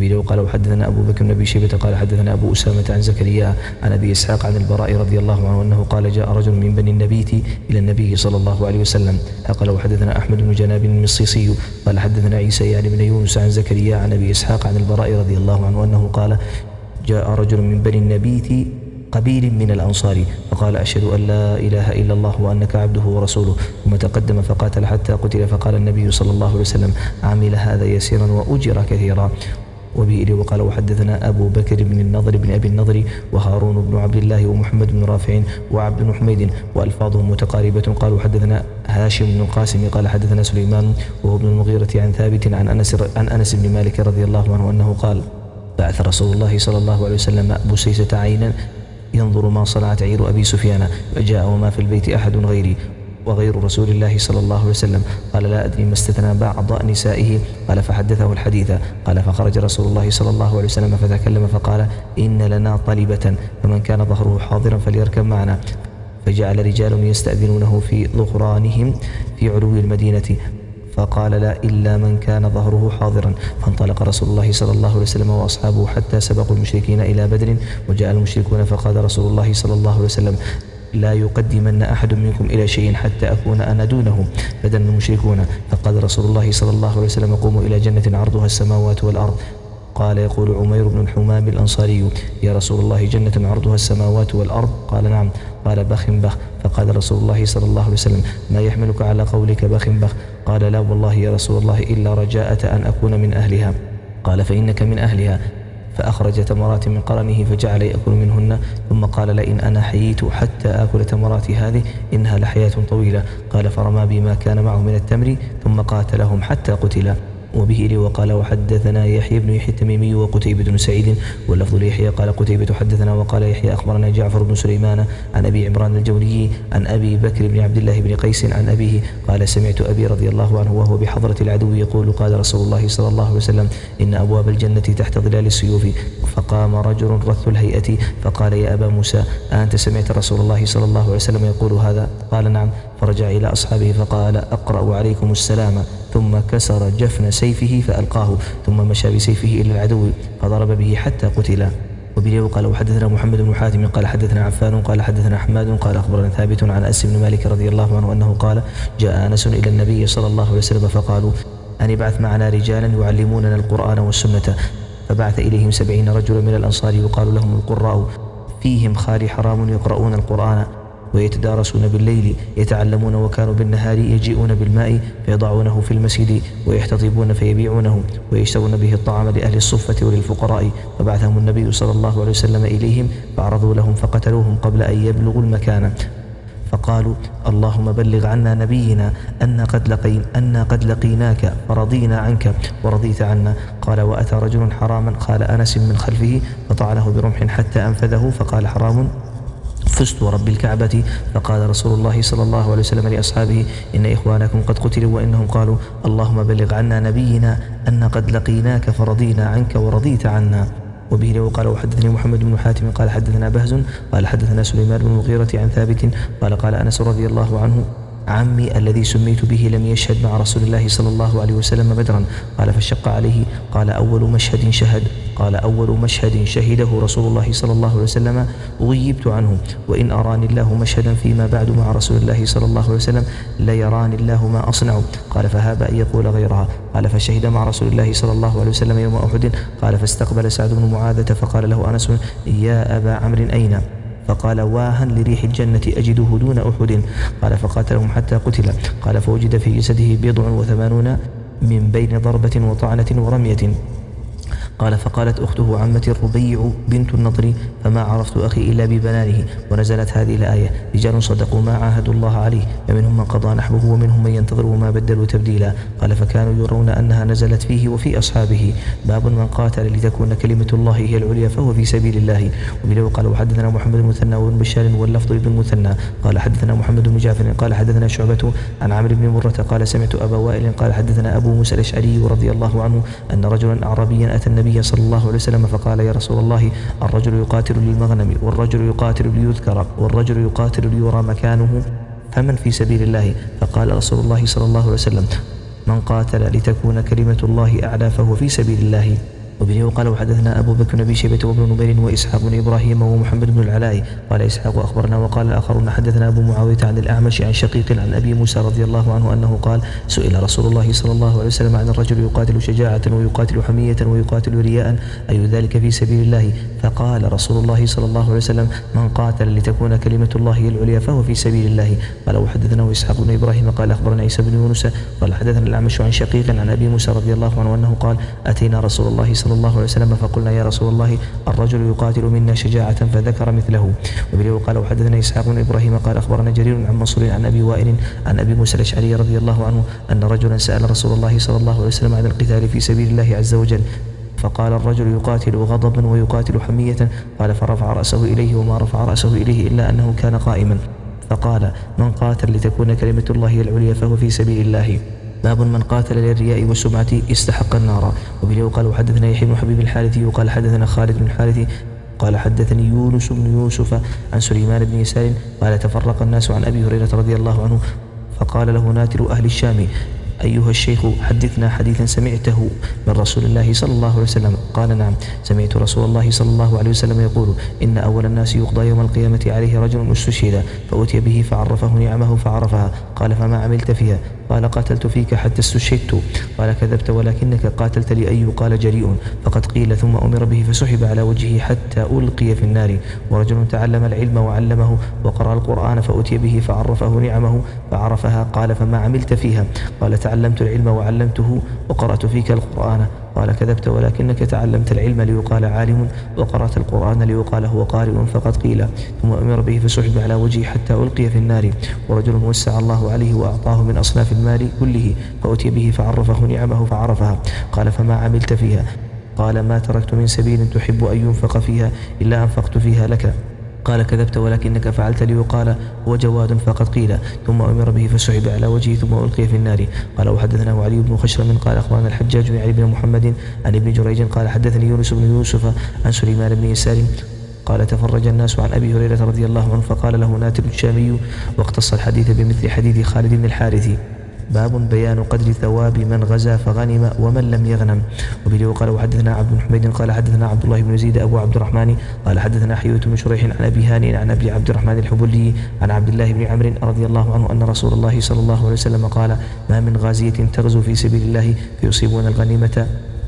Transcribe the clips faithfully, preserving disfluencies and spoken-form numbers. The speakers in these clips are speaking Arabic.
وبه قال وحدثنا أبو بكر بن أبي شيبة قال حدثنا أبو أسامة عن زكريا عن أبي إسحاق عن البراء رضي الله عنه أنه قال جاء رجل من بني النبيت إلى النبي صلى الله عليه وسلم قال وحدثنا أحمد بن جناب المصيصي قال حدثنا عيسى يعني بن يونس عن زكريا عن أبي إسحاق عن البراء رضي الله عنه أنه قال جاء رجل من بني النبيت قبيل من الأنصار فقال أشهد أن لا إله إلا الله وأنك عبده ورسوله ثم تقدم فقاتل حتى قتل فقال النبي صلى الله عليه وسلم عمل هذا يسيرا وأجر كثيرا. وبه وقال وحدثنا أبو بكر بن النضر بن أبي النضر وهارون بن عبد الله ومحمد بن رافع وعبد بن حميد وألفاظهم متقاربة قالوا حدثنا هاشم بن القاسم قال حدثنا سليمان وهو ابن المغيرة عن ثابت عن أنس, عن أنس بن مالك رضي الله عنه أنه قال بعث رسول الله صلى الله عليه وسلم بسيسة عينا ينظر ما صنعت عير أبي سفيان فجاء وما في البيت أحد غيري وغير رسول الله صلى الله عليه وسلم قال لا أدري ما استثنى بعض نسائه قال فحدثه الحديث قال فخرج رسول الله صلى الله عليه وسلم فتكلم فقال إن لنا طلبة فمن كان ظهره حاضرا فليركب معنا فجعل رجال يستأذنونه في ظهرانهم في علو المدينة فقال لا إلا من كان ظهره حاضرا فانطلق رسول الله صلى الله عليه وسلم وأصحابه حتى سبقوا المشركين إلى بدر وجاء المشركون فقال رسول الله صلى الله عليه وسلم لا يقدمن أحد منكم إلى شيء حتى أكون أنا دونه فدن المشركون فقال رسول الله صلى الله عليه وسلم قوموا إلى جنة عرضها السماوات والأرض قال يقول عمير بن الحمام الأنصاري يا رسول الله جنة عرضها السماوات والأرض قال نعم قال بخ بخ فقال رسول الله صلى الله عليه وسلم ما يحملك على قولك بخ بخ قال لا والله يا رسول الله إلا رجاءة أن أكون من أهلها قال فإنك من أهلها فأخرج تمرات من قرنه فجعل يأكل منهن ثم قال لئن أنا حييت حتى آكل تمرات هذه إنها لحياة طويلة قال فرمى بما كان معه من التمر ثم قاتلهم حتى قتل. وبه وقال وحدثنا يحيى بن يحيى التميمي وقتيبة بن سعيد واللفظ ليحيى قال قتيبة حدثنا وقال يحيى أخبرنا جعفر بن سليمان عن أبي عمران الجوني عن أبي بكر بن عبد الله بن قيس عن أبيه قال سمعت أبي رضي الله عنه وهو بحضرة العدو يقول قال رسول الله صلى الله عليه وسلم إن أبواب الجنة تحت ظلال السيوف فقام رجل رث الهيئة فقال يا أبا موسى أنت سمعت رسول الله صلى الله عليه وسلم يقول هذا قال نعم فرجع إلى أصحابه فقال أقرأ عليكم السلام ثم كسر جفن سيفه فألقاه ثم مشى بسيفه إلى العدو فضرب به حتى قتل. وبه قال وحدثنا محمد بن حاتم قال حدثنا عفان قال حدثنا حماد قال أخبرنا ثابت عن أنس بن مالك رضي الله عنه أنه قال جاء أنس إلى النبي صلى الله عليه وسلم فقالوا أن ابعث معنا رجالا يعلموننا القرآن والسنة فبعث إليهم سبعين رجلا من الأنصار يقال لهم القراء فيهم خال حرام يقرؤون القرآن ويتدارسون بالليل يتعلمون وكانوا بالنهار يجيئون بالماء فيضعونه في المسجد ويحتطبون فيبيعونه ويشترون به الطعام لأهل الصفة وللفقراء فبعثهم النبي صلى الله عليه وسلم إليهم فعرضوا لهم فقتلوهم قبل أن يبلغوا المكان فقالوا اللهم بلغ عنا نبينا أن قد, لقين أن قد لقيناك فرضينا عنك ورضيت عنا. قال وأتى رجل حراما قال أنس من خلفه فطعنه برمح حتى أنفذه فقال حرام فزت ورب الكعبة. فقال رسول الله صلى الله عليه وسلم لأصحابه إن إخوانكم قد قتلوا وإنهم قالوا اللهم بلغ عنا نبينا أن قد لقيناك فرضينا عنك ورضيت عنا. وبه وقال وحدثني محمد بن حاتم قال حدثنا بهز قال حدثنا سليمان بن المغيرة عن ثابت قال قال أنس رضي الله عنه عمي الذي سميت به لم يشهد مع رسول الله صلى الله عليه وسلم بدرا قال فشق عليه قال أول مشهد شهد قال أول مشهد شهده رسول الله صلى الله عليه وسلم غيبت عنه وإن أراني الله مشهدا فيما بعد مع رسول الله صلى الله عليه وسلم ليراني الله ما أصنع. قال فهاب أن يقول غيرها. قال فشهد مع رسول الله صلى الله عليه وسلم يوم أحد. قال فاستقبل سعد بن معاذة فقال له أنس يا أبا عمرو أين؟ فقال واها لريح الجنة أجده دون أحد. قال فقاتلهم حتى قتل. قال فوجد في جسده بضع وثمانون من بين ضربة وطعنة ورمية. قال فقالت أخته عمتي الربيع بنت النضر فما عرفت أخي إلا ببنانه. ونزلت هذه الآية رجال صدقوا ما عاهدوا الله عليه فمنهم من قضى نحبه ومنهم من ينتظر وما بدلوا تبديلا. قال فكانوا يرون أنها نزلت فيه وفي أصحابه باب من قاتل لتكون كلمة الله هي العليا فهو في سبيل الله. وبه قال وحدثنا محمد المثنى وابن بشار واللفظ ابن المثنى قال حدثنا محمد بن جعفر قال حدثنا شعبة عن عمرو بن مرة قال سمعت أبا وائل قال حدثنا أبو موسى الأشعري رضي الله عنه أن رجلا أعرابيا أتى النبي صلى الله عليه وسلم فقال يا رسول الله الرجل يقاتل للمغنم والرجل يقاتل ليذكر والرجل يقاتل ليرى مكانه فمن في سبيل الله؟ فقال رسول الله صلى الله عليه وسلم من قاتل لتكون كلمة الله أعلى فهو في سبيل الله. وبه قال وحدثنا أبو بكر بن أبي شيبة وابن نمير وإسحاق بن إبراهيم ومحمد بن العلاء قال إسحاق أخبرنا وقال الآخرون حدثنا أبو معاوية عن الأعمش عن شقيق عن أبي موسى رضي الله عنه أنه قال سئل رسول الله صلى الله عليه وسلم عن الرجل يقاتل شجاعة ويقاتل حمية ويقاتل رياء أي ذلك في سبيل الله فقال رسول الله صلى الله عليه وسلم من قاتل لتكون كلمة الله هي العليا فهو في سبيل الله. قال وحدثنا إسحاق بن إبراهيم قال أخبرنا عيسى بن يونس قال حدثنا الأعمش عن شقيق عن أبي موسى رضي الله عنه أنه قال أتينا رسول الله صلى الله عليه وسلم فقلنا يا رسول الله الرجل يقاتل منا شجاعة فذكر مثله. وبه قال وحدثنا إسحاق بن إبراهيم قال أخبرنا جرير عن منصور عن أبي وائل عن أبي موسى الأشعري رضي الله عنه أن رجلا سأل رسول الله صلى الله عليه وسلم عن القتال في سبيل الله عز وجل فقال الرجل يقاتل غضبا ويقاتل حمية قال فرفع رأسه إليه وما رفع رأسه إليه إلا أنه كان قائما فقال من قاتل لتكون كلمة الله هي العليا فهو في سبيل الله. باب من قاتل للرياء والسمعة استحق النار. وبه قال وحدثنا يحيى بن حبيب الحارثي وقال حدثنا خالد بن الحارث قال حدثني يونس بن يوسف عن سليمان بن يسار قال تفرق الناس عن أبي هريرة رضي الله عنه فقال له ناتل أهل الشام أيها الشيخ حدثنا حديثا سمعته من رسول الله صلى الله عليه وسلم. قال نعم سمعت رسول الله صلى الله عليه وسلم يقول إن أول الناس يقضى يوم القيامة عليه رجل استشهد فأتي به فعرفه نعمه فعرفها قال فما عملت فيها قال قاتلت فيك حتى استشهدت قال كذبت ولكنك قاتلت لأي قال جريء فقد قيل ثم أمر به فسحب على وجهه حتى ألقي في النار. ورجل تعلم العلم وعلمه وقرأ القرآن فأتي به فعرفه نعمه فعرفها قال فما عملت فيها قال تعلمت العلم وعلمته وقرأت فيك القرآن قال كذبت ولكنك تعلمت العلم ليقال عالم وقرأت القرآن ليقال هو قارئ فقد قيل ثم أمر به فسحب على وجهه حتى ألقي في النار. ورجل وسع الله عليه وأعطاه من أصناف المال كله فأتي به فعرفه نعمه فعرفها قال فما عملت فيها قال ما تركت من سبيل تحب أن ينفق فيها إلا أنفقت فيها لك قال كذبت ولكنك فعلت ليقال هو جواد فقد قيل ثم أمر به فسحب على وجهه ثم ألقي في النار. قال وحدثنا علي بن خشرم قال أخبرنا الحجاج بن علي بن محمد عن ابن جريج قال حدثني يونس بن يوسف عن سليمان بن يسار قال تفرج الناس عن أبي هريرة رضي الله عنه فقال له ناتل الشامي واقتص الحديث بمثل حديث خالد بن الحارث. باب بيان قدر ثواب من غزا فغنم ومن لم يغنم. وبه قال وحدثنا عبد بن حميد قال حدثنا عبد الله بن يزيد أبو عبد الرحمن قال حدثنا حيوة بن شريح عن أبي هانئ عن أبي عبد الرحمن الحبلي عن عبد الله بن عمرو رضي الله عنه أن رسول الله صلى الله عليه وسلم قال ما من غازية تغزو في سبيل الله فيصيبون الغنيمة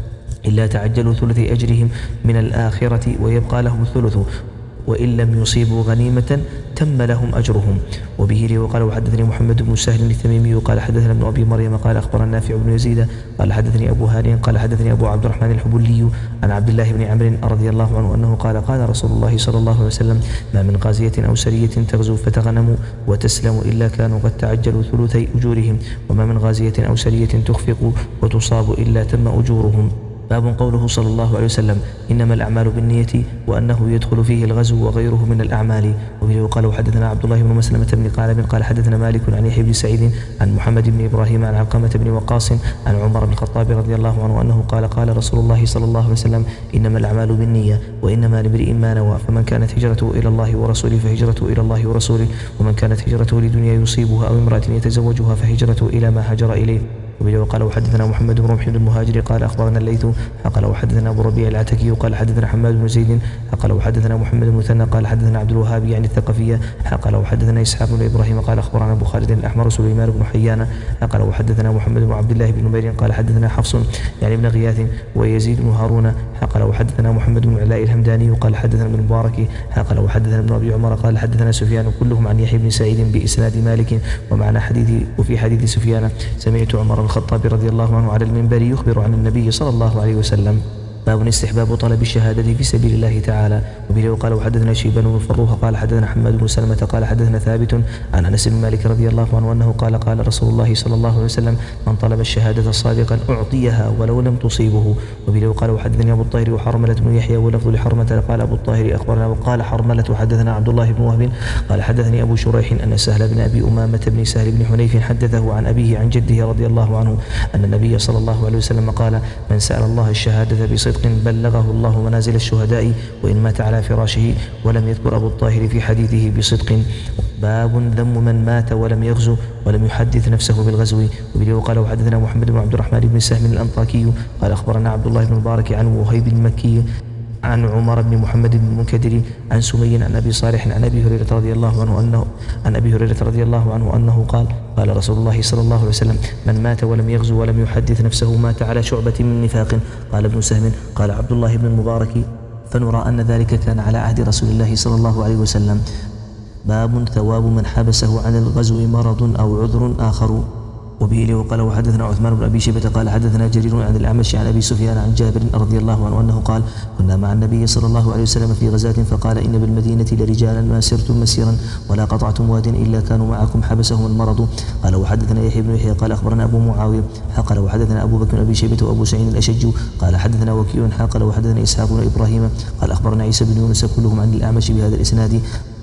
إلا تعجلوا ثلثي أجرهم من الآخرة ويبقى لهم الثلث وإن لم يصيبوا غنيمة تم لهم أجرهم. وبه لي وقال وحدثني محمد بن سهل التميمي قال حدثنا ابن أبي مريم قال أخبرنا نافع بن يزيد قال حدثني أبو هانئ قال حدثني أبو عبد الرحمن الحبلي عن عبد الله بن عمرو رضي الله عنه أنه قال قال رسول الله صلى الله عليه وسلم ما من غازية أو سرية تغزو فتغنم وتسلم إلا كانوا قد تعجلوا ثلثي أجورهم وما من غازية أو سرية تخفق وتصاب إلا تم أجورهم. باب قوله صلى الله عليه وسلم إنما الأعمال بالنية وأنه يدخل فيه الغزو وغيره من الأعمال. وبه قال وحدثنا عبد الله بن مسلمة بن قالب قال حدثنا مالك عن يحيى بن سعيد عن محمد بن إبراهيم عن علقمة بن وقاص عن عمر بن الخطاب رضي الله عنه أنه قال قال رسول الله صلى الله عليه وسلم إنما الأعمال بالنية وإنما لامرئ ما نوى فمن كانت هجرته إلى الله ورسوله فهجرته إلى الله ورسوله ومن كانت هجرته لدنيا يصيبها أو امرأة يتزوجها فهجرته إلى ما هاجر إليه. وبه قال وحدثنا محمد بن رمح بن المهاجر قال أخبرنا الليث قال وحدثنا أبو ربيع العتكي قال حدثنا حماد بن زيد قال وحدثنا محمد بن مثنى قال حدثنا عبد الوهاب يعني الثقفية قال وحدثنا إسحاق بن إبراهيم قال أخبرنا أبو خالد الأحمر سليمان بن حيان قال وحدثنا محمد بن عبد الله بن نمير قال حدثنا حفص يعني ابن غياث ويزيد بن هارون قال وحدثنا محمد بن علاء الهمداني قال حدثنا ابن المبارك قال وحدثنا ابن أبي عمر قال حدثنا سفيان كلهم عن يحيى بن سعيد بإسناد مالك ومعنى حديث وفي حديث سفيان سمعت عمر بن الخطاب رضي الله عنه على المنبر يخبر عن النبي صلى الله عليه وسلم. باب استحباب طلب الشهادة في سبيل الله تعالى. وبه قال وحدثنا شيبان بن فروخ قال حدثنا حماد بن سلمة قال حدثنا ثابت عن أنس بن مالك رضي الله عنه أنه قال قال رسول الله صلى الله عليه وسلم من طلب الشهادة صادقا أعطيها ولو لم تصيبه. وبه قال وحدثني أبو الطاهر وحرملة بن يحيى ولفظ لحرملة قال أبو الطاهر أخبرنا وقال حرملة حدثنا عبد الله بن وهب قال حدثني أبو شريح أن سهل بن أبي أمامة بن سهل بن حنيف حدثه عن أبيه عن جده رضي الله عنه أن النبي صلى الله عليه وسلم قال من سأل الله الشهادة بصدق بصدق بلغه الله منازل الشهداء وإن مات على فراشه. ولم يذكر أبو الطاهر في حديثه بصدق. باب ذم من مات ولم يغزو ولم يحدث نفسه بالغزو. وبه قال وحدثنا محمد بن عبد الرحمن بن سهم الأنطاكي قال أخبرنا عبد الله بن مبارك عن وهيب المكي عن عمر بن محمد بن المنكدر عن سمي عن أبي صالح عن أبي هريرة رضي الله عنه أنه عن أبي هريرة رضي الله عنه أنه قال قال رسول الله صلى الله عليه وسلم من مات ولم يغزو ولم يحدث نفسه مات على شعبة من نفاق. قال ابن سهم قال عبد الله بن المبارك فنرى أن ذلك كان على عهد رسول الله صلى الله عليه وسلم. باب ثواب من حبسه عن الغزو مرض أو عذر آخر. وبه وقال وحدثنا عثمان بن أبي شيبة قال حدثنا جرير عن الأعمش عن أبي سفيان عن جابر رضي الله عنه أنه قال كنا مع النبي صلى الله عليه وسلم في غزاة فقال إن بالمدينة لرجالا ما سرتم مسيرا ولا قطعتم واد إلا كانوا معكم حبسهم المرض. قال وحدثنا يحيى بن يحيى قال أخبرنا أبو معاوية قال وحدثنا أبو بكر بن أبي شيبة وأبو سعيد الأشج قال حدثنا وكيع قال وحدثنا إسحاق بن إبراهيم قال أخبرنا عيسى بن يونس كلهم عن الأعمش بهذا الإسناد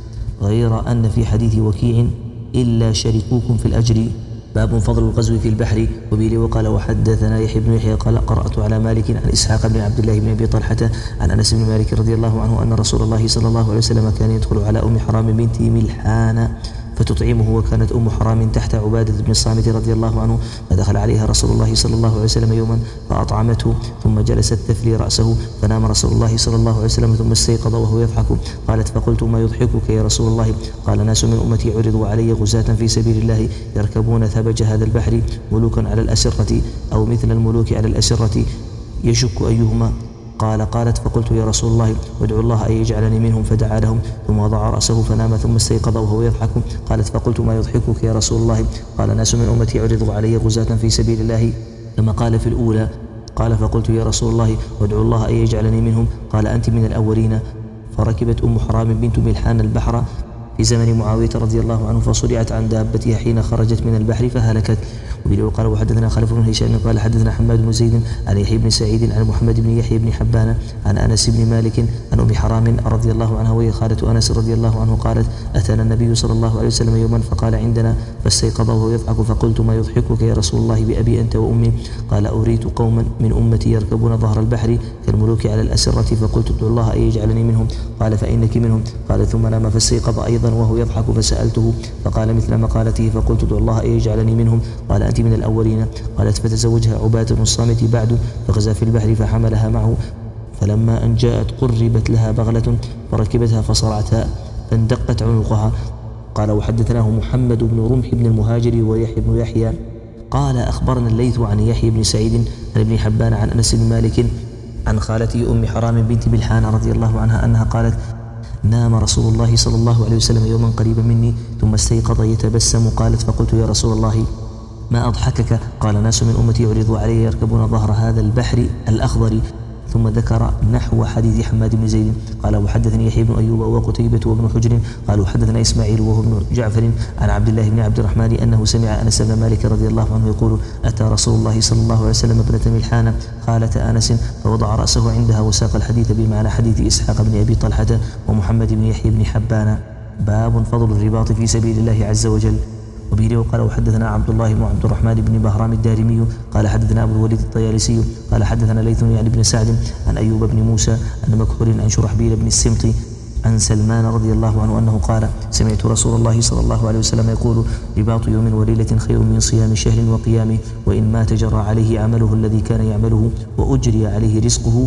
غير أن في حديث وكيع إلا شركوكم في الأجر. باب فضل الغزو في البحر. وبه وقال وحدثنا يحيى بن يحيى قال قرأت على مالك عن إسحاق بن عبد الله بن أبي طلحة عن أنس بن مالك رضي الله عنه أن رسول الله صلى الله عليه وسلم كان يدخل على أم حرام بنت ملحان فتطعمه وكانت أم حرام تحت عبادة بن الصامت رضي الله عنه فدخل عليها رسول الله صلى الله عليه وسلم يوما فأطعمته ثم جلست تفلي رأسه فنام رسول الله صلى الله عليه وسلم ثم استيقظ وهو يضحك. قالت فقلت ما يضحكك يا رسول الله؟ قال ناس من أمتي عرضوا علي غزاة في سبيل الله يركبون ثبج هذا البحر ملوكا على الأسرة أو مثل الملوك على الأسرة يشك أيهما. قال قالت فقلت يا رسول الله وادعو الله أن يجعلني منهم فدعا لهم ثم وضع رأسه فنام ثم استيقظ وهو يضحك. قالت فقلت ما يضحكك يا رسول الله؟ قال ناس من أمتي عرضوا علي غزاة في سبيل الله كما قال في الأولى. قال فقلت يا رسول الله وادعو الله أن يجعلني منهم. قال أنت من الأولين. فركبت أم حرام بنت ملحان البحر في زمن معاوية رضي الله عنه فصرعت عن دابتها حين خرجت من البحر فهلكت. وبه قال وحدثنا خلف بن هشام قال حدثنا حماد بن زيد عن يحيى بن سعيد عن محمد بن يحيى بن حبان عن أنس بن مالك عن أم حرام رضي الله عنها وهي خالة أنس رضي الله عنه قالت أتانا النبي صلى الله عليه وسلم يوما فقال عندنا فاستيقظ وهو يضحك فقلت ما يضحكك يا رسول الله بأبي أنت وأمي؟ قال أريت قوما من أمتي يركبون ظهر البحر كالملوك على الأسرة فقلت ادعو الله أن يجعلني منهم. قال فإنك منهم. قال ثم نام فاستيقظ أيضا وهو يضحك فسألته فقال مثل مقالته فقلت ادعو الله أن يجعلني منهم. قال أنت من الأولين. قالت فتزوجها عبادة بن الصامت بعد فغزا في البحر فحملها معه فلما أن جاءت قربت لها بغلة فركبتها فصرعتها فاندقت عنقها. قال وحدثناه محمد بن رمح بن المهاجر ويحيى بن يحيى قال أخبرنا الليث عن يحيى بن سعيد عن ابن حبان عن أنس بن مالك عن خالته أم حرام بنت ملحان رضي الله عنها أنها قالت نام رسول الله صلى الله عليه وسلم يوما قريبا مني ثم استيقظ يتبسم. قالت فقلت يا رسول الله ما أضحكك؟ قال ناس من أمتي عرضوا علي يركبون ظهر هذا البحر الأخضر ثم ذكر نحو حديث حماد بن زيد. قال وحدثني يحيى بن أيوب وقتيبة وابن حجر قال وحدثنا إسماعيل وهو ابن جعفر عن عبد الله بن عبد الرحمن أنه سمع أنس بن مالك رضي الله عنه يقول أتى رسول الله صلى الله عليه وسلم ابنة ملحان خالة أنس فوضع رأسه عندها وساق الحديث بمعنى حديث إسحاق بن أبي طلحة ومحمد بن يحيى بن حبان. باب فضل الرباط في سبيل الله عز وجل. وبه وقال وحدثنا عبد الله بن عبد الرحمن بن بهرام الدارمي قال حدثنا أبو الوليد الطيالسي قال حدثنا ليث يعني بن سعد عن أيوب بن موسى عن مكحول عن شرحبيل بن السمط عن سلمان رضي الله عنه أنه قال سمعت رسول الله صلى الله عليه وسلم يقول رباط يوم وليلة خير من صيام شهر وقيامه وإن مات جرى عليه عمله الذي كان يعمله وأجري عليه رزقه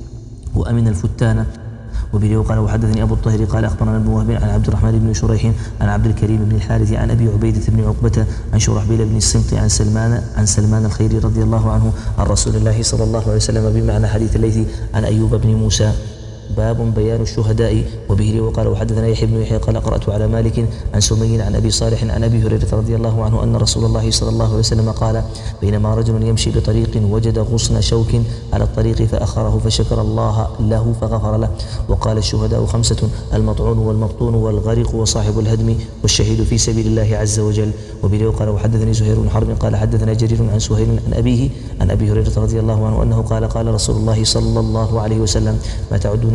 وأمن الفتان. وبه وقال وحدثني أبو الطاهر قال أخبرنا ابن وهب عن عبد الرحمن بن شريح عن عبد الكريم بن الحارث عن أبي عبيدة بن عقبة عن شرحبيل بن السمط عن سلمان عن سلمان الخيري رضي الله عنه عن رسول الله صلى الله عليه وسلم بمعنى حديث الليث عن أيوب بن موسى. باب بيان الشهداء. وبه وقال وحدثنا يحيى بن يحيى قال قرأت على مالك عن سمي عن أبي صالح عن أبي هريرة رضي الله عنه أن رسول الله صلى الله عليه وسلم قال بينما رجل يمشي بطريق وجد غصن شوك على الطريق فأخره فشكر الله له فغفر له. وقال الشهداء خمسة المطعون والمبطون والغرق وصاحب الهدم والشهيد في سبيل الله عز وجل. وبه وقال وحدثني زهير بن حرب قال حدثنا جرير عن سهيل عن أبيه عن أبي هريرة رضي الله عنه أنه قال قال رسول الله صلى الله عليه وسلم ما تعدون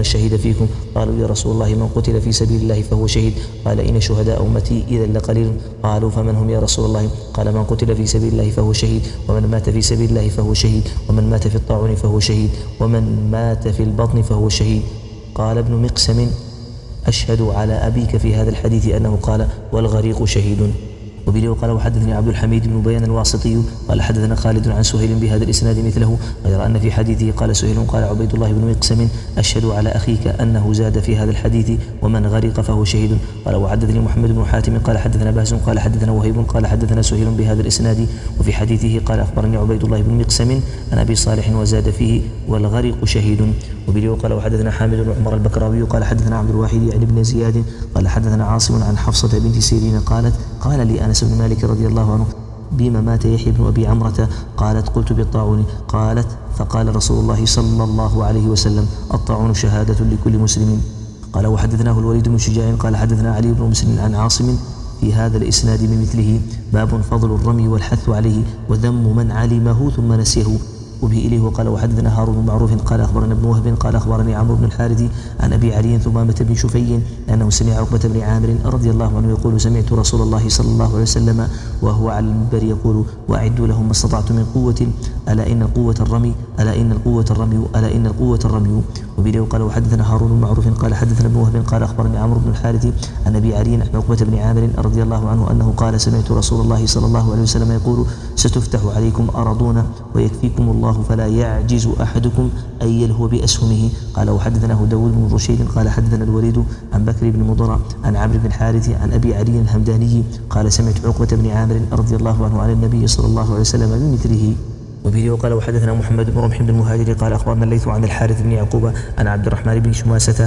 الشهيد فيكم؟ قالوا يا رسول الله من قتل في سبيل الله فهو شهيد. قال إن شهداء أمتي إذا لقليل. قالوا فمن هم يا رسول الله؟ قال من قتل في سبيل الله فهو شهيد، ومن مات في سبيل الله فهو شهيد، ومن مات في الطاعون فهو شهيد، ومن مات في البطن فهو شهيد. قال ابن مقسم أشهد على أبيك في هذا الحديث أنه قال والغريق شهيد. وبه وقال وحدثني عبد الحميد بن بيان الواسطي قال حدثنا خالد عن سهيل بهذا الإسناد مثله، غير أن في حديثه قال سهيل قال عبيد الله بن مقسم أشهد على أخيك أنه زاد في هذا الحديث ومن غرق فهو شهيد. قال وحدثني محمد بن حاتم قال حدثنا بهز قال حدثنا وهيب قال حدثنا سهيل بهذا الإسناد، وفي حديثه قال أخبرني عبيد الله بن مقسم عن أبي صالح وزاد فيه والغرق شهيد. وبه وقال وحدثنا حامد بن عمر البكراوي قال حدثنا عبد الواحد يعني بن زياد قال حدثنا عاصم عن حفصة بنت سيرين قالت قال لي أنس بن مالك رضي الله عنه بما مات يحيى بن أبي عمرة؟ قالت قلت بالطاعون. قالت فقال رسول الله صلى الله عليه وسلم الطاعون شهادة لكل مسلم. قال وحدثناه الوليد بن شجاع قال حدثنا علي بن مسلم عن عاصم في هذا الإسناد بمثله، باب فضل الرمي والحث عليه وذم من علمه ثم نسيه. وبه إليه وقال وحدثنا هارون بن معروف قال أخبرنا ابن وهب قال أخبرني عمرو بن الحارث عن أبي علي ثمامة بن شفي أنه سمع عقبة بن عامر رضي الله عنه يقول سمعت رسول الله صلى الله عليه وسلم وهو على المنبر يقول وأعدوا لهم ما استطعتم من قوة ألا إن القوة الرمي ألا إن القوة الرمي ألا إن القوة الرمي. وبه وقال وحدثنا هارون بن معروف قال حدثنا ابن وهب قال أخبرني عمرو بن الحارث عن أبي علي عن عقبة بن عامر رضي الله عنه أنه قال سمعت رسول الله صلى الله عليه وسلم يقول ستفتح عليكم أرضون ويكفيكم الله فلا يعجز أحدكم أن يلهو بأسهمه. قال وحدثناه داود بن رشيد قال حدثنا الوليد عن بكر بن مضر عن عمرو بن الحارث عن أبي علي الهمداني قال سمعت عقبة بن عامر رضي الله عنه عن النبي صلى الله عليه وسلم بمثله. وبه وقال وحدثنا محمد بن رمح بن المهاجر قال أخبرنا الليث عن الحارث بن يعقوب عن عبد الرحمن بن شماسة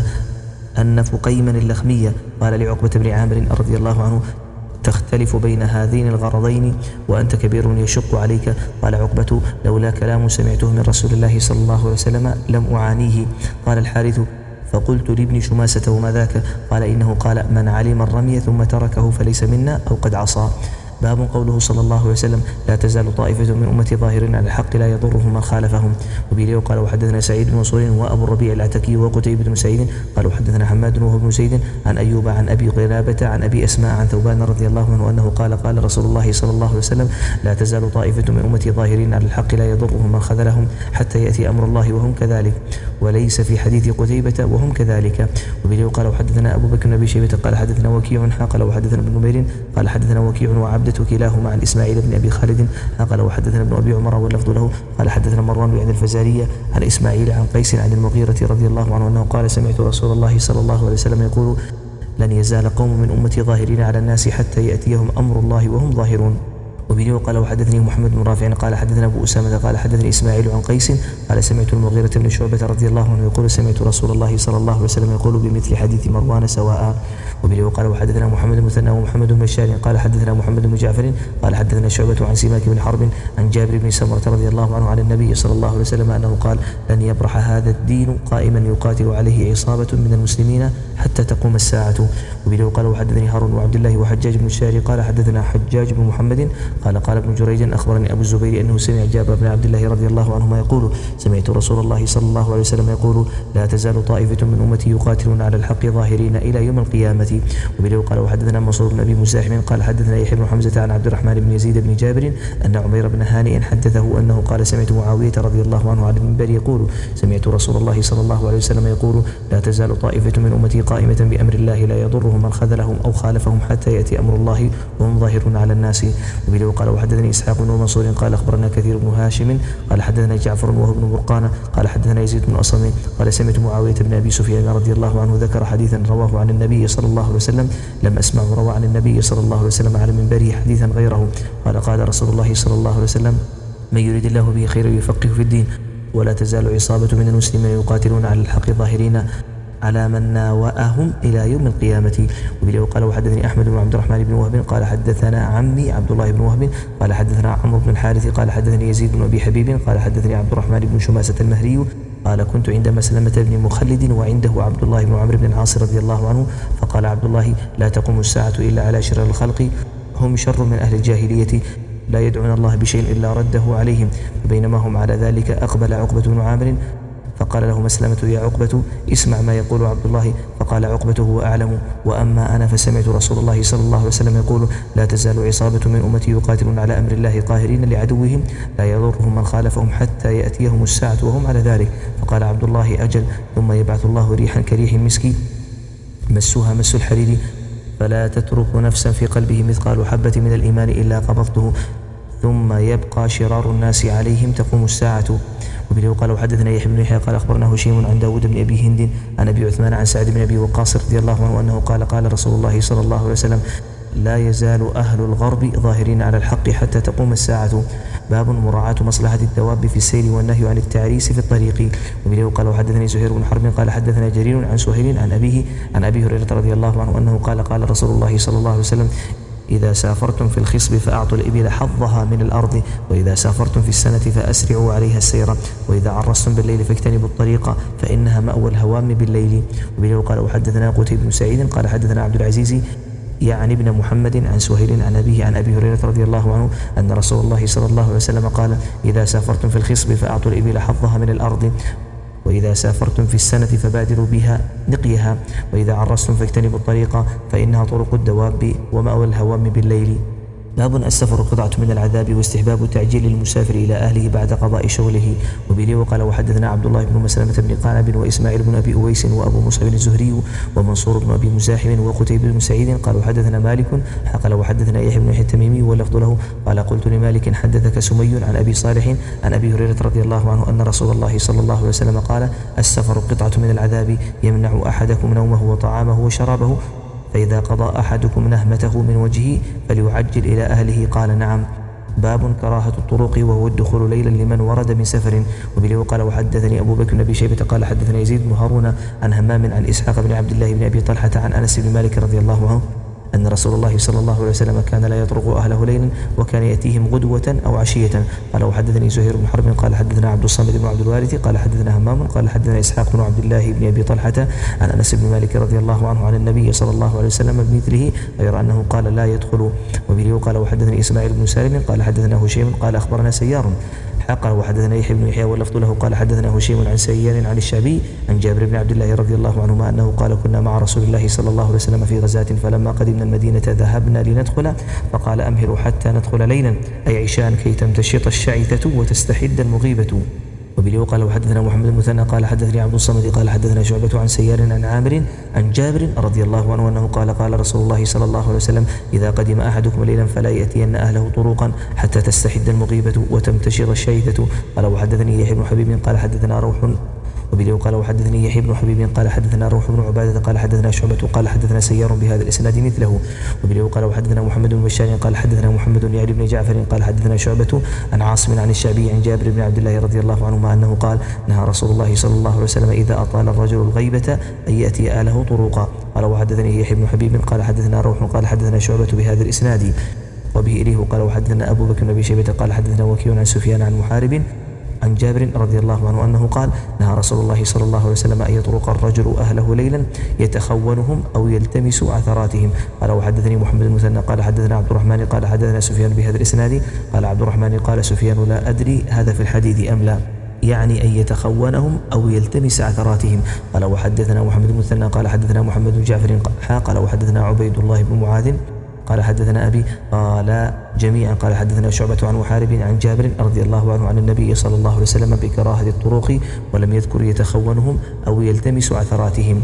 أن فقيما اللخمية قال لعقبة بن عامر رضي الله عنه تختلف بين هذين الغرضين وأنت كبير يشق عليك. قال عقبة لولا كلام سمعته من رسول الله صلى الله عليه وسلم لم أعانيه. قال الحارث فقلت لابن شماسة وما ذاك؟ قال إنه قال من علم الرمي ثم تركه فليس منا أو قد عصى. باب قوله صلى الله عليه وسلم لا تزال طائفة من أمتي ظاهرين على الحق لا يضرهم من خالفهم. وبه وقال وحدثنا سعيد بن منصور وأبو الربيع العتكي وقتيبة بن سعيد قال وحدثنا حماد وهو بن زيد عن أيوب عن أبي قلابة عن أبي أسماء عن ثوبان رضي الله عنه أنه قال قال رسول الله صلى الله عليه وسلم لا تزال طائفة من أمتي ظاهرين على الحق لا يضرهم من خذلهم حتى يأتي أمر الله وهم كذلك. وليس في حديث قتيبة وهم كذلك. وبه وقال وحدثنا أبو بكر بن أبي شيبة قال حدثنا وكيع قال وحدثنا ابن نمير قال حدثنا وكيع وعبدة كلاهما عن إسماعيل بن أبي خالد قال وحدثنا ابن أبي عمر واللفظ له قال حدثنا مروان بن الفزارية عن إسماعيل عن قيس عن المغيرة رضي الله عنه أنه قال سمعت رسول الله صلى الله عليه وسلم يقول لن يزال قوم من أمتي ظاهرين على الناس حتى يأتيهم أمر الله وهم ظاهرون. وبه وقال وحدثني محمد بن رافع قال حدثنا أبو أسامة قال حدثني إسماعيل عن قيس قال سمعت المغيرة بن شعبة رضي الله عنه يقول سمعت رسول الله صلى الله عليه وسلم يقول بمثل حديث مروان سواء. وبه وقال وحدثنا محمد المثنى ومحمد بن بشار قال حدثنا محمد بن جعفر قال حدثنا شعبة عن سماك بن حرب عن جابر بن سمرة رضي الله عنه عن النبي صلى الله عليه وسلم أنه قال لن يبرح هذا الدين قائما يقاتل عليه عصابة من المسلمين حتى تقوم الساعة. وبه وقال وحدثني هارون وعبد الله وحجاج بن الشاري قال حدثنا حجاج بن محمد قال قال ابن جريج أخبرني أبو الزبير أنه سمع جابر بن عبد الله رضي الله عنهما يقول سمعت رسول الله صلى الله عليه وسلم يقول لا تزال طائفة من أمتي يقاتلون على الحق ظاهرين إلى يوم القيامة. وبه قال وحدثنا منصور بن أبي مزاحم قال حدثنا يحيى بن حمزة عن عبد الرحمن بن يزيد بن جابر أن عمير بن هانئ حدثه أنه قال سمعت معاوية رضي الله عنه على المنبر يقول سمعت رسول الله صلى الله عليه وسلم يقول لا تزال طائفة من أمتي قائمة بأمر الله لا يضرهم من خذلهم أو خالفهم حتى يأتي أمر الله وهم ظاهرون على الناس. وبه قال وحدثني إسحاق بن منصور قال أخبرنا كثير بن هاشم قال حدثنا جعفر وهو بن برقان قال حدثنا يزيد بن أصم قال سمعت معاوية بن أبي سفيان رضي الله عنه ذكر حديثا رواه عن النبي صلى الله عليه وسلم لم أسمع روى عن النبي صلى الله عليه وسلم على منبره حديثا غيره. قال قال رسول الله صلى الله عليه وسلم من يريد الله به خيرا يفقه في الدين ولا تزال عصابة من المسلمين يقاتلون على الحق ظاهرين على من ناوأهم إلى يوم القيامة. وبه قال وحدثني أحمد بن عبد الرحمن بن وهب قال حدثنا عمي عبد الله بن وهب قال حدثنا عمرو بن الحارث قال حدثني يزيد بن أبي حبيب قال حدثني عبد الرحمن بن شماسة المهري قال كنت عند مسلمة بن مخلد وعنده عبد الله بن عمرو بن العاص رضي الله عنه فقال عبد الله لا تقوم الساعة إلا على شر الخلق هم شر من أهل الجاهلية لا يدعون الله بشيء إلا رده عليهم. فبينما هم على ذلك أقبل عقبة بن عامر فقال له مسلمة يا عقبة اسمع ما يقول عبد الله. فقال عقبة هو أعلم، وأما أنا فسمعت رسول الله صلى الله عليه وسلم يقول لا تزال عصابة من أمتي يقاتلون على أمر الله قاهرين لعدوهم لا يضرهم من خالفهم حتى يأتيهم الساعة وهم على ذلك. فقال عبد الله أجل. ثم يبعث الله ريحا كريح المسك مسها مس الحرير فلا تترك نفسا في قلبه مثقال حبة من الإيمان إلا قبضته، ثم يبقى شرار الناس عليهم تقوم الساعة. وبه قال وحدثنا يحيى بن يحيى قال أخبرنا هشيم عن داود بن أبي هند عن أبي عثمان عن سعد بن أبي وقاص رضي الله عنه أنه قال قال رسول الله صلى الله عليه وسلم لا يزال أهل الغرب ظاهرين على الحق حتى تقوم الساعة. باب مراعاة مصلحة الدواب في السير والنهي عن التعريس في الطريق. وبه قال وحدثني زهير بن حرب قال حدثنا جرير عن سهيل عن أبيه عن أبي هريرة رضي الله عنه أنه قال قال رسول الله صلى الله عليه وسلم إذا سافرتم في الخصب فأعطوا الإبل حظها من الأرض، وإذا سافرتم في السنة فأسرعوا عليها السير، وإذا عرستم بالليل فاجتنبوا الطريق فإنها مأوى الهوام بالليل. وبه قال وحدثنا قتيبة بن سعيد قال حدثنا عبد العزيز يعني ابن محمد عن سهيل عن أبيه عن أبي هريرة رضي الله عنه أن رسول الله صلى الله عليه وسلم قال إذا سافرتم في الخصب فأعطوا الإبل حظها من الأرض، وإذا سافرتم في السنة فبادروا بها نقيها، وإذا عرستم فاجتنبوا الطريق فإنها طرق الدواب ومأوى الهوام بالليل. باب السفر قطعة من العذاب واستحباب تعجيل المسافر إلى أهله بعد قضاء شغله. وبه وقال وحدثنا عبد الله بن مسلمة بن قعنب وإسماعيل بن أبي أويس وأبو مصعب الزهري ومنصور بن أبي مزاحم وقتيبة بن سعيد قال وحدثنا مالك قال وحدثنا يحيى بن يحيى التميمي واللفظ له قال قلت لمالك حدثك سمي عن أبي صالح عن أبي هريرة رضي الله عنه أن رسول الله صلى الله عليه وسلم قال السفر قطعة من العذاب يمنع أحدكم نومه وطعامه وشرابه، فإذا قضى أحدكم نهمته من وجهه فليعجل إلى أهله. قال نعم. باب كراهة الطرق وهو الدخول ليلا لمن ورد من سفر. وبه قال وحدثني أبو بكر بن أبي شيبة قال حدثنا يزيد بن هارون عن همام عن إسحاق بن عبد الله بن أبي طلحة عن أنس بن مالك رضي الله عنه أن رسول الله صلى الله عليه وسلم كان لا يطرق أهله ليلا وكان يأتيهم غدوة أو عشية. قال وحدثني زهير بن حرب قال حدثنا عبد الصمد بن عبد الوارث قال حدثنا همام قال حدثنا إسحاق بن عبد الله بن أبي طلحة عن أنس بن مالك رضي الله عنه عن النبي صلى الله عليه وسلم بمثله غير أنه قال لا يدخل. وبه قال وحدثني إسماعيل بن سالم قال حدثنا هشيم قال أخبرنا سيار قال وحدثنا يحيى بن يحيى واللفظ له قال حدثنا هشيم عن سيار عن الشعبي عن جابر بن عبد الله رضي الله عنهما أنه قال كنا مع رسول الله صلى الله عليه وسلم في غزاة فلما قدمنا المدينة ذهبنا لندخل فقال أمهلوا حتى ندخل ليلا أي عشاء كي تمتشط الشعثة وتستحد المغيبة. وبه قال وحدثنا محمد المثنى قال حدثني عبد الصمد قال حدثنا شعبة عن سيار عن عامر عن جابر رضي الله عنه أنه قال قال رسول الله صلى الله عليه وسلم إذا قدم أحدكم ليلا فلا يأتين أهله طرقا حتى تستحد المغيبة وتمتشط الشيثة. قال وحدثني يحيى بن حبيب قال حدثنا روح. وبه قال وحدثني يحيى بن حبيب قال حدثنا روح بن عبادة قال حدثنا شعبة قال حدثنا سيار بهذا الإسناد مثله. وبه قال وحدثنا محمد بن بشار قال حدثنا محمد بن علي بن جعفر قال حدثنا شعبة عن عاصم عن الشعبي عن جابر بن عبد الله رضي الله عنهما أنه قال نهى رسول الله صلى الله عليه وسلم إذا أطال الرجل الغيبة أن يأتي آله طرقا. قال وحدثني يحيى بن حبيب قال حدثنا روح قال حدثنا شعبة بهذا الإسناد. وبه إليه قال وحدثنا أبو بكر بن أبي شيبة قال حدثنا وكيع عن سفيان عن محارب عن جابر رضي الله عنه أنه قال نهى رسول الله صلى الله عليه وسلم أن يطرق الرجل أهله ليلا يتخونهم أو يلتمس عثراتهم. قال وحدثني محمد المثنى قال حدثنا عبد الرحمن قال حدثنا سفيان بهذا الإسناد. قال عبد الرحمن قال سفيان لا أدري هذا في الحديث أم لا، يعني أن يتخونهم أو يلتمس عثراتهم. قال وحدثنا محمد المثنى قال حدثنا محمد بن جعفر قال وحدثنا عبيد الله بن معاذ قال حدثنا أبي قال جميعا قال حدثنا شعبة عن محارب عن جابر رضي الله عنه عن النبي صلى الله عليه وسلم بكراهة الطرق ولم يذكر يتخونهم أو يلتمس عثراتهم.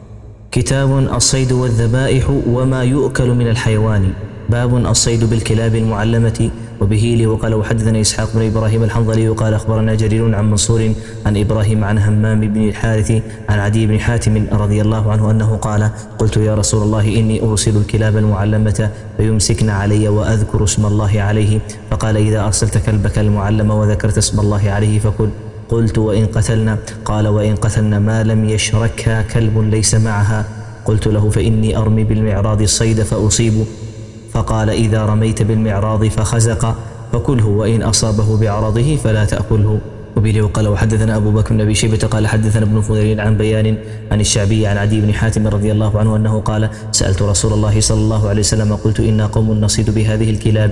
كتاب الصيد والذبائح وما يؤكل من الحيوان. باب الصيد بالكلاب المعلمة. وبه لي وقال وحدثنا إسحاق بن إبراهيم الحنظلي وقال أخبرنا جرير عن منصور عن إبراهيم عن همام بن الحارث عن عدي بن حاتم رضي الله عنه أنه قال قلت يا رسول الله إني أرسل الكلاب المعلمة فيمسكن علي وأذكر اسم الله عليه، فقال إذا أرسلت كلبك المعلم وذكرت اسم الله عليه فكل. قلت وإن قتلنا؟ قال وإن قتلنا ما لم يشركها كلب ليس معها. قلت له فإني أرمي بالمعراض الصيد فأصيب، فقال إذا رميت بالمعراض فخزق فكله وإن أصابه بعرضه فلا تأكله. وبه وقال وحدثنا أبو بكر بن أبي شيبة قال حدثنا ابن فضيل عن بيان عن الشعبي عن عدي بن حاتم رضي الله عنه أنه قال سألت رسول الله صلى الله عليه وسلم قلت إنا قوم نصيد بهذه الكلاب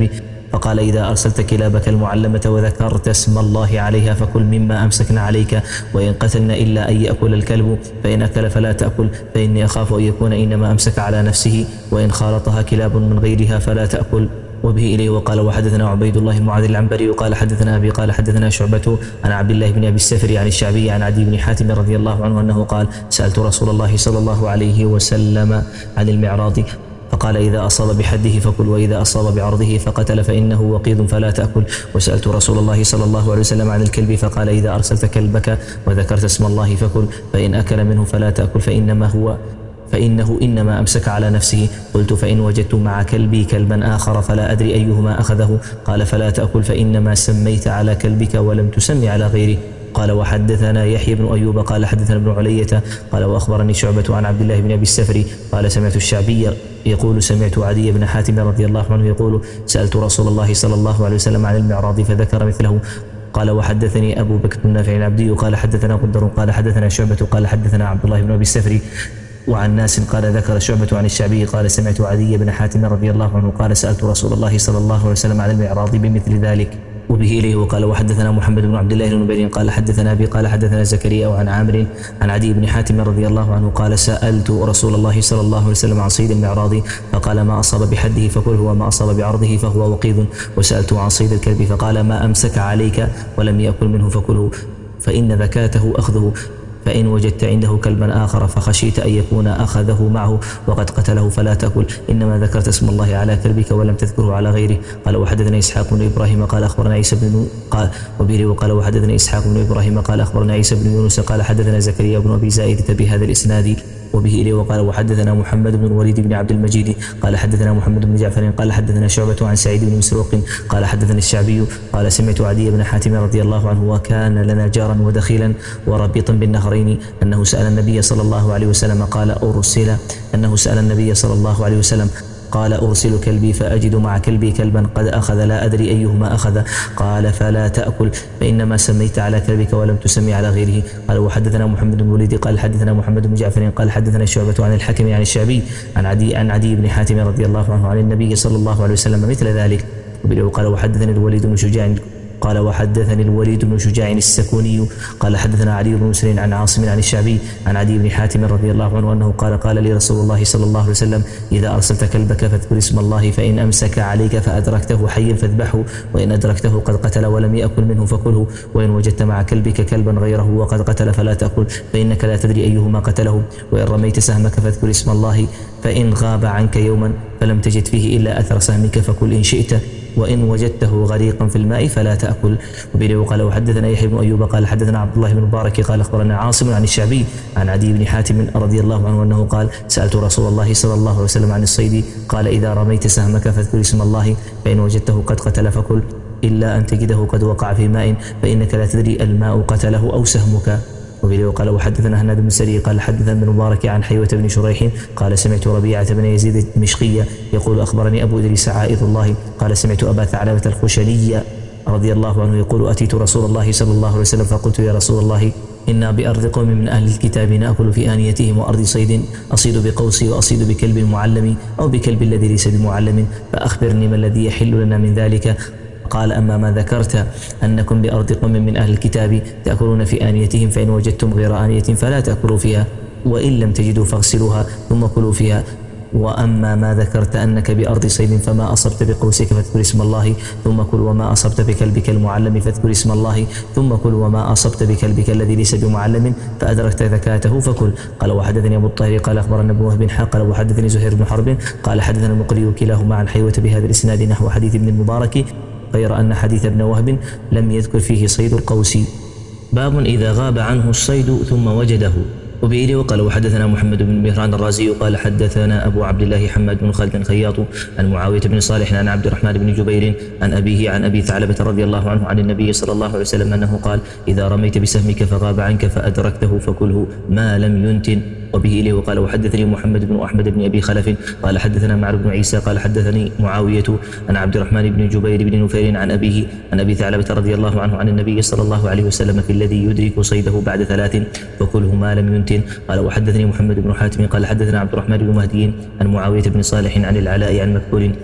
فقال إذا أرسلت كلابك المعلمة وذكرت اسم الله عليها فكل مما أمسكن عليك، وإن قتلن إلا أن يأكل الكلب، فإن أكل فلا تأكل، فإني أخاف أن يكون إنما أمسك على نفسه، وإن خالطها كلاب من غيرها فلا تأكل. وبه إليه وقال وحدثنا عبيد الله بن معاذ العنبري قال حدثنا أبي قال حدثنا شعبة عن عبد الله بن أبي السفر عن الشعبي عن عدي بن حاتم رضي الله عنه أنه قال سألت رسول الله صلى الله عليه وسلم عن المعراض فقال إذا أصاب بحده فكل، وإذا أصاب بعرضه فقتل فإنه وقيض فلا تأكل. وسألت رسول الله صلى الله عليه وسلم عن الكلب فقال إذا أرسلت كلبك وذكرت اسم الله فكل، فإن أكل منه فلا تأكل فإنما هو فإنه إنما أمسك على نفسه. قلت فإن وجدت مع كلبي كلبا آخر فلا أدري أيهما أخذه، قال فلا تأكل فإنما سميت على كلبك ولم تسمي على غيره. قال وحدثنا يحيى بن أيوب قال حدثنا ابن علية قال وأخبرني شعبة عن عبد الله بن أبي السفر قال سمعت الشعبي يقول سمعت عدي بن حاتم رضي الله عنه يقول سألت رسول الله صلى الله عليه وسلم عن المعراض فذكر مثله. قال وحدثني أبو بكر بن نافع العبدي قال حدثنا غندر قال حدثنا شعبة قال حدثنا عبد الله بن أبي السفر وعن ناس قال ذكر شعبة عن الشعبي قال سمعت عدي بن حاتم رضي الله عنه قال سألت رسول الله صلى الله عليه وسلم عن المعراض بمثل ذلك. وبه إليه وقال وحدثنا محمد بن عبد الله بن نبيل قال حدثنا أبي قال حدثنا زكريا وعن عامر عن عدي بن حاتم رضي الله عنه قال سألت رسول الله صلى الله عليه وسلم عن صيد المعراض فقال ما أصاب بحده فكله وما أصاب بعرضه فهو وقيض. وسألته عن صيد الكلب فقال ما أمسك عليك ولم يأكل منه فكله فإن ذكاته أخذه، فإن وجدت عنده كلبا آخر فخشيت أن يكون أخذه معه وقد قتله فلا تأكل، إنما ذكرت اسم الله على كلبك ولم تذكره على غيره. قال وحدثنا إسحاق بن إبراهيم قال أخبرنا عيسى بن قال وبه وقال وحدثنا إسحاق بن إبراهيم قال أخبرنا عيسى بن يونس قال حدثنا زكريا بن أبي زائدة بهذا الإسناد. وبه إليه وقال وحدثنا محمد بن الوليد بن عبد المجيد قال حدثنا محمد بن جعفر قال حدثنا شعبة عن سعيد بن مسروق قال حدثنا الشعبي قال سمعت عدي بن حاتم رضي الله عنه وكان لنا جارا ودخيلا وربيطا بالنهرين أنه سأل النبي صلى الله عليه وسلم قال أرسل أنه سأل النبي صلى الله عليه وسلم قال أرسل كلبي فأجد مع كلبي كلبا قد أخذ لا أدري أيهما أخذ، قال فلا تأكل فإنما سميت على كلبك ولم تسمي على غيره. قال وحدثنا محمد بن الوليد قال حدثنا محمد بن جعفر قال حدثنا شعبة عن الحكم عن الشعبي عن عدي عن عدي بن حاتم رضي الله عنه عن النبي صلى الله عليه وسلم مثل ذلك. وقال وحدثني الوليد بن شجاع قال وحدثني الوليد بن شجاع السكوني قال حدثنا علي بن مسلم عن عاصم عن الشعبي عن عدي بن حاتم رضي الله عنه أنه قال قال لي رسول الله صلى الله عليه وسلم إذا أرسلت كلبك فاذكر اسم الله فإن أمسك عليك فأدركته حيا فاذبحه، وإن أدركته قد قتل ولم يأكل منه فكله، وإن وجدت مع كلبك كلبا غيره وقد قتل فلا تأكل فإنك لا تدري أيهما قتله، وإن رميت سهمك فاذكر اسم الله فإن غاب عنك يوما فلم تجد فيه إلا أثر سهمك فكل إن شئت، وإن وجدته غريقا في الماء فلا تأكل. وبه وقال وحدثنا يحيى بن أيوب قال حدثنا عبد الله بن مبارك قال أخبرنا عاصم عن الشعبي عن عدي بن حاتم رضي الله عنه أنه قال سألت رسول الله صلى الله عليه وسلم عن الصيد قال إذا رميت سهمك فاذكر اسم الله فإن وجدته قد قتل فكل إلا أن تجده قد وقع في ماء فإنك لا تدري الماء قتله أو سهمك. وبه وقال وحدثنا هناد بن سري قال حدثنا ابن مبارك عن حيوة بن شريح قال سمعت ربيعة بن يزيد الدمشقي يقول أخبرني أبو إدريس عائذ الله قال سمعت أبا ثعلبة الخشني رضي الله عنه يقول أتيت رسول الله صلى الله عليه وسلم فقلت يا رسول الله إنا بأرض قوم من أهل الكتاب نأكل في آنيتهم وأرض صيد أصيد بقوسي وأصيد بكلب معلم أو بكلب الذي ليس بمعلم فأخبرني ما الذي يحل لنا من ذلك. قال أما ما ذكرت أنكم بأرض قوم من أهل الكتاب تأكلون في آنيتهم فإن وجدتم غير آنية فلا تأكلوا فيها وإن لم تجدوا فاغسلوها ثم كلوا فيها. وأما ما ذكرت أنك بأرض صيد فما أصبت بقوسك فاذكر اسم الله ثم كل وما أصبت بكلبك المعلم فاذكر اسم الله ثم كل وما أصبت بكلبك الذي ليس بمعلم فأدركت ذكاته فكل. قال وحدثني أبو الطاهر قال أخبرنا ابن وهب قال وحدثني زهير بن حرب قال حدثنا المقري كلاهما عن حيوة بهذا الإسناد نحو حديث ابن المبارك غير أن حديث ابن وهب لم يذكر فيه صيد القوس. باب إذا غاب عنه الصيد ثم وجده. وبه وقال وحدثنا محمد بن مهران الرازي قال حدثنا أبو عبد الله حماد بن خالد خياط عن معاوية بن صالح عن عبد الرحمن بن جبير عن أبيه عن أبي ثعلبة رضي الله عنه عن النبي صلى الله عليه وسلم أنه قال إذا رميت بسهمك فغاب عنك فأدركته فكله ما لم ينتن. وبه إليه وقال وحدثني محمد بن أحمد بن أبي خلف قال حدثنا معر بن عيسى قال حدثني معاوية عن عبد الرحمن بن جبير بن نفير عن أبيه عن أبي ثعلبة رضي الله عنه عن النبي صلى الله عليه وسلم في الذي يدرك صيده بعد ثلاث فكله ما لم ينتن. قال وحدثني محمد بن حاتم قال حدثنا عبد الرحمن بن مهدي عن معاوية بن صالح عن العلاء عن مكحول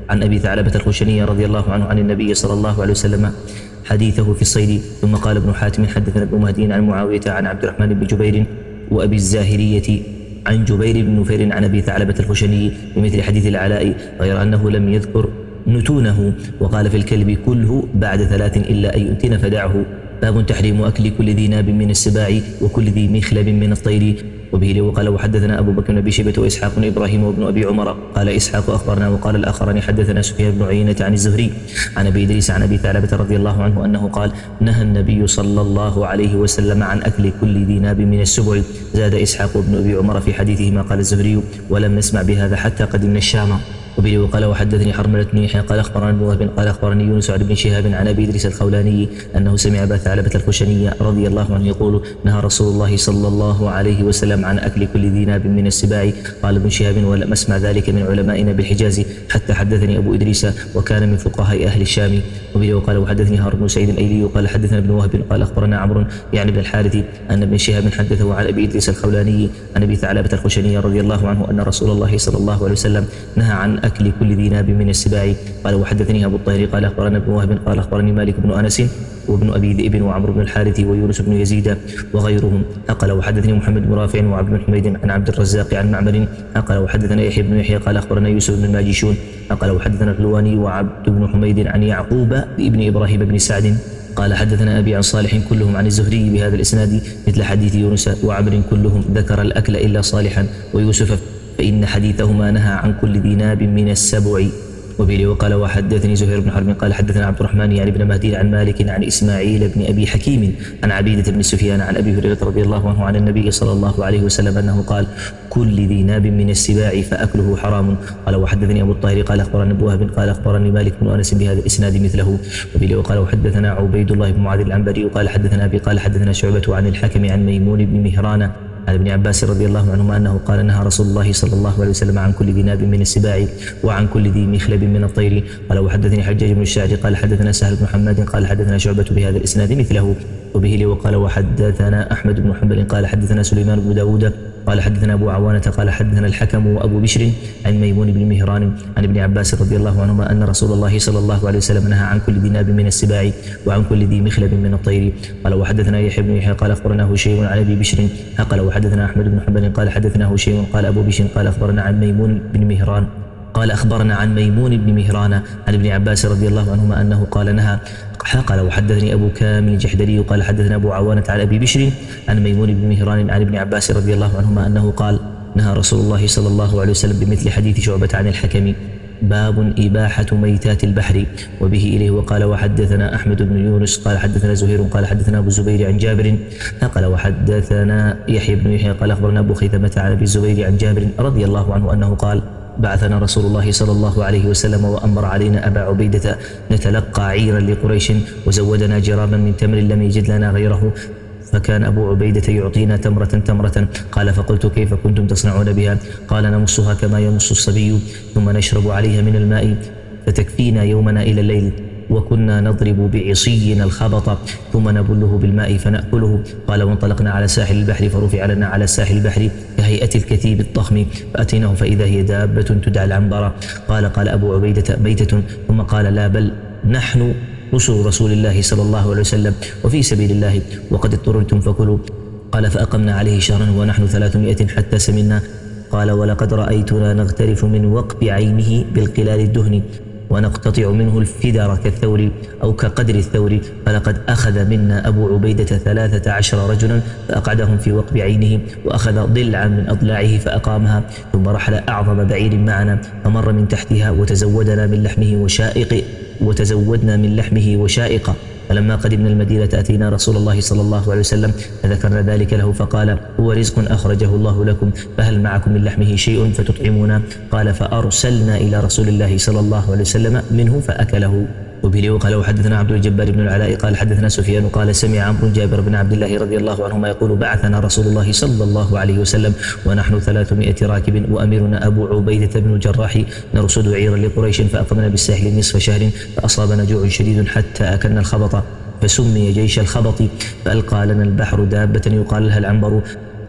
عن أبي ثعلبة الخشني رضي الله عنه عن النبي صلى الله عليه وسلم حديثه في الصيد. ثم قال ابن حاتم حدثنا ابن مهدي عن معاوية عن عبد الرحمن بن جبير وأبي الزاهرية عن جبير بن نفير عن أبي ثعلبة الخشني بمثل حديث العلاء غير أنه لم يذكر نتونه. وقال في الكلب كله بعد ثلاث إلا أن يؤتن فدعه. باب تحريم أكل كل ذي ناب من السباع وكل ذي مخلب من الطير. وبه وقال وحدثنا أبو بكر بن أبي شيبة وإسحاق بن إبراهيم وابن أبي عمر. قال إسحاق أخبرنا وقال الآخران حدثنا سفيان بن عيينة عن الزهري عن أبي إدريس عن أبي ثعلبة رضي الله عنه أنه قال نهى النبي صلى الله عليه وسلم عن أكل كل ذي ناب من السبع. زاد إسحاق بن أبي عمر في حديثه ما قال الزهري ولم نسمع بهذا حتى قدمنا الشام. وبه وقال وحدثني حرملة بن يحيى قال أخبرنا ابن وهب قال أخبرني يونس عن ابن شهاب عن أبي إدريس الخولاني أنه سمع أبا ثعلبة الخشني رضي الله عنه يقول نهى رسول الله صلى الله عليه وسلم عن أكل كل ذي ناب من السباع. قال ابن شهاب ولم أسمع ذلك من علمائنا بالحجاز حتى حدثني أبو إدريس وكان من فقهاء أهل الشام. وبه وقال وحدثني هارون بن سعيد الأيلي قال حدثنا ابن وهب قال أخبرنا عمرو يعني بن الحارث أن ابن شهاب حدثه عن أبي إدريس الخولاني عن أبي ثعلبة الخشني رضي الله عنه أن رسول الله صلى الله عليه وسلم نهى عن أكل كل ذي ناب من السباع. قال وحدثني أبو الطاهر قال أخبرنا ابن وهب قال أخبرني مالك بن أنس وابن أبي ذئب وعمرو بن الحارث ويونس بن يزيد وغيرهم. قال وحدثني محمد بن رافع وعبد بن حميد عن عبد الرزاق عن معمر. قال وحدثنا يحيى بن يحيى قال أخبرنا يوسف بن الماجشون. قال وحدثنا الحلواني وعبد بن حميد عن يعقوب ابن إبراهيم بن سعد قال حدثنا أبي عن صالح كلهم عن الزهري بهذا الإسناد مثل حديث يونس وعمر كلهم ذكر الأكل إلا صالحا ويوسف فإن حديثهما نهى عن كل ذي ناب من السبع. وبه وقال وحدثني زهير بن حرب قال حدثنا عبد الرحمن يعني بن مهدي عن مالك عن إسماعيل بن أبي حكيم عن عبيدة بن سفيان عن أبي هريرة رضي الله عنه عن النبي صلى الله عليه وسلم أنه قال كل ذي ناب من السباع فأكله حرام. قال وحدثني أبو الطاهر قال أخبرني أبو وهب قال أخبرني مالك بن أنس بهذا الإسناد مثله. وبه وقال وحدثنا عبيد الله بن معاذ العنبري قال حدثنا أبي قال حدثنا شعبة عن الحكم عن ميمون بن مهران عن ابن عباس رضي الله عنهما أنه قال نهى رسول الله صلى الله عليه وسلم عن كل ذي ناب من السباع وعن كل ذي مخلب من الطير. قال وحدثني حجاج بن الشاعر قال حدثنا سهل بن حماد قال حدثنا شعبة بهذا الإسناد مثله. وبه وقال وحدثنا أحمد بن حنبل قال حدثنا سليمان بن داود قال حدثنا أبو عوانة قال حدثنا الحكم وأبو بشر عن ميمون بن مهران عن ابن عباس رضي الله عنهما أن رسول الله صلى الله عليه وسلم نهى عن كل ذي ناب من السباع وعن كل ذي مخلب من الطير. قال وحدثنا يحيى بن يحيى قال أخبرنا هشيم عن أبي بشر قال وحدثنا أحمد بن حنبل قال حدثنا هشيم قال أبو بشر قال أخبرنا عن ميمون بن مهران قال أخبرنا عن ميمون بن مهران عن ابن عباس رضي الله عنهما أنه قال نهى. قال وحدثني أبو كامل الجحدري قال حدثنا أبو عوانة عن أبي بشر عن ميمون بن مهران عن ابن عباس رضي الله عنهما أنه قال نهى رسول الله صلى الله عليه وسلم بمثل حديث شعبة عن الحكم. باب إباحة ميتات البحر. وبه إليه وقال وحدثنا أحمد بن يونس قال حدثنا زهير قال حدثنا أبو الزبير عن جابر. قال وحدثنا يحيى بن يحيى قال أخبرنا أبو خيثمة عن أبي الزبير عن جابر رضي الله عنه أنه قال بعثنا رسول الله صلى الله عليه وسلم وأمر علينا أبا عبيدة نتلقى عيرا لقريش وزودنا جرابا من تمر لم يجد لنا غيره فكان أبو عبيدة يعطينا تمرة تمرة. قال فقلت كيف كنتم تصنعون بها؟ قال نمصها كما يمص الصبي ثم نشرب عليها من الماء فتكفينا يومنا إلى الليل وكنا نضرب بعصينا الخبط ثم نبله بالماء فنأكله. قال وانطلقنا على ساحل البحر فرفع لنا على ساحل البحر كهيئة الكثيب الضخم فأتيناه فإذا هي دابة تدعى العنبرة. قال قال أبو عبيدة ميتة ثم قال لا بل نحن رسل رسول الله صلى الله عليه وسلم وفي سبيل الله وقد اضطررتم فكلوا. قال فأقمنا عليه شهرا ونحن ثلاثمائة حتى سمنا. قال ولقد رأيتنا نغترف من وقب عينه بالقلال الدهن ونقتطع منه الفدر كالثور أو كقدر الثور. فلقد أخذ منا أبو عبيدة ثلاثة عشر رجلا فأقعدهم في وقب عينه وأخذ ضلعا من أضلاعه فأقامها ثم رحل أعظم بعير معنا فمر من تحتها وتزودنا من لحمه وشائق وتزودنا من لحمه وشائقة. فلما قدمنا المدينة أتينا رسول الله صلى الله عليه وسلم فذكرنا ذلك له فقال هو رزق أخرجه الله لكم فهل معكم من لحمه شيء فتطعمونا؟ قال فأرسلنا إلى رسول الله صلى الله عليه وسلم منه فأكله. وبه وقال وحدثنا عبد الجبار بن العلاء قال حدثنا سفيان قال سمع عمرو جابر بن عبد الله رضي الله عنهما يقول بعثنا رسول الله صلى الله عليه وسلم ونحن ثلاثمائة راكب وأميرنا أبو عبيدة بن الجراح نرصد عيرا لقريش فأقمنا بالساحل نصف شهر فأصابنا جوع شديد حتى أكلنا الخبط فسمي جيش الخبط. فألقى لنا البحر دابة يقال لها العنبر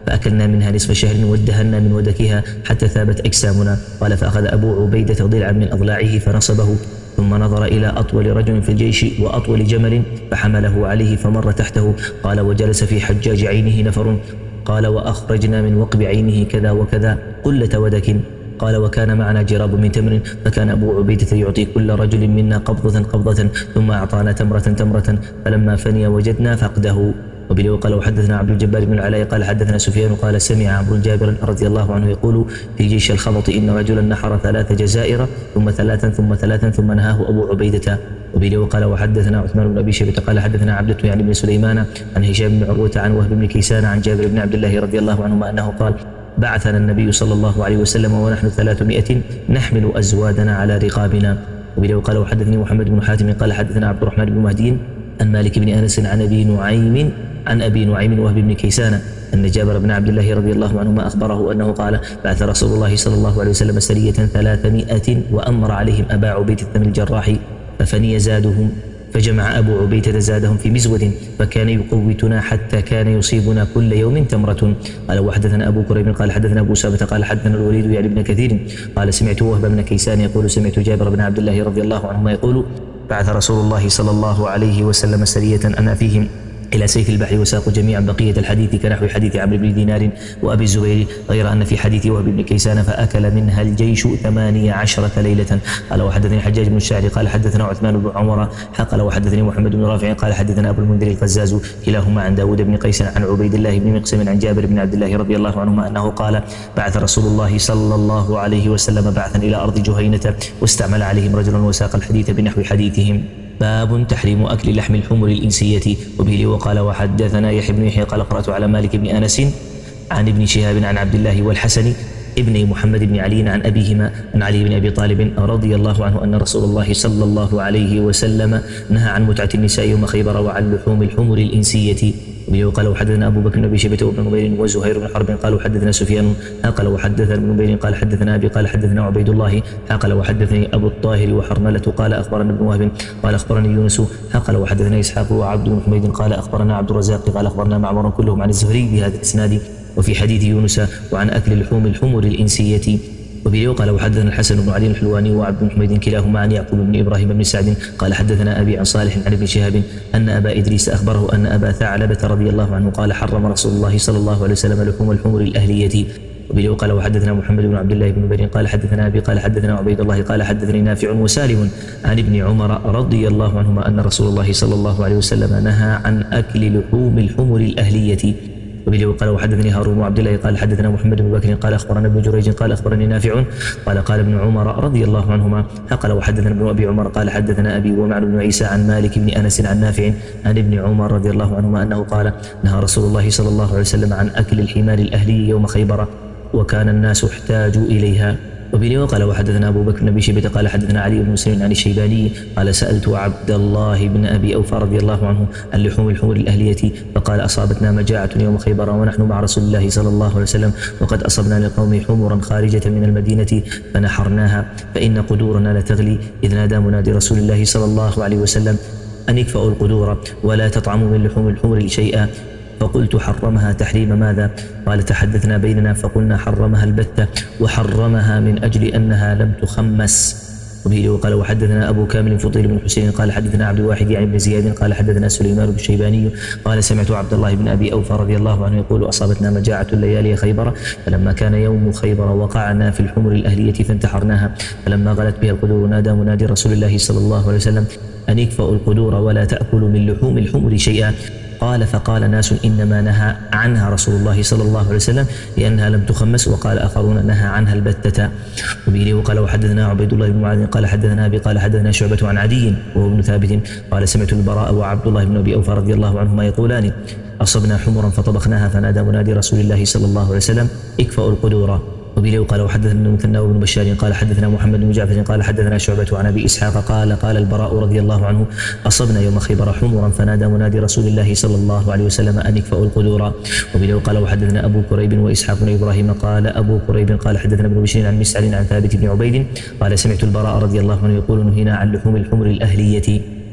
فأكلنا منها نصف شهر وادهنا من ودكها حتى ثابت أجسامنا. قال فأخذ أبو عبيدة ضلعا من أضلاعه فنصبه، ثم نظر إلى أطول رجل في الجيش وأطول جمل فحمله عليه فمر تحته. قال وجلس في حجاج عينه نفر. قال وأخرجنا من وقب عينه كذا وكذا قلة ودك. قال وكان معنا جراب من تمر، فكان أبو عبيدة يعطي كل رجل منا قبضة قبضة، ثم أعطانا تمرة تمرة، فلما فني وجدنا فقده. وبه قال وحدثنا عبد الجبار بن العلاء قال حدثنا سفيان قال سمع عمرو جابر رضي الله عنه يقول في جيش الخبط إن رجلا نحر ثلاث جزائر ثم ثلاثا ثم ثلاثا ثم نهاه أبو عبيدة. وبه قال وحدثنا عثمان بن أبي شيبة قال حدثنا عبدة يعني بن سليمان عن هشام بن عروة عن وهب بن كيسان عن جابر بن عبد الله رضي الله عنهما أنه قال بعثنا النبي صلى الله عليه وسلم ونحن ثلاثمائة نحمل أزوادنا على رقابنا. وبه قال وحدثني محمد بن حاتم قال حدثنا عبد الرحمن بن مهدي عن مالك بن أنس عن أبي نعيم عن أبي نعيم وهب بن كيسان أن جابر بن عبد الله رضي الله عنهما أخبره أنه قال بعث رسول الله صلى الله عليه وسلم سرية ثلاثمائة وأمر عليهم أبا عبيدة بن الجراح ففني زادهم، فجمع أبو عبيدة زادهم في مزود فكان يقوتنا حتى كان يصيبنا كل يوم تمرة. قال وحدثنا أبو كريب قال حدثنا أبو سامة قال حدثنا الوليد يعني بن كثير قال سمعت وهب بن كيسان يقول سمعت جابر بن عبد الله رضي الله عنهما يقول بعث رسول الله صلى الله عليه وسلم سرية أنا فيهم إلى سيف البحر وساقوا جميعا بقية الحديث كنحو حديث عمرو بن دينار وأبي الزبير غير أن في حديث وهب بن كيسان فأكل منها الجيش ثمانية عشرة ليلة. قال وحدثني حجاج بن الشاعر قال حدثنا عثمان بن عمر قال وحدثني محمد بن رافع قال حدثنا أبو المنذر القزاز كلاهما عن داود بن قيس عن عبيد الله بن مقسم عن جابر بن عبد الله رضي الله عنهما أنه قال بعث رسول الله صلى الله عليه وسلم بعثا إلى أرض جهينة واستعمل عليهم رجلا وساق الحديث بنحو حديثهم. باب تحريم أكل لحم الحمر الإنسية. وبه وقال وحدثنا يحيى بن يحيى قال قرأت على مالك بن أنس عن ابن شهاب عن عبد الله والحسن ابن محمد بن علي عن أبيهما عن علي بن أبي طالب رضي الله عنه أن رسول الله صلى الله عليه وسلم نهى عن متعة النساء يوم خيبر وعن لحوم الحمر الإنسية. وبه قال وحدثنا أبو بكر بن أبي شيبة وابن نمير وزهير بن حرب قال وحدثنا سفيان قال وحدثنا ابن نمير قال حدثنا أبي قال حدثنا عبيد الله قال وحدثني أبو الطاهر وحرملة قال أخبرنا ابن وهب قال أخبرني يونس قال وحدثنا إسحاق وعبد بن حميد قال أخبرنا عبد الرزاق قال أخبرنا معمر كلهم عن الزهري بهذا الإسناد وفي حديث يونس وعن أكل لحوم الحمر الإنسية. وبه قال وحدثنا الحسن بن علي الحلواني وعبد بن حميد كلاهما عن يعقوب بن إبراهيم بن سعد قال حدثنا أبي عن صالح عن ابن شهاب أن أبا إدريس أخبره أن أبا ثعلبة رضي الله عنه قال حرم رسول الله صلى الله عليه وسلم لحوم الحمر الأهلية. وبه قال وحدثنا محمد بن عبد الله بن نمير قال حدثنا أبي قال حدثنا عبيد الله قال حدثني نافع وسالم عن ابن عمر رضي الله عنهما أن رسول الله صلى الله عليه وسلم نهى عن أكل لحوم الحمر الأهلية. وبه قال وحدثني هارون وعبد الله قال حدثنا محمد بن بكر قال أخبرنا ابن جريج قال أخبرني نافع قال قال ابن عمر رضي الله عنهما قال وحدثنا ابن أبي عمر قال حدثنا أبي ومعن بن عيسى عن مالك بن أنس عن نافع عن ابن عمر رضي الله عنهما أنه قال نهى رسول الله صلى الله عليه وسلم عن أكل الحمار الأهلي يوم خيبر وكان الناس احتاجوا إليها. وبه وقال وحدثنا أبو بكر بن أبي شيبة قال حدثنا علي بن مسلم عن الشيباني قال سألت عبد الله بن أبي أوفى رضي الله عنه عن لحوم الحمر الأهلية فقال أصابتنا مجاعة يوم خيبر ونحن مع رسول الله صلى الله عليه وسلم وقد أصبنا للقوم حمرا خارجة من المدينة فنحرناها فإن قدورنا لتغلي إذ نادى منادي رسول الله صلى الله عليه وسلم أن اكفأوا القدور ولا تطعموا من لحوم الحمر شيئا فقلت حرمها تحريم ماذا؟ قال تحدثنا بيننا فقلنا حرمها البتة وحرمها من أجل أنها لم تخمس. وبه وقال وحدثنا أبو كامل فضيل بن حسين قال حدثنا عبد الواحد يعني بن زياد قال حدثنا سليمان بن الشيباني قال سمعت عبد الله بن أبي أوفى رضي الله عنه يقول أصابتنا مجاعة الليالي خيبر فلما كان يوم خيبر وقعنا في الحمر الأهلية فانتحرناها فلما غلت بها القدور نادى منادي رسول الله صلى الله عليه وسلم أن اكفأوا القدور ولا تأكلوا من لحوم الحمر شيئا. قال فقال ناس إنما نهى عنها رسول الله صلى الله عليه وسلم لأنها لم تخمس وقال آخرون نهى عنها البتة. وبه وقال وحدثنا عبيد الله بن معاذ قال حدثنا أبي قال حدثنا شعبة عن عدي وهو ابن ثابت قال سمعت البراء وعبد الله بن أبي أوفى رضي الله عنهما يقولان أصبنا حمرا فطبخناها فنادى منادي رسول الله صلى الله عليه وسلم اكفأوا القدور. وبه وقال وحدثنا المثنى بن بشار قال حدثنا محمد بن جعفر قال حدثنا شعبة عن أبي إسحاق قال قال البراء رضي الله عنه أصبنا يوم خيبر حمرا فنادى منادي رسول الله صلى الله عليه وسلم أن اكفأوا القدور. وبه وقال وحدثنا أبو كريب وإسحاق بن إبراهيم قال أبو كريب قال حدثنا ابن بشير عن مسعر عن ثابت بن عبيد قال سمعت البراء رضي الله عنه يقول نهينا عن لحوم الحمر الأهلية.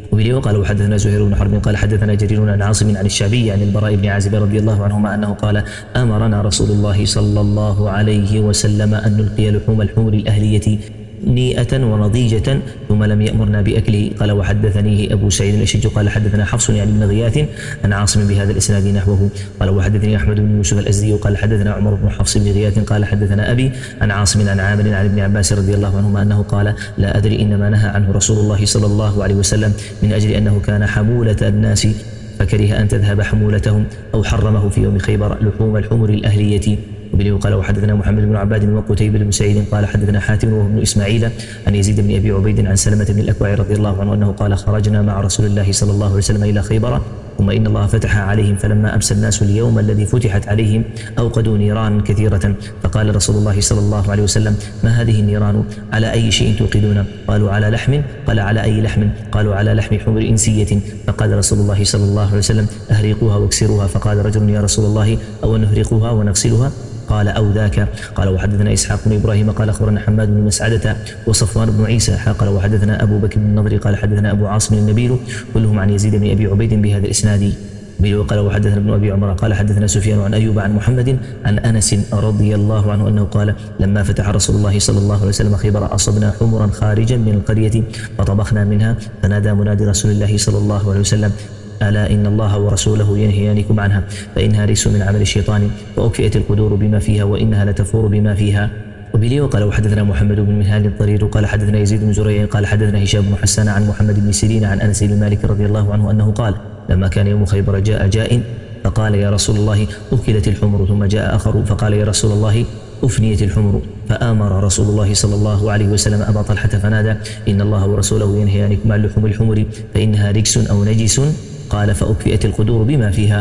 وبه وقال وحدثنا زهير بن حرب قال حدثنا جرير عن عاصم عن الشعبي عن البراء بن عازب رضي الله عنهما أنه قال أمرنا رسول الله صلى الله عليه وسلم أن نلقي لحوم الحمر الأهلية نيئة ونضيجة ثم لم يأمرنا بأكله. قال وحدثنيه أبو سعيد الأشج قال حدثنا حفص يعني بن غياث عن عاصم بهذا الإسناد نحوه. قال وحدثني أحمد بن يوسف الأزدي قال حدثنا عمر بن حفص بن غياث قال حدثنا أبي عن عاصم عن عامر عن ابن عباس رضي الله عنهما أنه قال لا أدري إنما نهى عنه رسول الله صلى الله عليه وسلم من أجل أنه كان حمولة الناس فكره أن تذهب حمولتهم أو حرمه في يوم خيبر لحوم الحمر الأهلية. وبه قال وحدثنا محمد بن عباد وقتيبة بن سعيد قال حدثنا حاتم وهو ابن إسماعيل عن يزيد بن أبي عبيد عن سلمة بن الأكوع رضي الله عنه أنه قال خرجنا مع رسول الله صلى الله عليه وسلم إلى خيبر ثم إن الله فتح عليهم فلما أمسى الناس اليوم الذي فتحت عليهم أوقدوا نيران كثيرة فقال رسول الله صلى الله عليه وسلم ما هذه النيران على أي شيء توقدون؟ قالوا على لحم. قال على أي لحم؟ قالوا على لحم حمر إنسية. فقال رسول الله صلى الله عليه وسلم أهريقوها واكسروها. فقال رجل يا رسول الله أو نهرقها ونغسلها؟ قال أو ذاك. قال وحدثنا إسحاق بن إبراهيم قال أخبرنا حماد بن مسعدة وصفوان بن عيسى قال وحدثنا أبو بكر بن النضر قال حدثنا أبو عاصم النبيل كلهم عن يزيد بن أبي عبيد بهذا الإسناد. قال وحدثنا ابن أبي عمر قال حدثنا سفيان عن أيوب عن محمد عن أنس رضي الله عنه أنه قال لما فتح رسول الله صلى الله عليه وسلم خيبر أصبنا حمرا خارجا من القرية فطبخنا منها فنادى منادي رسول الله صلى الله عليه وسلم ألا إن الله ورسوله ينهيانكم عنها فإنها رجس من عمل الشيطان وأكفئت القدور بما فيها وإنها لتفور بما فيها. وبه وقال وحدثنا محمد بن منهال الضرير قال حدثنا يزيد بن زريع قال حدثنا هشام بن حسان عن محمد بن سيرين عن أنس بن مالك رضي الله عنه أنه قال لما كان يوم خيبر جاء جاء فقال يا رسول الله أكلت الحمر ثم جاء آخر فقال يا رسول الله أفنيت الحمر فآمر رسول الله صلى الله عليه وسلم أبا طلحة فنادى إن الله ورسوله ينهيانكم عن لحوم الحمر فإنها رجس أو نجس قال فأكفئت القدور بما فيها.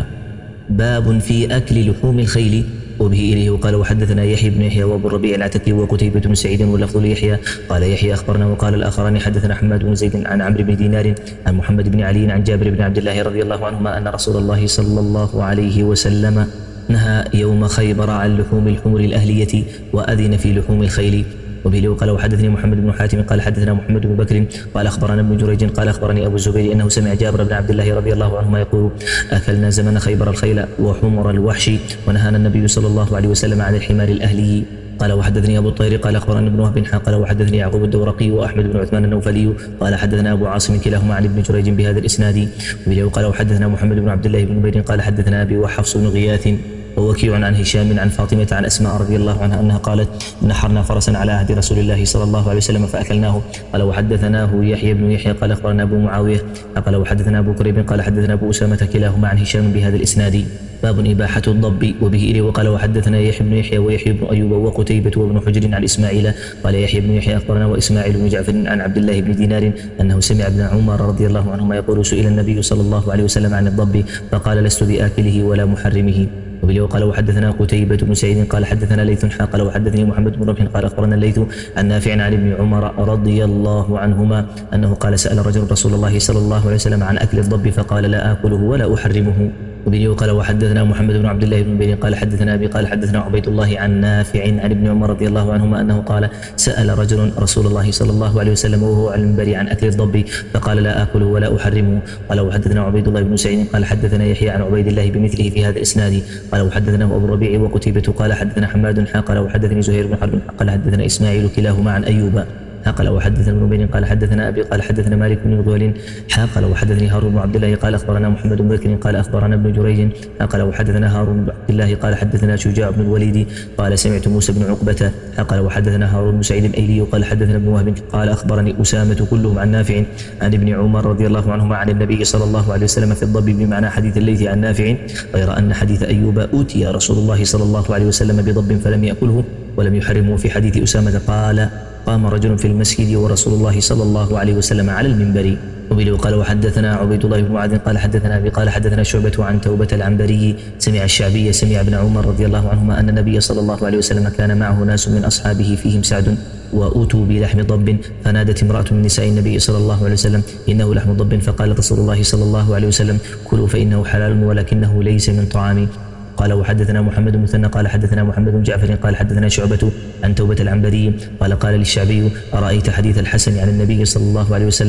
باب في أكل لحوم الخيل. وبه إليه وقال وحدثنا يحيى بن يحيى وابو الربيع العتكي وقتيبة بن سعيد واللفظ ليحيى قال يحيى أخبرنا وقال الآخران حدثنا حماد بن زيد عن عمرو بن دينار عن محمد بن علي عن جابر بن عبد الله رضي الله عنهما أن رسول الله صلى الله عليه وسلم نهى يوم خيبر عن لحوم الحمر الأهلية وأذن في لحوم الخيل. وبه قال وحدثني محمد بن حاتم قال حدثنا محمد بن بكر قال أخبرنا ابن جريج قال أخبرني أبو الزبير أنه سمع جابر بن عبد الله رضي الله عنهما يقول أكلنا زمن خيبر الخيل وحمر الوحش ونهانا النبي صلى الله عليه وسلم عن الحمار الأهلي. قال وحدثني أبو الطير قال أخبرنا ابن وهب قال وحدثني يعقوب الدورقي وأحمد بن عثمان النوفلي قال حدثنا أبو عاصم كلاهما عن ابن جريج بهذا الإسناد. وبه قال وحدثنا محمد بن عبد الله بن نمير قال حدثنا أبي وحفص بن غياث ووكيع عن هشام عن فاطمة عن أسماء رضي الله عنها أنها قالت نحرنا فرسا على عهد رسول الله صلى الله عليه وسلم فأكلناه. قال وحدثناه يحيى بن يحيى قال أخبرنا أبو معاوية قال وحدثنا أبو كريب قال حدثنا أبو أسامة كلاهما عن هشام بهذا الإسناد. باب إباحة الضب. وبه إليه وقال وحدثنا يحيى بن يحيى ويحيى بن أيوب وقتيبة وابن حجر عن إسماعيل قال يحيى بن يحيى أخبرنا وإسماعيل بن جعفر عن عبد الله بن دينار أنه سمع ابن عمر رضي الله عنهما يقول سئل النبي صلى الله عليه وسلم عن الضب فقال لست بآكله ولا محرمه. وبه قال وحدثنا قتيبة بن سعيد قال حدثنا ليث قال وحدثني محمد بن رمح قال أخبرنا الليث عن نافع عن ابن عمر رضي الله عنهما أنه قال سأل رجل رسول الله صلى الله عليه وسلم عن أكل الضب فقال لا آكله ولا أحرمه. وبه قال وحدثنا محمد بن عبد الله بن بير قال حدثنا أبي قال حدثنا عبيد الله عن نافع عن ابن عمر رضي الله عنهما أنه قال سأل رجل رسول الله صلى الله عليه وسلم وهو على المنبر عن أكل الضب فقال لا آكله ولا أحرمه. قال وحدثنا عبيد الله بن سعيد قال حدثنا يحيى عن عبيد الله بمثله في هذا الإسناد. قال وحدثنا أبو الربيع وقتيبة قال حدثنا حماد قال وحدثني زهير بن حرب قال حدثنا إسماعيل كلاهما عن أيوب قال وحدثنا ابن بن قال حدثنا أبي قال حدثنا مالك بن غول قال وحدثني هارون بن عبد الله قال أخبرنا محمد بن بكر قال أخبرنا ابن جريج قال وحدثنا هارون بن عبد الله قال حدثنا شجاع بن الوليد قال سمعت موسى بن عقبة قال وحدثنا هارون بن سعيد الأيلي قال حدثنا ابن وهب قال أخبرني أسامة كلهم عن نافع عن ابن عمر رضي الله عنهما عن النبي صلى الله عليه وسلم في الضب بمعنى حديث الليث عن نافع غير أن حديث أيوب أوتي رسول الله صلى الله عليه وسلم بضب فلم يأكله ولم يحرمه. في حديث أسامة قال قام رجل في المسجد ورسول الله صلى الله عليه وسلم على المنبر. وبه قال وحدثنا عبيد الله بن معاذ قال حدثنا أبي قال حدثنا شعبة عن توبة العنبري سمع الشعبي سمع ابن عمر رضي الله عنهما أن النبي صلى الله عليه وسلم كان معه ناس من أصحابه فيهم سعد وأوتوا بلحم ضب فنادت امرأة من نساء النبي صلى الله عليه وسلم إنه لحم ضب فقال رسول الله صلى الله عليه وسلم كلوا فإنه حلال ولكنه ليس من طعامي. قال وحدثنا محمد بن مثنى قال حدثنا محمد بن جعفر قال حدثنا شعبة عن توبة العنبري قال قال للشعبي أرأيت حديث الحسن عن النبي صلى الله عليه وسلم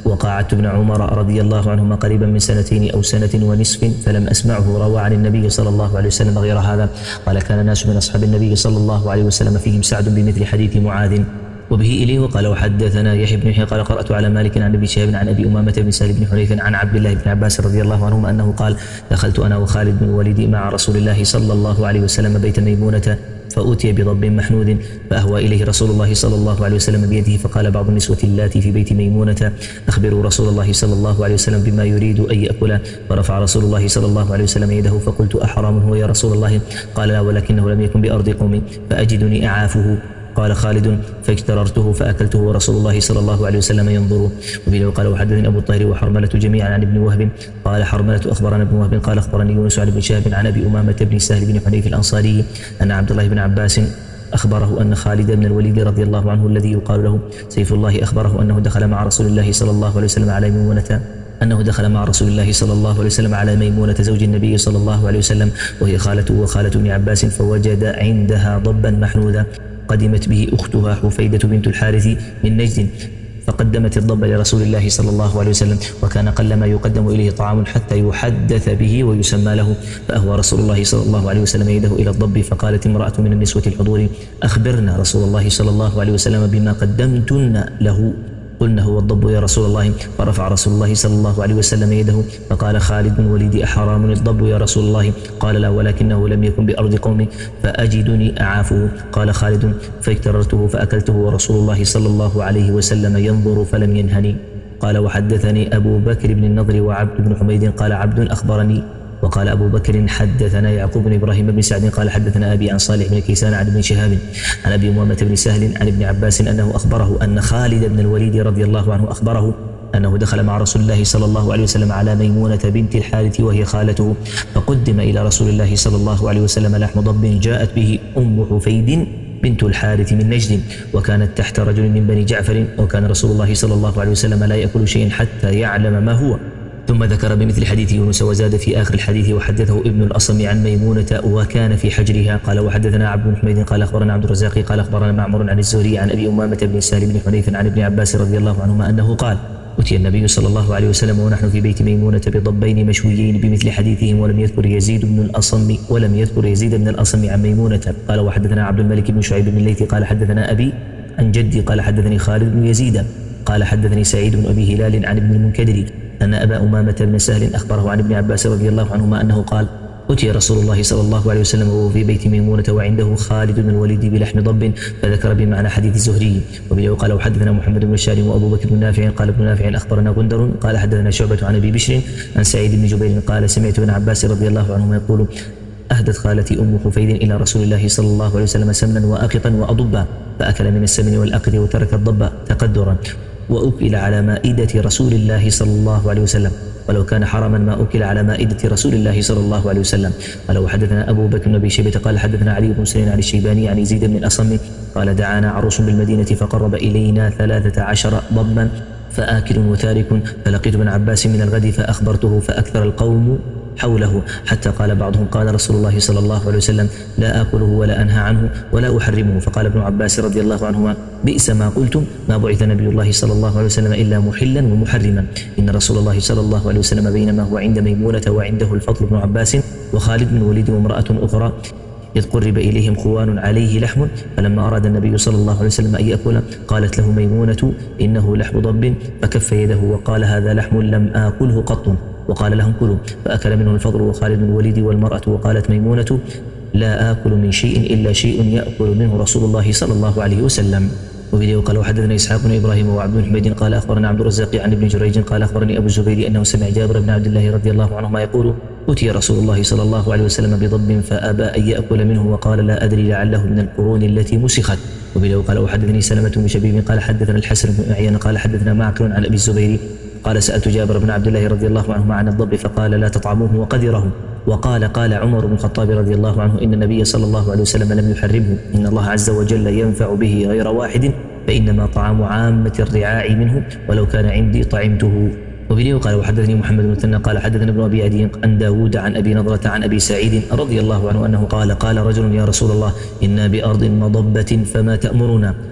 وقعدت ابن عمر رضي الله عنهما قريبا من سنتين أو سنة ونصف فلم أسمعه روى عن النبي صلى الله عليه وسلم غير هذا. قال كان ناس من أصحاب النبي صلى الله عليه وسلم فيهم سعد بمثل حديث معاذ وبه إليه. وقال وحدثنا يحيى بن يحيى قال قرأت على مالك عن ابي شهاب عن أبي أمامة بن سهل بن حنيف عن عبد الله بن عباس رضي الله عنهما أنه قال دخلت أنا وخالد بن الوليد مع رسول الله صلى الله عليه وسلم بيت ميمونة فأتي بضب محنود فأهوى إليه رسول الله صلى الله عليه وسلم بيده فقال بعض النسوة اللاتي في بيت ميمونة أخبروا رسول الله صلى الله عليه وسلم بما يريد أن يأكل. فرفع رسول الله صلى الله عليه وسلم يده فقلت أحرام هو يا رسول الله؟ قال لا ولكنه لم يكن بأرض قوم فأجدني أعافه. قال خالد فاجتررته فأكلته ورسول الله صلى الله عليه وسلم ينظر. وبه قال وحدثني أبو الطاهر وحرملة جميعا عن ابن وهب قال حرملة أخبرنا ابن وهب قال أخبرني يونس عن ابن شهاب عن أبي أمامة بن سهل بن حنيف الأنصاري أن عبد الله بن عباس أخبره أن خالد بن الوليد رضي الله عنه الذي يقال له سيف الله أخبره أنه دخل مع رسول الله صلى الله عليه وسلم على ميمونة أنه دخل مع رسول الله صلى الله عليه وسلم على ميمونة زوج النبي صلى الله عليه وسلم وهي خالته وخالة ابن عباس فوجد عندها ضبا محنودا قدمت به أختها حفيدة بنت الحارث من نجد فقدمت الضب لرسول الله صلى الله عليه وسلم وكان قلما يقدم إليه طعام حتى يحدث به ويسمى له. فأهوى رسول الله صلى الله عليه وسلم يده إلى الضب فقالت امرأة من النسوة الحضور أخبرنا رسول الله صلى الله عليه وسلم بما قدمتن له. قلنا هو الضب يا رسول الله. فرفع رسول الله صلى الله عليه وسلم يده فقال خالد بن الوليد أحرام الضب يا رسول الله؟ قال لا ولكنه لم يكن بأرض قوم فأجدني أعافه. قال خالد فاجتررته فأكلته ورسول الله صلى الله عليه وسلم ينظر فلم ينهني. قال وحدثني أبو بكر بن النضر وعبد بن حميد قال عبد أخبرني. وقال أبو بكر حدثنا يعقوب بن إبراهيم بن سعد قال حدثنا أبي عن صالح بن كيسان عن ابن شهاب عن أبي أمامة بن سهل عن ابن عباس أنه أخبره أن خالد بن الوليد رضي الله عنه أخبره أنه دخل مع رسول الله صلى الله عليه وسلم على ميمونة بنت الحارث وهي خالته فقدم إلى رسول الله صلى الله عليه وسلم لحم ضب جاءت به أم حفيد بنت الحارث من نجد وكانت تحت رجل من بني جعفر وكان رسول الله صلى الله عليه وسلم لا يأكل شيئا حتى يعلم ما هو. ثم ذكر بمثل حديث يونس وزاد في آخر الحديث وحدثه ابن الأصم عن ميمونة وكان في حجرها. قال وحدثنا عبد بن حميد قال أخبرنا عبد الرزاق قال أخبرنا معمر عن الزهري عن أبي أمامة بن سهل بن حنيف عن ابن عباس رضي الله عنهما أنه قال أتي النبي صلى الله عليه وسلم ونحن في بيت ميمونة بضبين مشويين بمثل حديثهم ولم يذكر يزيد بن الأصم ولم يذكر يزيد بن الأصم عن ميمونة. قال وحدثنا عبد الملك بن شعيب بن الليث قال حدثنا أبي عن جدي قال حدثني خالد بن يزيد قال حدثني سعيد بن أبي هلال عن ابن المنكدر أن أبا أمامة بن سهل أخبره عن ابن عباس رضي الله عنهما أنه قال أتي رسول الله صلى الله عليه وسلم وهو في بيت ميمونة وعنده خالد بن الوليد بلحم ضب فذكر بمعنى حديث الزهري. وبه قال وحدثنا محمد بن بشار وأبو بكر بن نافع قال ابن نافع أخبرنا غندر قال حدثنا شعبة عن أبي بشر عن سعيد بن جبير قال سمعت ابن عباس رضي الله عنهما يقول أهدت خالتي أم حفيد إلى رسول الله صلى الله عليه وسلم سمنا وأقطا وأضبا فأكل من السمن والأقط وترك الضب تقدرا وأكل على مائدة رسول الله صلى الله عليه وسلم ولو كان حراما ما أكل على مائدة رسول الله صلى الله عليه وسلم. قال وحدثنا أبو بكر بن أبي شيبة قال حدثنا علي بن سنين عن الشيباني عن يزيد بن الأصم قال دعانا عروس بالمدينة فقرب إلينا ثلاثة عشر ضبا فآكل وتارك فلقيت ابن عباس من الغد فأخبرته فأكثر القوم حوله حتى قال بعضهم قال رسول الله صلى الله عليه وسلم لا آكله ولا أنهى عنه ولا أحرمه. فقال ابن عباس رضي الله عنهما بئس ما قلتم ما بعث نبي الله صلى الله عليه وسلم إلا محلا ومحرما إن رسول الله صلى الله عليه وسلم بينما هو عند ميمونة وعنده الفضل بن عباس وخالد بن الوليد وامرأة أخرى إذ قرب إليهم خوان عليه لحم فلما أراد النبي صلى الله عليه وسلم أن يأكل قالت له ميمونة إنه لحم ضب فكف يده وقال هذا لحم لم آكله قط وقال لهم كلوا فأكل منه الفضل وخالد بن الوليد والمرأة. وقالت ميمونة لا آكل من شيء إلا شيء يأكل منه رسول الله صلى الله عليه وسلم. وبه قال وحدثنا إسحاق بن إبراهيم وعبد بن حميد قال أخبرنا عبد الرزاق عن ابن جريج قال أخبرني أبو الزبير أنه سمع جابر بن عبد الله رضي الله عنهما يقول أتي رسول الله صلى الله عليه وسلم بضب فأبى أن يأكل منه وقال لا أدري لعله من القرون التي مسخت. وبه قال وحدثني سلمة بن شبيب قال حدثنا الحسن بن أعين قال حدثنا معقل عن أبي الزبير قال سألت جابر بن عبد الله رضي الله عنهما عن الضب فقال لا تطعموه وقدره. وقال قال عمر بن الخطاب رضي الله عنه إن النبي صلى الله عليه وسلم لم يحرمه إن الله عز وجل ينفع به غير واحد فإنما طعام عامة الرعاع منه ولو كان عندي طعمته. وبه قال وحدثني محمد بن مثنى قال حدثنا ابن أبي عدي عن داود عن أبي نضرة عن أبي سعيد رضي الله عنه أنه قال قال رجل يا رسول الله إنا بأرض مضبة فما تأمرنا؟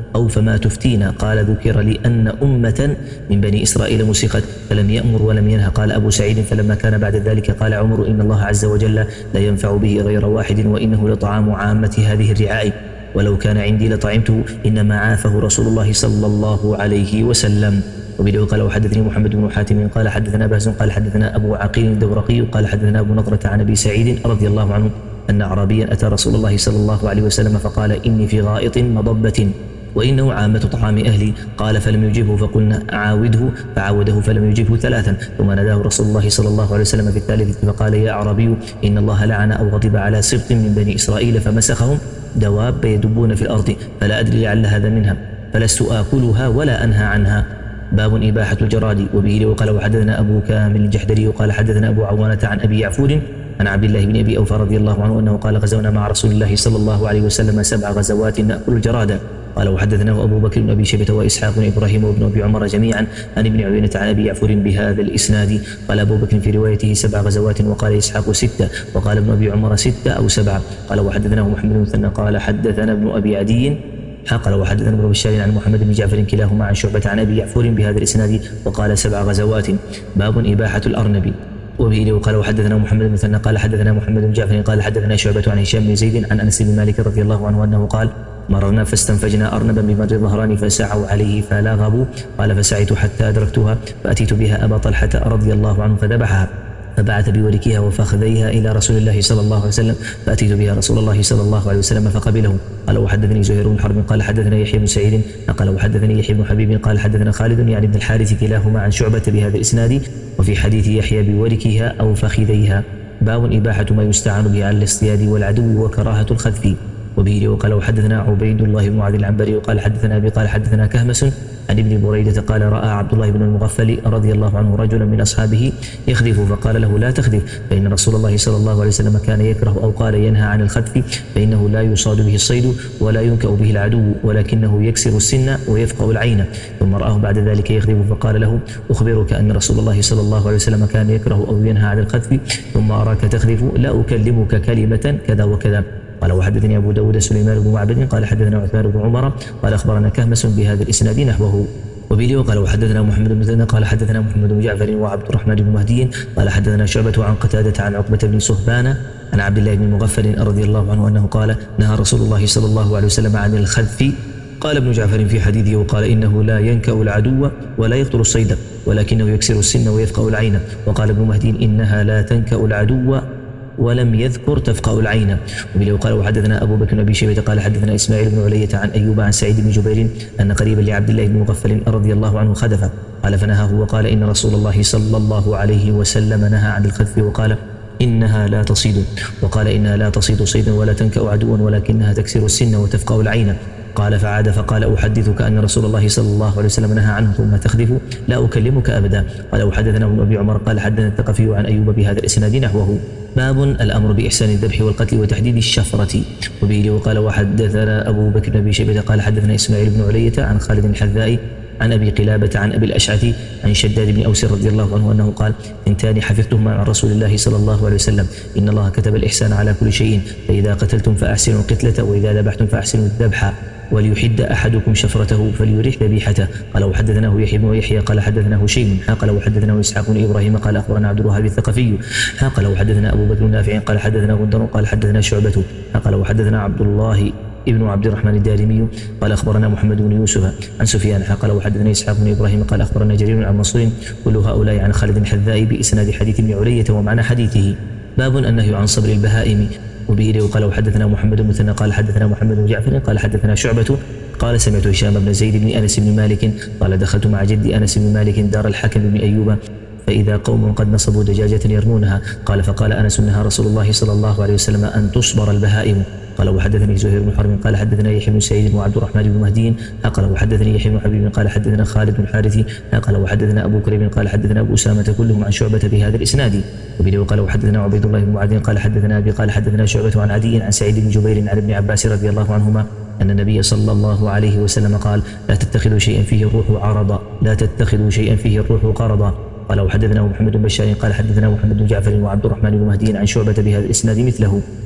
أو فما تفتينا؟ قال ذكر لي أن أمة من بني إسرائيل مسخت فلم يأمر ولم ينهى. قال أبو سعيد فلما كان بعد ذلك قال عمر إن الله عز وجل لا ينفع به غير واحد وإنه لطعام عامة هذه الرعاء ولو كان عندي لطعمته إنما عافه رسول الله صلى الله عليه وسلم. وبه قال وحدثني محمد بن حاتم قال حدثنا بهز قال حدثنا أبو عقيل الدورقي قال حدثنا أبو نضرة عن أبي سعيد رضي الله عنه أن أعرابيا أتى رسول الله صلى الله عليه وسلم فقال إني في غائط مضبة وإنه عامة طعام أهلي. قال فلم يجبه فقلنا عاوده فعاوده فلم يجبه ثلاثا ثم ناداه رسول الله صلى الله عليه وسلم في الثالثة فقال يا أعرابي إن الله لعن أو غضب على سبط من بني إسرائيل فمسخهم دواب يدبون في الأرض فلا أدري لعل هذا منها فلست آكلها ولا أنهى عنها. باب إباحة الجراد. وبه وقال وحدثنا أبو كامل الجحدري وقال حدثنا أبو عوانة عن أبي يعفور عن عبد الله بن أبي أوفى رضي الله عنه أنه قال غزونا مع رسول الله صلى الله عليه وسلم سبع غزوات نأكل الجراد. قال وحدثناه أبو بكر بن أبي شيبة وإسحاق بن إبراهيم وابن أبي عمر جميعا عن ابن عيينة عن أبي يعفور بهذا الإسناد. قال أبو بكر في روايته سبع غزوات وقال إسحاق ستة وقال ابن أبي عمر ستة أو سبعة. قال وحدثناه محمد بن مثنى قال حدثنا ابن أبي عدي قال وحدثنا ابن بشار عن محمد بن جعفر كلاهما عن شعبة عن أبي يعفور بهذا الإسناد وقال سبع غزوات. باب إباحة الأرنب. وبه وقال وحدثنا محمد بن مثنى قال حدثنا محمد بن جعفر قال حدثنا شعبة عن هشام بن زيد عن أنس بن مالك رضي الله عنه أنه قال مررنا فاستنفجنا أرنبا بمر ظهران فسعوا عليه فلغبوا. قال فسعيت حتى أدركتها فأتيت بها أبا طلحة رضي الله عنه فذبحها فبعث بوركها وفخذيها إلى رسول الله صلى الله عليه وسلم فأتيت بها رسول الله صلى الله عليه وسلم فقبله. قال وحدثني زهير بن حرب قال حدثنا يحيى بن سعيد قال وحدثني يحيى بن حبيب قال حدثنا خالد يعني بن الحارث كلاهما عن شعبة بهذا الإسناد وفي حديث يحيى بوركها أو فخذيها. باب إباحة ما يستعان به على الاصطياد والعدو وكراهة الخذف. وبه وقال وحدثنا عبيد الله بن معاذ العنبري وقال حدثنا أبي قال حدثنا كهمس عن ابن بريدة قال رأى عبد الله بن المغفل رضي الله عنه رجلا من أصحابه يخذف فقال له لا تخذف فإن رسول الله صلى الله عليه وسلم كان يكره أو قال ينهى عن الخذف فإنه لا يصاد به الصيد ولا ينكأ به العدو ولكنه يكسر السن ويفقأ العين. ثم رآه بعد ذلك يخذف فقال له أخبرك أن رسول الله صلى الله عليه وسلم كان يكره أو ينهى عن الخذف ثم أراك تخذف لا أكلمك كلمة كذا وكذا. قال وحدثني أبو داود سليمان بن معبد قال حدثنا عثمان بن عمر قال أخبرنا كهمس بهذا الإسناد نحوه. وبه وقال وحدثنا محمد بن زيد قال حدثنا محمد بن جعفر وعبد الرحمن بن مهدي قال حدثنا شعبة عن قتادة عن عقبة بن صهبان عن عبد الله بن مغفل رضي الله عنه أنه قال نهى رسول الله صلى الله عليه وسلم عن الخذف. قال ابن جعفر في حديثه وقال إنه لا ينكأ العدو ولا يقتل الصيد ولكنه يكسر السن ويفقأ العين. وقال ابن مهدي إنها لا تنكأ العدو ولم يذكر تفقأ العين. وبه قال وحدثنا أبو بكر بن أبي شيبة قال حدثنا إسماعيل بن علية عن أيوب عن سعيد بن جبير أن قريبا لعبد الله بن مغفل رضي الله عنه خذف قال فنهاه وقال إن رسول الله صلى الله عليه وسلم نهى عن الخذف وقال إنها لا تصيد وقال إنها لا تصيد صيدا ولا تنكأ عدوا ولكنها تكسر السن وتفقأ العين. قال فعاد فقال أحدثك أن رسول الله صلى الله عليه وسلم نهى عنه ثم تخذف لا أكلمك أبدا. قال وحدثنا ابن أبي عمر قال حدثنا الثقفي عن أيوب بهذا الإسناد نحوه. باب الأمر بإحسان الذبح والقتل وتحديد الشفرة. وبه وقال وحدثنا أبو بكر بن أبي شيبة قال حدثنا إسماعيل بن علية عن خالد الحذاء عن أبي قلابة عن أبي الأشعث عن شداد بن أوس رضي الله عنه أنه قال انتان حفظتهما عن رسول الله صلى الله عليه وسلم إن الله كتب الإحسان على كل شيء فإذا قتلتم فأحسنوا القتلة وإذا ذبحتم فأحسنوا الذبح وليحد أحدكم شفرته فليريح ذبيحته. قال وحدثناه يحيى بن يحيى قال حدثناه شيء قال وحدثناه إسحاق بن إبراهيم قال أخبرنا عبد الوهاب الثقفي قال وحدثنا أبو بكر النافع قال حدثنا غندر قال حدثنا شعبة قال وحدثنا عبد الله ابن عبد الرحمن الدارمي قال أخبرنا محمد بن يوسف عن سفيان قال وحدثنا إسحاق بن إبراهيم قال أخبرنا جرير عن منصور كل هؤلاء عن خالد الحذاء بإسناد حديث ابن علية ومعنى حديثه. باب النهي عن صبر البهائم. وبه وقال وحدثنا محمد بن مثنى قال حدثنا محمد بن جعفر قال حدثنا شعبة قال سمعت هشام بن زيد بن أنس بن مالك قال دخلت مع جدي أنس بن مالك دار الحكم بن أيوب فإذا قوم قد نصبوا دجاجة يرمونها قال فقال أنس نهى رسول الله صلى الله عليه وسلم أن تصبر البهائم. قال وحدثني زهير بن حرب قال حدثنا يحيى بن سعيد وعبد الرحمن بن مهدي قال وحدثني يحيى بن حبيب قال حدثنا خالد بن حارث قال وحدثنا أبو كريم قال حدثنا أبو أسامة كلهم عن شعبة بهذا الإسناد. وبه وقال وحدثنا عبيد الله بن معاذ قال حدثنا أبي قال حدثنا شعبة عن عدي عن سعيد بن جبير عن ابن عباس رضي الله عنهما أن النبي صلى الله عليه وسلم قال لا تتخذوا شيئا فيه الروح عرضا لا تتخذوا شيئا فيه الروح قرضا. قال وحدثنا محمد بن بشار قال حدثنا محمد بن جعفر وعبد الرحمن بن مهدي عن شعبة بهذا الإسناد مثله.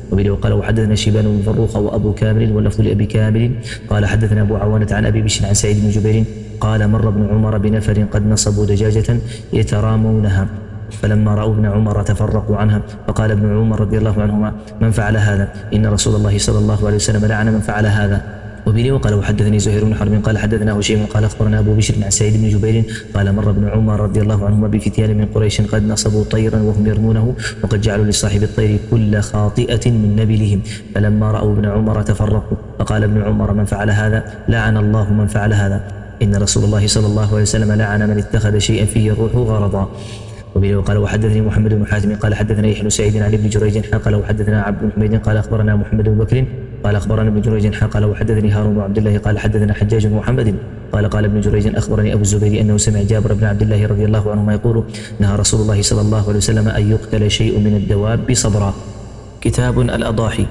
وبه قال وحدثنا شيبان بن فروخ وأبو كامل واللفظ لأبي كامل قال حدثنا أبو عوانة عن أبي بشر عن سعيد بن جبير قال مر ابن عمر بنفر قد نصبوا دجاجة يترامونها فلما رأوا ابن عمر تفرقوا عنها فقال ابن عمر رضي الله عنهما من فعل هذا إن رسول الله صلى الله عليه وسلم لعن من فعل هذا. وبه وقال وحدثني زهير بن حرب قال حدثنا هشيم قال أخبرنا أبو بشر عن سعيد بن جبير قال مر ابن عمر رضي الله عنهما بفتيان من قريش قد نصبوا طيرا وهم يرمونه وقد جعلوا لصاحب الطير كل خاطئة من نبلهم فلما رأوا ابن عمر تفرقوا فقال ابن عمر من فعل هذا لعن الله من فعل هذا إن رسول الله صلى الله عليه وسلم لعن من اتخذ شيئا فيه الروح غرضا. وبه قال وحدثني محمد بن حاتم قال حدثنا يحيى بن سعيد عن ابن جريج قال وحدثنا عبد بن حميد قال أخبرنا محمد بن بكر قال أخبرنا ابن جريج قال وحدثني هارون بن عبد الله قال حدثنا حجاج بن محمد قال قال ابن جريج أخبرني أبو الزبير أنه سمع جابر بن عبد الله رضي الله عنهما يقول نهى رسول الله صلى الله عليه وسلم أن يقتل شيء من الدواب صبرا. كتاب الأضاحي.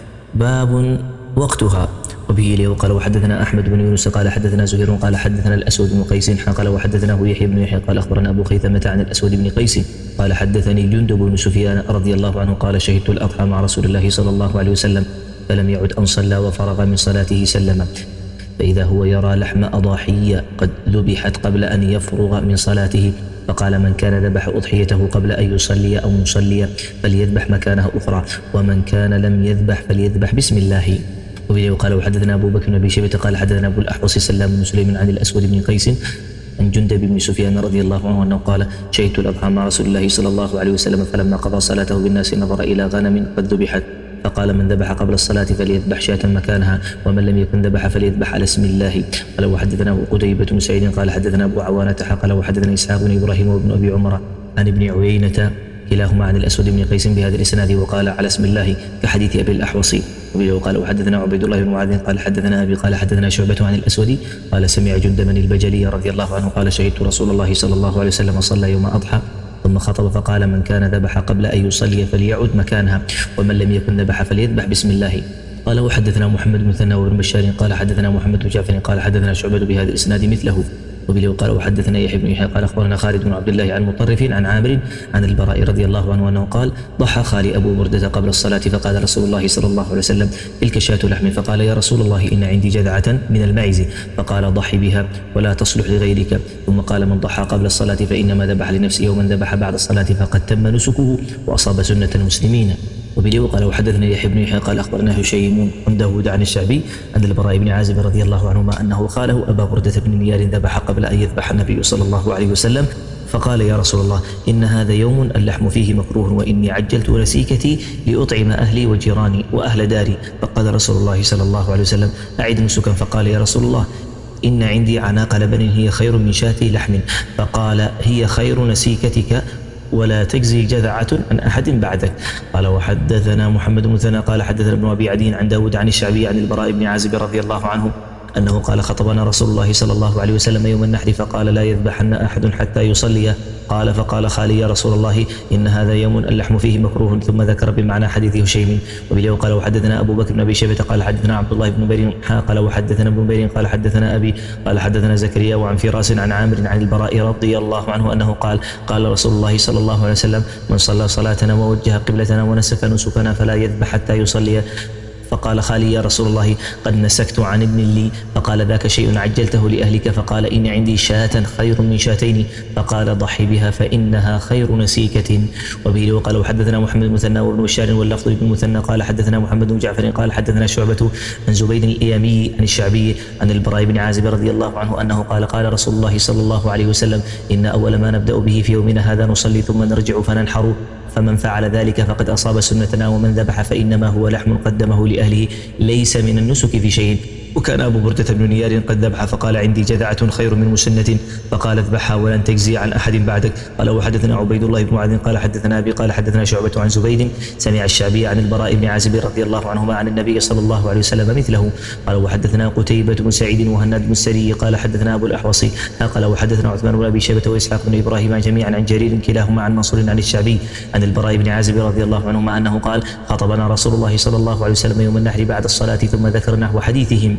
باب وقتها. وبه لي وقال وحدثنا أحمد بن يونس قال حدثنا زهير قال حدثنا الأسود بن قيس قال وحدثناه يحيى بن يحيى قال أخبرنا أبو خيثمة عن الأسود بن قيس قال حدثني جندب بن سفيان رضي الله عنه قال شهدت الأضحى مع رسول الله صلى الله عليه وسلم فلم يعد أن صلى وفرغ من صلاته سلم فإذا هو يرى لحم أضاحية قد ذبحت قبل أن يفرغ من صلاته فقال من كان ذبح أضحيته قبل أن يصلي أو يصلي فليذبح مكانها أخرى ومن كان لم يذبح فليذبح بسم الله. وبه قال وحدثنا أبو بكر بن أبي شيبة قال حدثنا أبو الأحوص سلام بن سليم عن الأسود بن قيس عن جندب بن سفيان رضي الله عنه أنه قال شهدت الأضحى مع رسول الله صلى الله عليه وسلم فلما قضى صلاته بالناس نظر إلى غنم قد ذبحت فقال من ذبح قبل الصلاة فليذبح شاة مكانها ومن لم يكن ذبح فليذبح على اسم الله. قال وحدثنا قتيبة بن سعيد قال حدثنا أبو عوانة قال وحدثنا إسحاق بن إبراهيم وابن أبي عمر عن ابن عيينة كلاهما عن الأسود بن قيس بهذا الإسناد وقال على اسم الله كحديث أبي الأحوص. وبه قال وحدثنا عبيد الله بن معاذ قال حدثنا أبي قال حدثنا شعبة عن الأسود قال سمع جندب البجلي رضي الله عنه قال شهدت رسول الله صلى الله عليه وسلم صلى يوم أضحى ثم خطب فقال من كان ذبح قبل أن يصلي فليعد مكانها ومن لم يكن ذبح فليذبح بسم الله. قال وحدثنا محمد بن مثنى وابن بشار قال حدثنا محمد بن جعفر قال حدثنا شعبة بهذا الإسناد مثله. وبه قال وحدثنا يحيى بن يحيى قال أخبرنا خالد بن عبد الله عن مطرف عن عامر عن البراء رضي الله عنه أنه قال ضحى خالي أبو بردة قبل الصلاة فقال رسول الله صلى الله عليه وسلم تلك شاة لحم فقال يا رسول الله إن عندي جذعة من المعز فقال ضحي بها ولا تصلح لغيرك ثم قال من ضحى قبل الصلاة فإنما ذبح لنفسه ومن ذبح بعد الصلاة فقد تم نسكه وأصاب سنة المسلمين. وبه قال وحدثنا يحيى بن يحيى قال أخبرنا هشيم عن داود عن الشعبي عن البراء بن عازب رضي الله عنهما أنه خاله أبا بردة بن نيار ذبح قبل أن يذبح النبي صلى الله عليه وسلم فقال يا رسول الله إن هذا يوم اللحم فيه مكروه وإني عجلت نسيكتي لأطعم أهلي وجيراني وأهل داري فقال رسول الله صلى الله عليه وسلم أعد نسكا فقال يا رسول الله إن عندي عناق لبن هي خير من شاة لحم فقال هي خير نسيكتك ولا تجزي جذعة عن أحد بعدك. قال وحدثنا محمد بن مثنى قال حدثنا ابن أبي عدي عن داود عن الشعبي عن البراء بن عازب رضي الله عنه أنه قال خطبنا رسول الله صلى الله عليه وسلم يوم النحر فقال لا يذبحن أحد حتى يصلي قال فقال خالي يا رسول الله إن هذا يوم اللحم فيه مكروه ثم ذكر بمعنى حديث هشيم. وبه قال وحدثنا أبو بكر بن أبي شيبة قال حدثنا عبد الله بن بير قال وحدثنا ابن بير قال حدثنا أبي قال حدثنا زكريا وعن فراس عن عامر عن البراء رضي الله عنه أنه قال قال رسول الله صلى الله عليه وسلم من صلى صلاتنا ووجه قبلتنا ونسك نسكنا فلا يذبح حتى يصلي فقال خالي يا رسول الله قد نسكت عن ابن لي فقال ذاك شيء عجلته لأهلك فقال إن عندي شاة خير من شاتين فقال ضحي بها فإنها خير نسيكة. وبه قال وحدثنا محمد بن مثنى وابن بشار واللفظ بن مثنى قال حدثنا محمد بن جعفر قال حدثنا شعبة عن زبيد الإيامي عن الشعبي عن البراء بن عازب رضي الله عنه أنه قال قال رسول الله صلى الله عليه وسلم إن أول ما نبدأ به في يومنا هذا نصلي ثم نرجع فننحر فمن فعل ذلك فقد أصاب سنتنا ومن ذبح فإنما هو لحم قدمه لأهله ليس من النسك في شيء. وكان أبو بردة بن نيار قد ذبح فقال عندي جذعة خير من مسنة فقال اذبحها ولن تجزي عن أحد بعدك. قال وحدثنا عبيد الله بن معاذ قال حدثنا أبي قال حدثنا شعبة عن زبيد سمع الشعبي عن البراء بن عازب رضي الله عنهما عن النبي صلى الله عليه وسلم مثله. قال وحدثنا قتيبة بن سعيد وهناد بن السري قال حدثنا أبو الأحوص قال وحدثنا عثمان بن أبي شيبة وإسحاق بن إبراهيم جميعا عن جرير كلاهما عن منصور عن الشعبي عن البراء بن عازب رضي الله عنهما أنه قال خطبنا رسول الله صلى الله عليه وسلم يوم النحر بعد الصلاة ثم ذكر نحو حديثهم.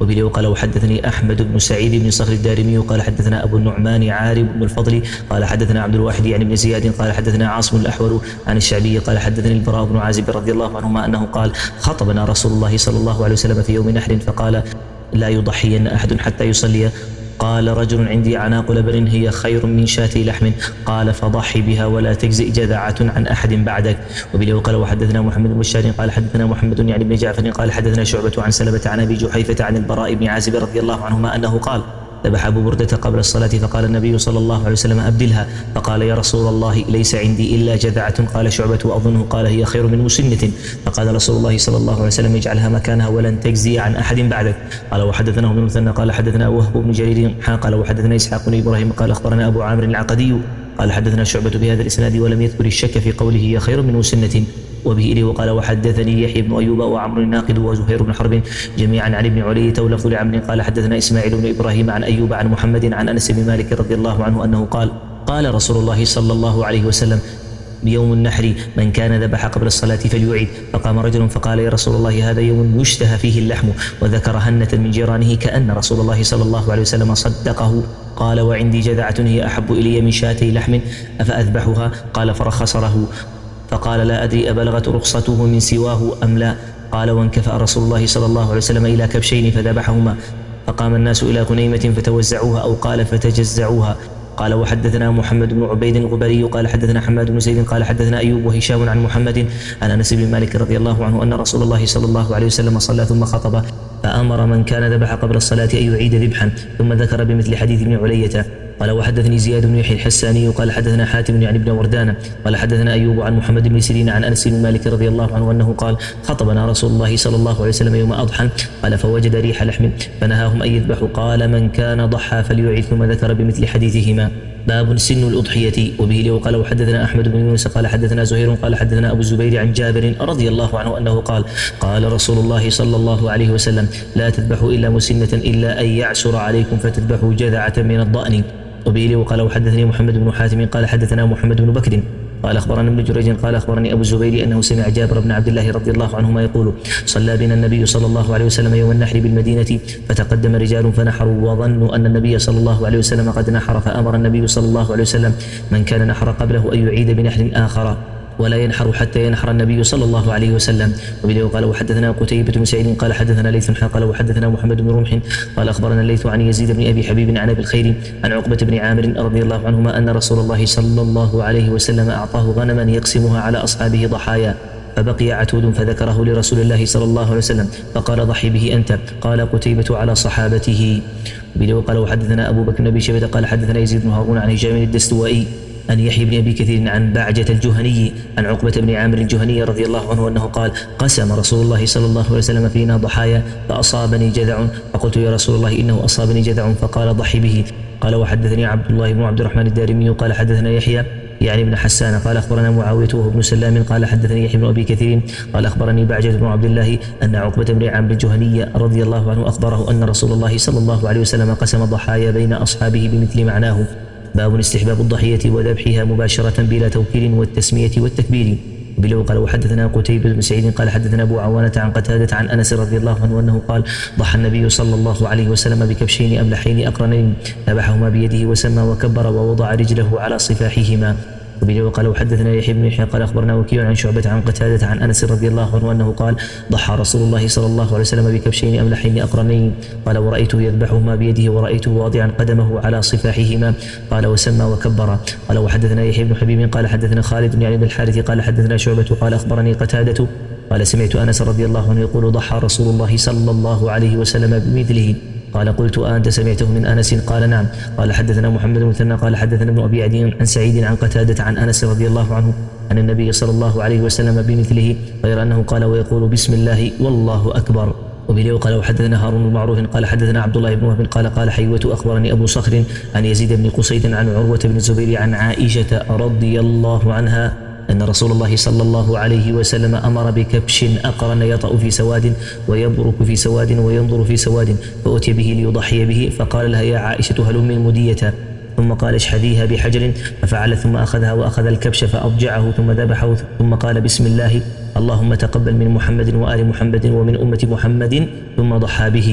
وبه قال وحدثني أحمد بن سعيد بن صخر الدارمي قال حدثنا أبو النعمان عارب بن الفضل قال حدثنا عبد الواحد يعني بن زياد قال حدثنا عاصم الأحول عن الشعبي قال حدثني البراء بن عازب رضي الله عنهما أنه قال خطبنا رسول الله صلى الله عليه وسلم في يوم نحر فقال لا يضحين أحد حتى يصلي. قال رجل عندي عناق لبن هي خير من شاة لحم قال فضحي بها ولا تجزئ جذعة عن أحد بعدك. وبه قال وحدثنا محمد بن بشار قال حدثنا محمد يعني بن جعفر قال حدثنا شعبة عن سلمة عن أبي جحيفة عن البراء بن عازب رضي الله عنهما أنه قال ذبح أبو بردة قبل الصلاة فقال النبي صلى الله عليه وسلم أبدلها فقال يا رسول الله ليس عندي إلا جذعة. قال شعبة وأظنه قال هي خير من مسنة. فقال رسول الله صلى الله عليه وسلم اجعلها مكانها ولن تجزي عن أحد بعدك. قال وحدثنا ابن المثنى قال حدثنا وهب بن جرير قال وحدثنا إسحاق بن إبراهيم قال أخبرنا أبو عامر العقدي قال حدثنا شعبة بهذا الإسناد ولم يذكر الشك في قوله هي خير من مسنة. وبه إليه وقال وحدثني يحيى بن أيوب وعمرو الناقد وزهير بن حرب جميعا عن ابن علية ولفظ لعمرو قال حدثنا إسماعيل بن إبراهيم عن أيوب عن محمد عن أنس بن مالك رضي الله عنه أنه قال قال رسول الله صلى الله عليه وسلم بيوم النحر من كان ذبح قبل الصلاة فليعيد. فقام رجل فقال يا رسول الله هذا يوم يشتهى فيه اللحم وذكر هنة من جيرانه كأن رسول الله صلى الله عليه وسلم صدقه. قال وعندي جذعة هي أحب إلي من شاتي لحم أفأذبحها؟ قال فرخص له فقال لا أدري أبلغت رخصته من سواه أم لا. قال وانكفأ رسول الله صلى الله عليه وسلم إلى كبشين فذبحهما فقام الناس إلى غنيمة فتوزعوها أو قال فتجزعوها. قال وحدثنا محمد بن عبيد الغبري قال حدثنا حماد بن زيد قال حدثنا أيوب وهشام عن محمد عن أنس بن مالك رضي الله عنه أن رسول الله صلى الله عليه وسلم صلى ثم خطب فأمر من كان ذبح قبل الصلاة أن يعيد ذبحا ثم ذكر بمثل حديث ابن علية. قال وحدثني زياد بن يحيى الحساني قال حدثنا حاتم يعني بن وردان قال حدثنا أيوب عن محمد بن سيرين عن أنس بن مالك رضي الله عنه أنه قال خطبنا رسول الله صلى الله عليه وسلم يوم أضحى قال فوجد ريح لحم فنهاهم أن يذبحوا قال من كان ضحى فليعيد ثم ذكر بمثل حديثهما. باب سن الأضحية. وبه له قال وحدثنا أحمد بن يونس قال حدثنا زهير قال حدثنا أبو الزبير عن جابر رضي الله عنه أنه قال قال رسول الله صلى الله عليه وسلم لا تذبحوا إلا مسنة إلا أن يعسر عليكم فتذبحوا جذعة من الضأن. وبه له قال وحدثني محمد بن حاتم قال حدثنا محمد بن بكر قال أخبرنا ابن جريج قال أخبرني أبو الزبير أنه سمع جابر بن عبد الله رضي الله عنهما يقول صلى بنا النبي صلى الله عليه وسلم يوم النحر بالمدينة فتقدم رجال فنحروا وظنوا أن النبي صلى الله عليه وسلم قد نحر فأمر النبي صلى الله عليه وسلم من كان نحر قبله أن يعيد بنحر آخر ولا ينحر حتى ينحر النبي صلى الله عليه وسلم. وبه قال وحدثنا قتيبة بن سعيد قال حدثنا ليث قال وحدثنا محمد بن رمح قال أخبرنا الليث عن يزيد بن أبي حبيب عن أبي الخير عن عقبة بن عامر رضي الله عنهما أن رسول الله صلى الله عليه وسلم أعطاه غنما يقسمها على أصحابه ضحايا فبقي عتود فذكره لرسول الله صلى الله عليه وسلم فقال ضحي به أنت. قال قتيبة على صحابته. وبه قال وحدثنا أبو بكر بن أبي شيبة قال حدثنا يزيد بن هارون عن هشام الدستوائي عن يحيى بن أبي كثير عن بعجة الجهني عن عقبة بن عامر الجهني رضي الله عنه أنه قال قسم رسول الله صلى الله عليه وسلم فينا ضحايا فأصابني جذع فقلت يا رسول الله إنه أصابني جذع فقال ضحي به. قال وحدثني عبد الله بن عبد الرحمن الدارمي قال حدثنا يحيى يعني ابن حسان قال أخبرنا معاوية وهو ابن سلام قال حدثني يحيى بن أبي كثير قال أخبرني بعجة بن عبد الله أن عقبة بن عامر الجهني رضي الله عنه أخبره أن رسول الله صلى الله عليه وسلم قسم ضحايا بين أصحابه بمثل معناه. باب استحباب الضحية وذبحها مباشرة بلا توكيل والتسمية والتكبير. وبه قال وحدثنا قتيبة بن سعيد قال حدثنا أبو عوانة عن قتادة عن أنس رضي الله عنه أنه قال ضحى النبي صلى الله عليه وسلم بكبشين أملحين أقرنين ذبحهما بيده وسمى وكبر ووضع رجله على صفاحهما. وبه قال وحدثنا يحيى بن يحيى قال أخبرنا وكيع عن شعبة عن قتادة عن أنس رضي الله عنه أنه قال ضحى رسول الله صلى الله عليه وسلم بكبشين أملحين أقرنين قال ورأيته يذبحهما بيده ورأيته واضعا قدمه على صفاحهما قال وسمى وكبر. قال وحدثنا يحيى بن حبيب قال حدثنا خالد بن يعني بن الحارث قال حدثنا شعبة قال أخبرني قتادة قال سمعت أنس رضي الله عنه يقول ضحى رسول الله صلى الله عليه وسلم بمثله. قال قلت أنت سمعته من أنس؟ قال نعم. قال حدثنا محمد بن مثنى قال حدثنا ابن أبي عدي عن سعيد عن قتادة عن أنس رضي الله عنه عن النبي صلى الله عليه وسلم بمثله غير أنه قال ويقول بسم الله والله أكبر. وبه قال وحدثنا هارون بن معروف قال حدثنا عبد الله بن وهب قال قال حيوة أخبرني أبو صخر عن يزيد بن قصيد عن عروة بن الزبير عن عائشة رضي الله عنها أن رسول الله صلى الله عليه وسلم أمر بكبش أقرن يطأ في سواد ويبرك في سواد وينظر في سواد فأتي به ليضحي به فقال لها يا عائشة هلم المدية ثم قال اشحذيها بحجر ففعلت ثم أخذها وأخذ الكبش فأضجعه ثم ذبحه ثم قال بسم الله اللهم تقبل من محمد وآل محمد ومن أمة محمد ثم ضحى به.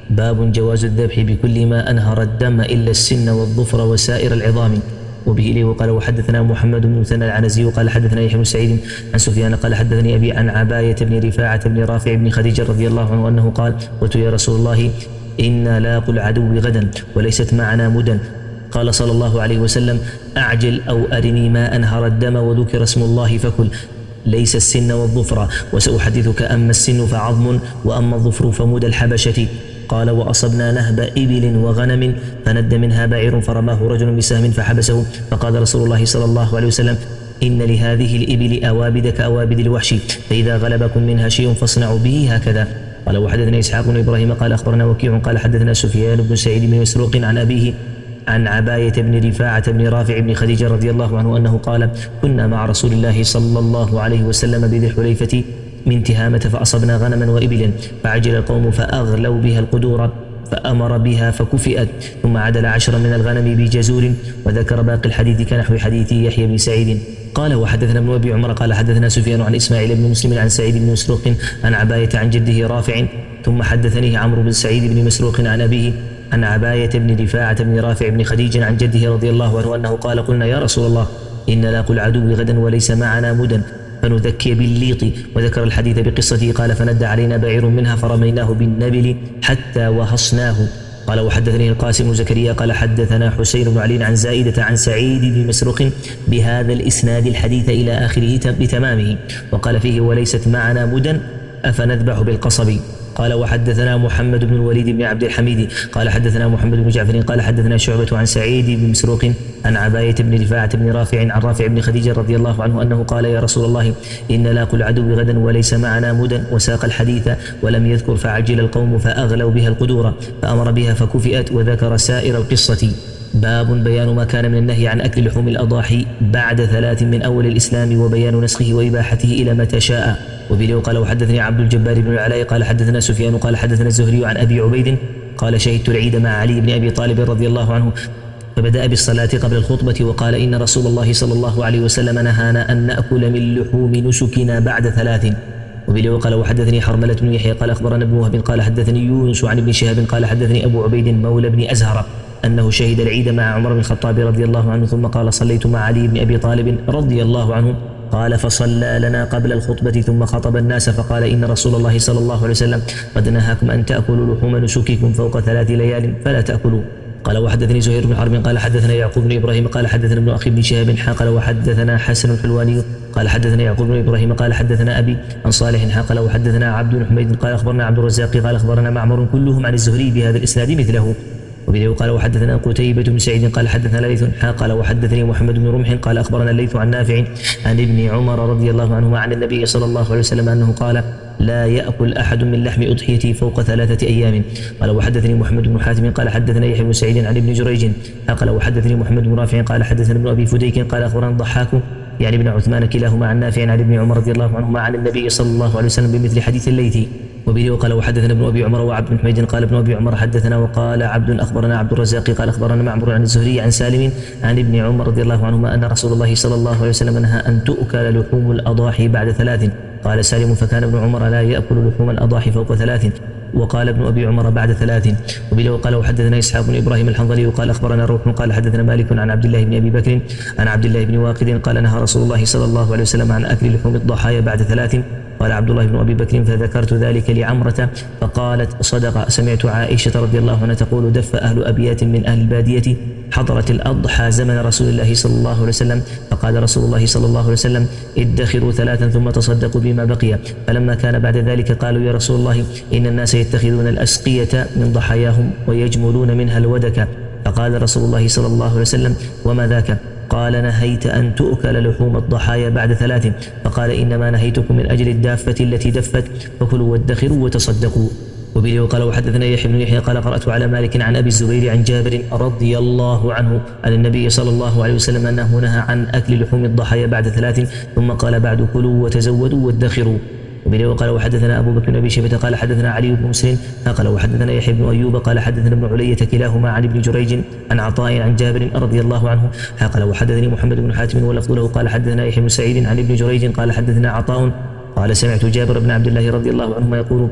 باب جواز الذبح بكل ما أنهر الدم إلا السن والظفر وسائر العظام. وبه إليه وقال وحدثنا محمد بن مثنى العنزي وقال حدثنا يحيى بن سعيد عن سفيان قال حدثني أبي عن عباية بن رفاعة بن رافع بن خديجة رضي الله عنه أنه قال قلت يا رسول الله إنا لاقوا العدو غدا وليست معنا مدن. قال صلى الله عليه وسلم أعجل أو أرني ما أنهر الدم وذكر اسم الله فكل، ليس السن والظفر، وسأحدثك أما السن فعظم وأما الظفر فمود الحبشة. قال وأصبنا نهب إبل وغنم فند منها بعير فرماه رجل بسهم فحبسه، فقال رسول الله صلى الله عليه وسلم إن لهذه الإبل أوابد كأوابد الوحش، فإذا غلبكم منها شيء فاصنعوا به هكذا. قال وحدثنا إسحاق بن إبراهيم قال أخبرنا وكيع قال حدثنا سفيان بن سعيد بن مسروق عن أبيه عن عباية بن رفاعة بن رافع بن خديجة رضي الله عنه أنه قال كنا مع رسول الله صلى الله عليه وسلم بذي الحليفة من تهامة فأصبنا غنما وإبلا، فعجل القوم فأغلوا بها القدور فأمر بها فكفئت، ثم عدل عشرا من الغنم بجزور، وذكر باقي الحديث كنحو حديث يحيى بن سعيد. قال وحدثنا ابن أبي عمر قال حدثنا سفيان عن إسماعيل بن مسلم عن سعيد بن مسروق عن عباية عن جده رافع، ثم حدثنيه عمرو بن سعيد بن مسروق عن أبيه عن عباية بن رفاعة بن رافع بن خديج عن جده رضي الله عنه أنه قال قلنا يا رسول الله إن لاقوا العدو غدا وليس معنا مدن فنذكي بالليط، وذكر الحديث بقصته. قال فند علينا بعير منها فرميناه بالنبل حتى وهصناه. قال وحدثني القاسم بن زكريا قال حدثنا حسين بن علي عن زائدة عن سعيد بن مسروق بهذا الإسناد الحديث إلى آخره بتمامه، وقال فيه وليست معنا مدن أفنذبح بالقصب. قال وحدثنا محمد بن الوليد بن عبد الحميد قال حدثنا محمد بن جعفر قال حدثنا شعبة عن سعيد بن مسروق عن عباية بن رفاعة بن رافع عن رافع بن خديجة رضي الله عنه أنه قال يا رسول الله إن لاقوا العدو غدا وليس معنا مدن، وساق الحديث ولم يذكر فعجل القوم فأغلوا بها القدور فأمر بها فكفئت، وذكر سائر القصة. باب بيان ما كان من النهي عن أكل لحوم الأضاحي بعد ثلاث من أول الإسلام وبيان نسخه وإباحته إلى متى شاء. وبه قال وحدثني عبد الجبار بن العلاء قال حدثنا سفيان قال حدثنا الزهري عن أبي عبيد قال شهدت العيد مع علي بن أبي طالب رضي الله عنه فبدأ بالصلاة قبل الخطبة وقال إن رسول الله صلى الله عليه وسلم نهانا أن نأكل من لحوم نسكنا بعد ثلاث. وبه قال وحدثني حرملة بن يحيى قال أخبرنا ابن وهب قال حدثني يونس عن ابن شهاب قال حدثني أبو عبيد مولى بن أزهر أنه شهد العيد مع عمر بن الخطاب رضي الله عنه، ثم قال صليت مع علي بن أبي طالب رضي الله عنه قال فصلى لنا قبل الخطبة ثم خطب الناس فقال إن رسول الله صلى الله عليه وسلم قد نهاكم أن تأكلوا لحوم نسككم فوق ثلاث ليال فلا تأكلوا. قال وحدثني زهير بن حرب قال حدثنا يعقوب بن إبراهيم قال حدثنا ابن أخي بن شهاب قال وحدثنا حسن الحلواني قال حدثنا يعقوب بن إبراهيم قال حدثنا أبي عن صالح قال وحدثنا عبد بن حميد قال أخبرنا عبد الرزاق قال أخبرنا معمر كلهم عن الزهري بهذا الإسناد مثله. وبه قال وحدثنا قتيبة بن سعيد قال حدثنا ليث قال وحدثني محمد بن رمح قال أخبرنا الليث عن نافع عن ابن عمر رضي الله عنهما عن النبي صلى الله عليه وسلم أنه قال لا يأكل أحد من لحم أضحيته فوق ثلاثة أيام. قال وحدثني محمد بن حاتم قال حدثنا يحيى بن سعيد عن ابن جريج قال وحدثني محمد بن رافع قال حدثنا ابن أبي فديك قال أخبرنا الضحاك يعني ابن عثمان كلاهما عن نافع عن ابن عمر رضي الله عنهما عن النبي صلى الله عليه وسلم بمثل حديث الليث. وبه قال وحدثنا ابن أبي عمر وعبد بن حميد قال ابن أبي عمر حدثنا وقال عبد أخبرنا عبد الرزاق قال أخبرنا معمر عن الزهري عن سالم عن ابن عمر رضي الله عنهما أن رسول الله صلى الله عليه وسلم نهى أن تؤكل لحوم الأضاحي بعد ثلاث. قال سالم فكان ابن عمر لا يأكل لحوم الأضاحي فوق ثلاث، وقال ابن أبي عمر بعد ثلاث. وبه قال وحدثنا إسحاق بن إبراهيم الحنظلي وقال أخبرنا روح قال حدثنا مالك عن عبد الله بن أبي بكر عن عبد الله بن واقد قال نهى رسول الله صلى الله عليه وسلم عن أكل لحوم الضحايا بعد ثلاث. قال عبد الله بن أبي بكر فذكرت ذلك لعمرة فقالت صدق. سمعت عائشة رضي الله عنها تقول دف أهل أبيات من أهل البادية حضرت الأضحى زمن رسول الله صلى الله عليه وسلم، فقال رسول الله صلى الله عليه وسلم ادخروا ثلاثا ثم تصدقوا بما بقي. فلما كان بعد ذلك قالوا يا رسول الله إن الناس يتخذون الأسقية من ضحاياهم ويجملون منها الودك. فقال رسول الله صلى الله عليه وسلم وما ذاك؟ قال نهيت أن تؤكل لحوم الضحايا بعد ثلاث. فقال إنما نهيتكم من أجل الدافة التي دفت فكلوا وادخروا وتصدقوا. وبه قال وحدثنا يحيى بن يحيى قال قرأت على مالك عن أبي الزبير عن جابر رضي الله عنه عن النبي صلى الله عليه وسلم أنه نهى عن أكل لحوم الضحايا بعد ثلاث، ثم قال بعد كلوا وتزودوا وادخروا. وبه قال وحدثنا أبو بكر بن أبي شيبة قال حدثنا علي بن مسلم قال وحدثنا يحيى بن أيوب قال حدثنا ابن علية كلاهما عن ابن جريج عن عطاء عن جابر رضي الله عنه قال وحدثني محمد بن حاتم ولفظ له قال حدثنا يحيى بن سعيد عن ابن جريج قال حدثنا عطاء قال سمعت جابر بن عبد الله رضي الله عنهما يقول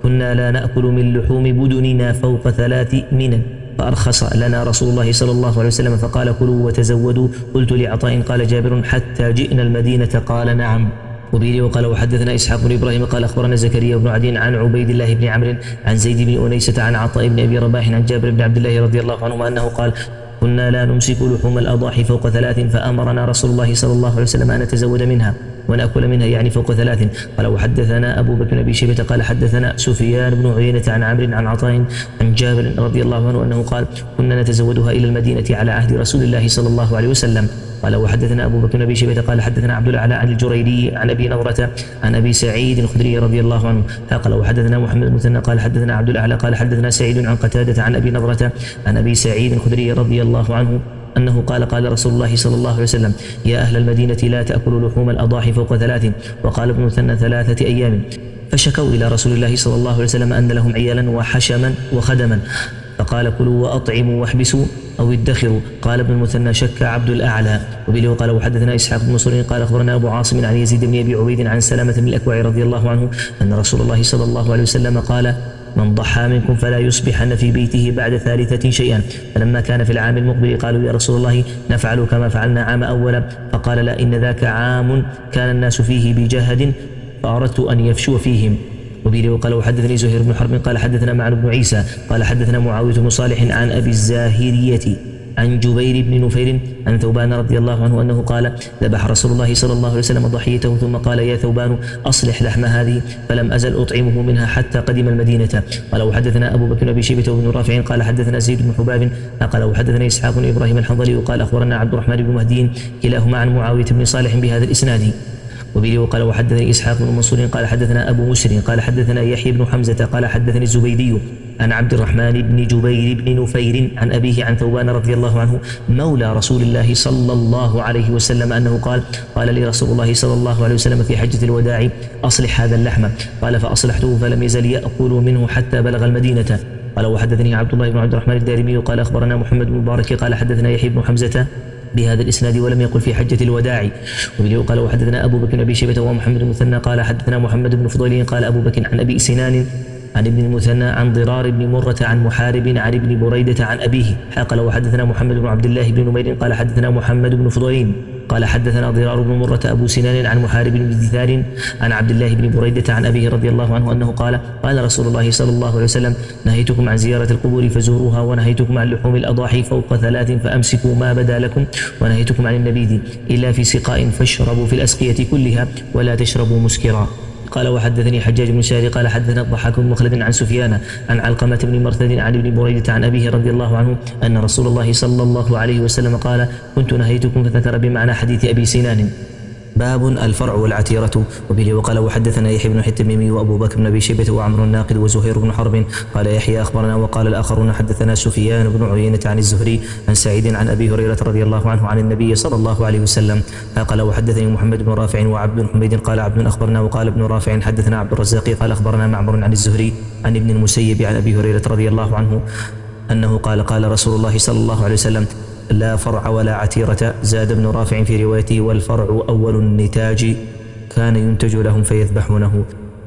كنا لا نأكل من لحوم بدننا فوق ثلاث منن فأرخص لنا رسول الله صلى الله عليه وسلم فقال كلوا وتزودوا. قلت لعطاء قال جابر حتى جئنا المدينة قال نعم. وبه وقال وحدثنا إسحاق بن إبراهيم قال أخبرنا زكريا بن عدي عن عبيد الله بن عمرو عن زيد بن أنيسة عن عطاء بن أبي رباح عن جابر بن عبد الله رضي الله عنهما أنه قال كنا لا نمسك لحوم الأضاحي فوق ثلاث فأمرنا رسول الله صلى الله عليه وسلم أن نتزود منها ونأكل منها يعني فوق ثلاث. قال وحدثنا أبو بكر بن أبي شيبة قال حدثنا سفيان بن عيينة عن عمرو عن عطاء عن جابر رضي الله عنه أنه قال كنا نتزودها إلى المدينة على عهد رسول الله صلى الله عليه وسلم. قال وحدثنا أبو بكر بن أبي شيبة قال حدثنا عبد الأعلى عن الجريري عن أبي نضرة عن أبي سعيد الخدري رضي الله عنه. قال وحدثنا محمد المثنى قال حدثنا عبد الأعلى قال حدثنا سعيد عن قتادة عن أبي نضرة عن أبي سعيد الخدري رضي الله عنه أنه قال قال رسول الله صلى الله عليه وسلم يا أهل المدينة لا تأكلوا لحوم الأضاحي فوق ثلاث. وقال ابن مثنى ثلاثة أيام. فشكوا إلى رسول الله صلى الله عليه وسلم أن لهم عيالا وحشما وخدما فقال كلوا وأطعموا واحبسوا أو ادخروا. قال ابن المثنى شك عبد الأعلى. وبه قال وحدثنا إسحاق بن منصور قال أخبرنا أبو عاصم عن يزيد بن أبي عبيد عن سلامة بن الأكوع رضي الله عنه أن رسول الله صلى الله عليه وسلم قال من ضحى منكم فلا يصبحن في بيته بعد ثالثة شيئا. فلما كان في العام المقبل قالوا يا رسول الله نفعل كما فعلنا عام أول. فقال لا إن ذاك عام كان الناس فيه بجهد فأردت أن يفشو فيهم. وبه وقال وحدثني زهير بن حرب قال حدثنا معن بن عيسى قال حدثنا معاوية بن صالح عن أبي الزاهرية عن جبير بن نفير عن ثوبان رضي الله عنه أنه قال ذبح رسول الله صلى الله عليه وسلم ضحيته ثم قال يا ثوبان أصلح لحم هذه فلم أزل أطعمه منها حتى قدم المدينة. قال وحدثنا أبو بكر بن شيبة وابن رافع قال حدثنا زيد بن حباب قال وحدثنا إسحاق بن إبراهيم الحنظلي وقال أخبرنا عبد الرحمن بن مهدي كلاهما عن معاوية بن صالح بهذا الإسناد. وبه وقال وحدثني إسحاق بن منصور قال حدثنا أبو مسر قال حدثنا يحيى بن حمزة قال حدثني الزبيدي عن عبد الرحمن بن جبير بن نفير عن أبيه عن ثوبان رضي الله عنه مولى رسول الله صلى الله عليه وسلم أنه قال قال لي رسول الله صلى الله عليه وسلم في حجة الوداع أصلح هذا اللحم. قال فأصلحته فلم يزل يأكل منه حتى بلغ المدينة. قال وحدثني عبد الله بن عبد الرحمن الدارمي قال أخبرنا محمد بن مبارك قال حدثنا يحيى بن حمزة بهذا الإسناد ولم يقل في حجة الوداع. وبه قال وحدثنا أبو بكر بن أبي شيبة ومحمد المثنى قال حدثنا محمد بن فضيل قال أبو بكر عن أبي سنان عن ابن المثنى عن ضرار بن مرة عن محارب عن ابن بريدة عن أبيه. قال وحدثنا محمد بن عبد الله بن نمير قال حدثنا محمد بن فضيل قال حدثنا ضرار بن مرة أبو سنان عن محارب بن دثار عن عبد الله بن بريدة عن أبيه رضي الله عنه أنه قال قال رسول الله صلى الله عليه وسلم نهيتكم عن زيارة القبور فزوروها ونهيتكم عن لحوم الأضاحي فوق ثلاث فأمسكوا ما بدا لكم ونهيتكم عن النبيذ إلا في سقاء فاشربوا في الأسقية كلها ولا تشربوا مسكرا. قال وحدثني حجاج بن شاري قال حدثنا الضحاك بن مخلد عن سفيان عن علقمة بن مرثد عن ابن بريدة عن أبيه رضي الله عنه أن رسول الله صلى الله عليه وسلم قال كنت نهيتكم فذكر بمعنى حديث أبي سنان. باب الفرع والعتيرة. وبه وقال وحدثنا يحيى بن التميمي وأبو بكر بن أبي شيبة وعمر الناقد وزهير بن حرب قال يحيى أخبرنا وقال الآخرون حدثنا سفيان بن عيينة عن الزهري عن سعيد عن أبي هريرة رضي الله عنه عن النبي صلى الله عليه وسلم قال وحدثني محمد بن رافع وعبد بن حميد قال عبد أخبرنا وقال ابن رافع حدثنا عبد الرزاق قال أخبرنا معمر عن الزهري عن ابن المسيب عن أبي هريرة رضي الله عنه أنه قال قال رسول الله صلى الله عليه وسلم لا فرع ولا عتيرة. زاد ابن رافع في روايته والفرع أول النتاج كان ينتج لهم فيذبحونه.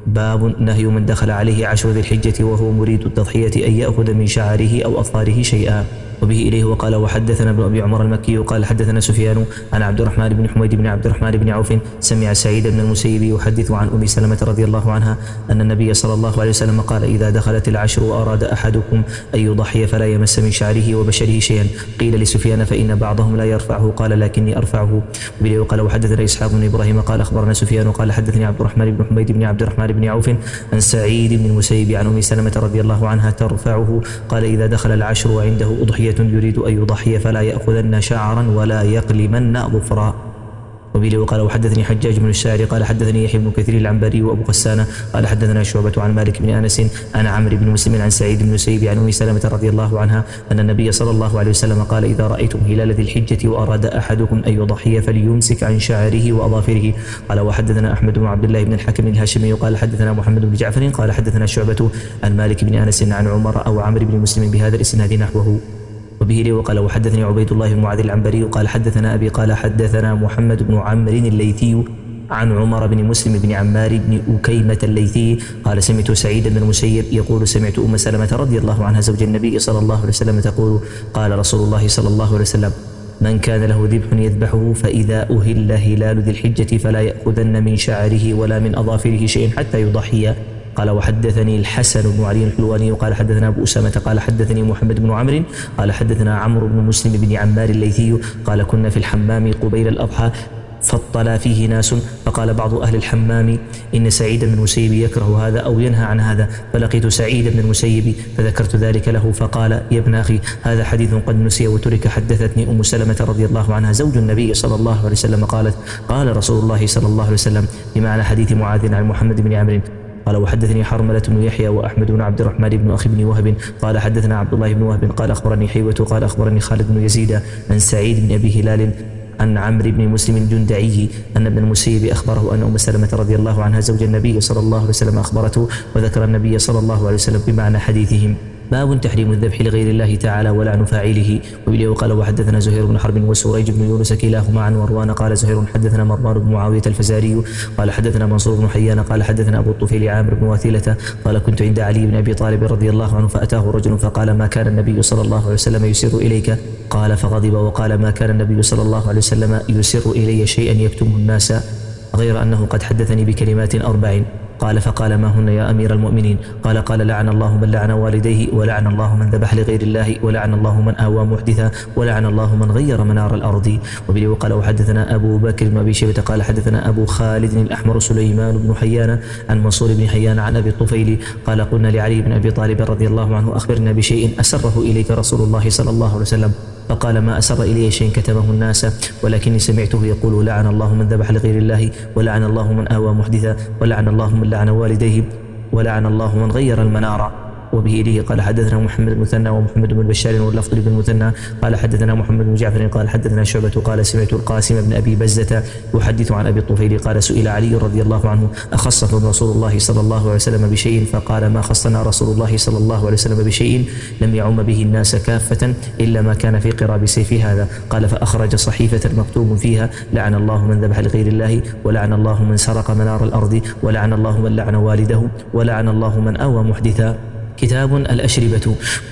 باب نهي من دخل عليه عشر ذي الحجة وهو مريد التضحية أن يأخذ من شعره أو أظفاره شيئا. وبه إليه وقال وحدثنا ابن أبي عمر المكي قال حدثنا سفيان عن عبد الرحمن بن حميد بن عبد الرحمن بن عوف سمع سعيد بن المسيب يحدث عن أم سلمة رضي الله عنها أن النبي صلى الله عليه وسلم قال إذا دخلت العشر وأراد أحدكم أن يضحي فلا يمس من شعره وبشره شيئا. قيل لسفيان فإن بعضهم لا يرفعه قال لكني أرفعه. وبه وقال وحدثنا إسحاق بن إبراهيم قال أخبرنا سفيان قال حدثني عبد الرحمن بن حميد بن عبد الرحمن بن عوف عن سعيد بن المسيب عن أم سلمة رضي الله عنها ترفعه قال إذا دخل العشر وعنده أضحية يريد أن يضحي فلا يأخذن شعرا ولا يقلمن ظفرا. وبه وقال وحدثني حجاج بن الشاعر قال حدثني يحيى بن كثير العنبري وأبو غسان قال حدثنا شعبة عن مالك بن أنس عن عمرو بن مسلم عن سعيد بن المسيب عن أم سلمة رضي الله عنها أن النبي صلى الله عليه وسلم قال إذا رأيتم هلال ذي الحجة وأراد أحدكم أن يضحي فليمسك عن شعره وأظافره. قال وحدثنا أحمد بن عبد الله بن الحكم الهاشمي قال حدثنا محمد بن جعفر قال حدثنا شعبة عن مالك بن أنس عن عمر أو عمرو بن مسلم بهذا الإسناد نحوه. وبه لي وقال وحدثني عبيد الله بن معاذ العنبري قال حدثنا أبي قال حدثنا محمد بن عمرو الليثي عن عمر بن مسلم بن عمار بن أكيمة الليثي قال سمعت سعيد بن المسيب يقول سمعت أم سلمة رضي الله عنها زوج النبي صلى الله عليه وسلم تقول قال رسول الله صلى الله عليه وسلم من كان له ذبح يذبحه فإذا أهل هلال ذي الحجة فلا يأخذن من شعره ولا من أظافره شيء حتى يضحي. قال وحدثني الحسن بن علي الحلواني قال حدثنا أبو أسامة قال حدثني محمد بن عمرو قال حدثنا عمرو بن مسلم بن عمار الليثي قال كنا في الحمام قبيل الأضحى فاطلع فيه ناس فقال بعض أهل الحمام إن سعيد بن المسيب يكره هذا أو ينهى عن هذا، فلقيت سعيد بن المسيب فذكرت ذلك له فقال يا ابن أخي هذا حديث قد نسي وترك. حدثتني أم سلمة رضي الله عنها زوج النبي صلى الله عليه وسلم قالت قال رسول الله صلى الله عليه وسلم بمعنى حديث معاذ عن محمد بن عمرو. قال وحدثني حرملة بن يحيى وأحمد بن عبد الرحمن بن أخي بن وهب قال حدثنا عبد الله بن وهب قال أخبرني حيوة قال أخبرني خالد بن يزيد عن سعيد بن أبي هلال عن عمرو بن مسلم الجندعي أن ابن المسيب أخبره أن أم سلمة رضي الله عنها زوج النبي صلى الله عليه وسلم أخبرته، وذكر النبي صلى الله عليه وسلم بمعنى حديثهم. باب تحريم الذبح لغير الله تعالى ولعن فاعله. وبه قال وحدثنا زهير بن حرب وسريج بن يونس كلاهما عن مروان قال زهير حدثنا مروان بن معاوية الفزاري قال حدثنا منصور بن حيان قال حدثنا أبو الطفيل عامر بن واثلة قال كنت عند علي بن أبي طالب رضي الله عنه فأتاه رجل فقال ما كان النبي صلى الله عليه وسلم يسر إليك؟ قال فغضب وقال ما كان النبي صلى الله عليه وسلم يسر إلي شيئا يكتمه الناس غير أنه قد حدثني بكلمات أربع. قال فقال ما هن يا أمير المؤمنين؟ قال قال لعن الله من لعن والديه ولعن الله من ذبح لغير الله ولعن الله من آوى محدثا ولعن الله من غير منار الأرض. وبه قال وحدثنا أبو بكر بن أبي شيبة قال حدثنا أبو خالد الأحمر سليمان بن حيان عن منصور بن حيان عن أبي الطفيل قال قلنا لعلي بن أبي طالب رضي الله عنه أخبرنا بشيء أسره إليك رسول الله صلى الله عليه وسلم؟ فقال ما أسر إلي شيء كتمه الناس ولكني سمعته يقول لعن الله من ذبح لغير الله ولعن الله من آوى محدثا ولعن الله من لعن والديه ولعن الله من غير المنار. وبه إليه قال حدثنا محمد بن مثنى ومحمد بن بشار واللفظ بن مثنى قال حدثنا محمد بن جعفر قال حدثنا شعبة قال سمعت القاسم بن أبي بزة يحدث عن أبي الطفيل قال سئل علي رضي الله عنه أخصكم رسول الله صلى الله عليه وسلم بشيء؟ فقال ما خصنا رسول الله صلى الله عليه وسلم بشيء لم يعم به الناس كافة إلا ما كان في قراب سيف هذا. قال فأخرج صحيفة مكتوب فيها لعن الله من ذبح لغير الله ولعن الله من سرق منار الأرض ولعن الله من لعن والده ولعن الله من آوى محدثا. كتاب الأشربة.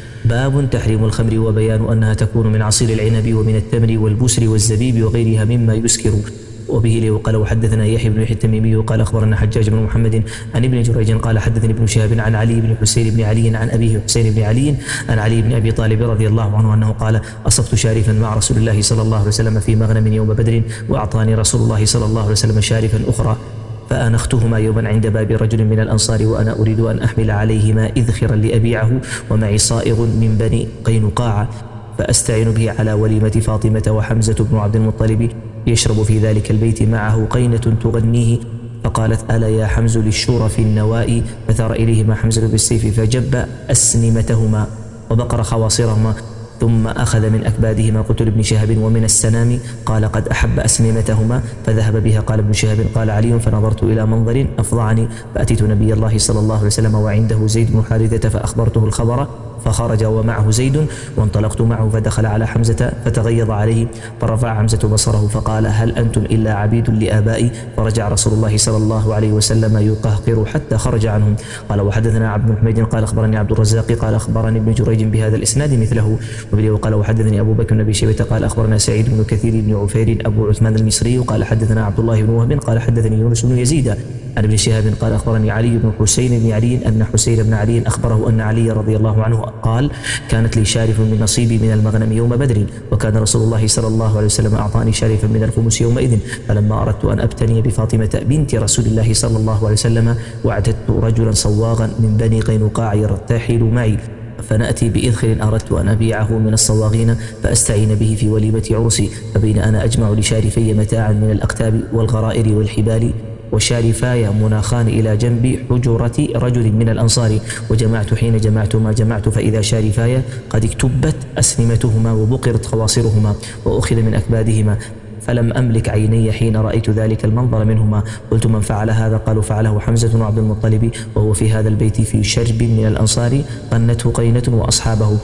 باب تحريم الخمر وبيان أنها تكون من عصير العنب ومن التمر والبسر والزبيب وغيرها مما يسكر. وبه لي وقال وحدثنا يحيى بن يحيى التميمي قال أخبرنا حجاج بن محمد عن ابن جريج قال حدثني ابن شهاب عن علي بن حسين بن علي عن أبيه حسين بن علي عن علي بن أبي طالب رضي الله عنه أنه قال أصبت شارفا مع رسول الله صلى الله عليه وسلم في مغنم يوم بدر وأعطاني رسول الله صلى الله عليه وسلم شارفا أخرى فأنختهما يوما عند باب رجل من الأنصار وأنا أريد أن أحمل عليهما إذخرا لأبيعه ومعي صائغ من بني قينقاع فأستعين به على وليمة فاطمة وحمزة بن عبد المطلب يشرب في ذلك البيت معه قينة تغنيه. فقالت ألا يا حمز للشور في النواء فثار إليهما حمزة بالسيف فجب أسنمتهما وبقر خواصرهما ثم أخذ من أكبادهما قتل ابن شهاب ومن السنام قال قد أحب أسممتهما فذهب بها. قال ابن شهاب قال علي فنظرت إلى منظر أفضعني فأتيت نبي الله صلى الله عليه وسلم وعنده زيد بن حارثة فأخبرته الخبر فخرج ومعه زيد وانطلقت معه فدخل على حمزة فتغيظ عليه فرفع حمزة بصره فقال هل أنتم إلا عبيد لآبائي؟ فرجع رسول الله صلى الله عليه وسلم يقهقر حتى خرج عنهم. قال وحدثنا عبد بن حميد قال أخبرني عبد الرزاق قال أخبرني ابن جريج بهذا الإسناد مثله. وبه وقال وحدثني أبو بكر بن أبي شيبة قال أخبرنا سعيد بن كثير بن عفير أبو عثمان المصري قال حدثنا عبد الله بن وهب قال حدثني يونس بن يزيد عن ابن شهاب قال أخبرني علي بن حسين بن علي أن حسين بن علي أخبره أن علي رضي الله عنه قال كانت لي شارف من نصيبي من المغنم يوم بدر وكان رسول الله صلى الله عليه وسلم أعطاني شارفا من الخمس يومئذ فلما أردت أن أبتني بفاطمة بنت رسول الله صلى الله عليه وسلم وعددت رجلا صواغا من بني قينقاع يرتحل معي فنأتي بإذخر أردت أن أبيعه من الصواغين فأستعين به في وليمة عرسي فبين أنا أجمع لشارفي متاعا من الأكتاب والغرائر والحبال وشارفاي مناخان إلى جنب حجرة رجل من الأنصار وجمعت حين جمعت ما جمعت فإذا شارفاي قد اكتبت أسنمتهما وبقرت خواصرهما وأخذ من أكبادهما فلم أملك عيني حين رأيت ذلك المنظر منهما. قلت من فعل هذا؟ قالوا فعله حمزة بن عبد المطلب وهو في هذا البيت في شرب من الأنصار قنته قينة وأصحابه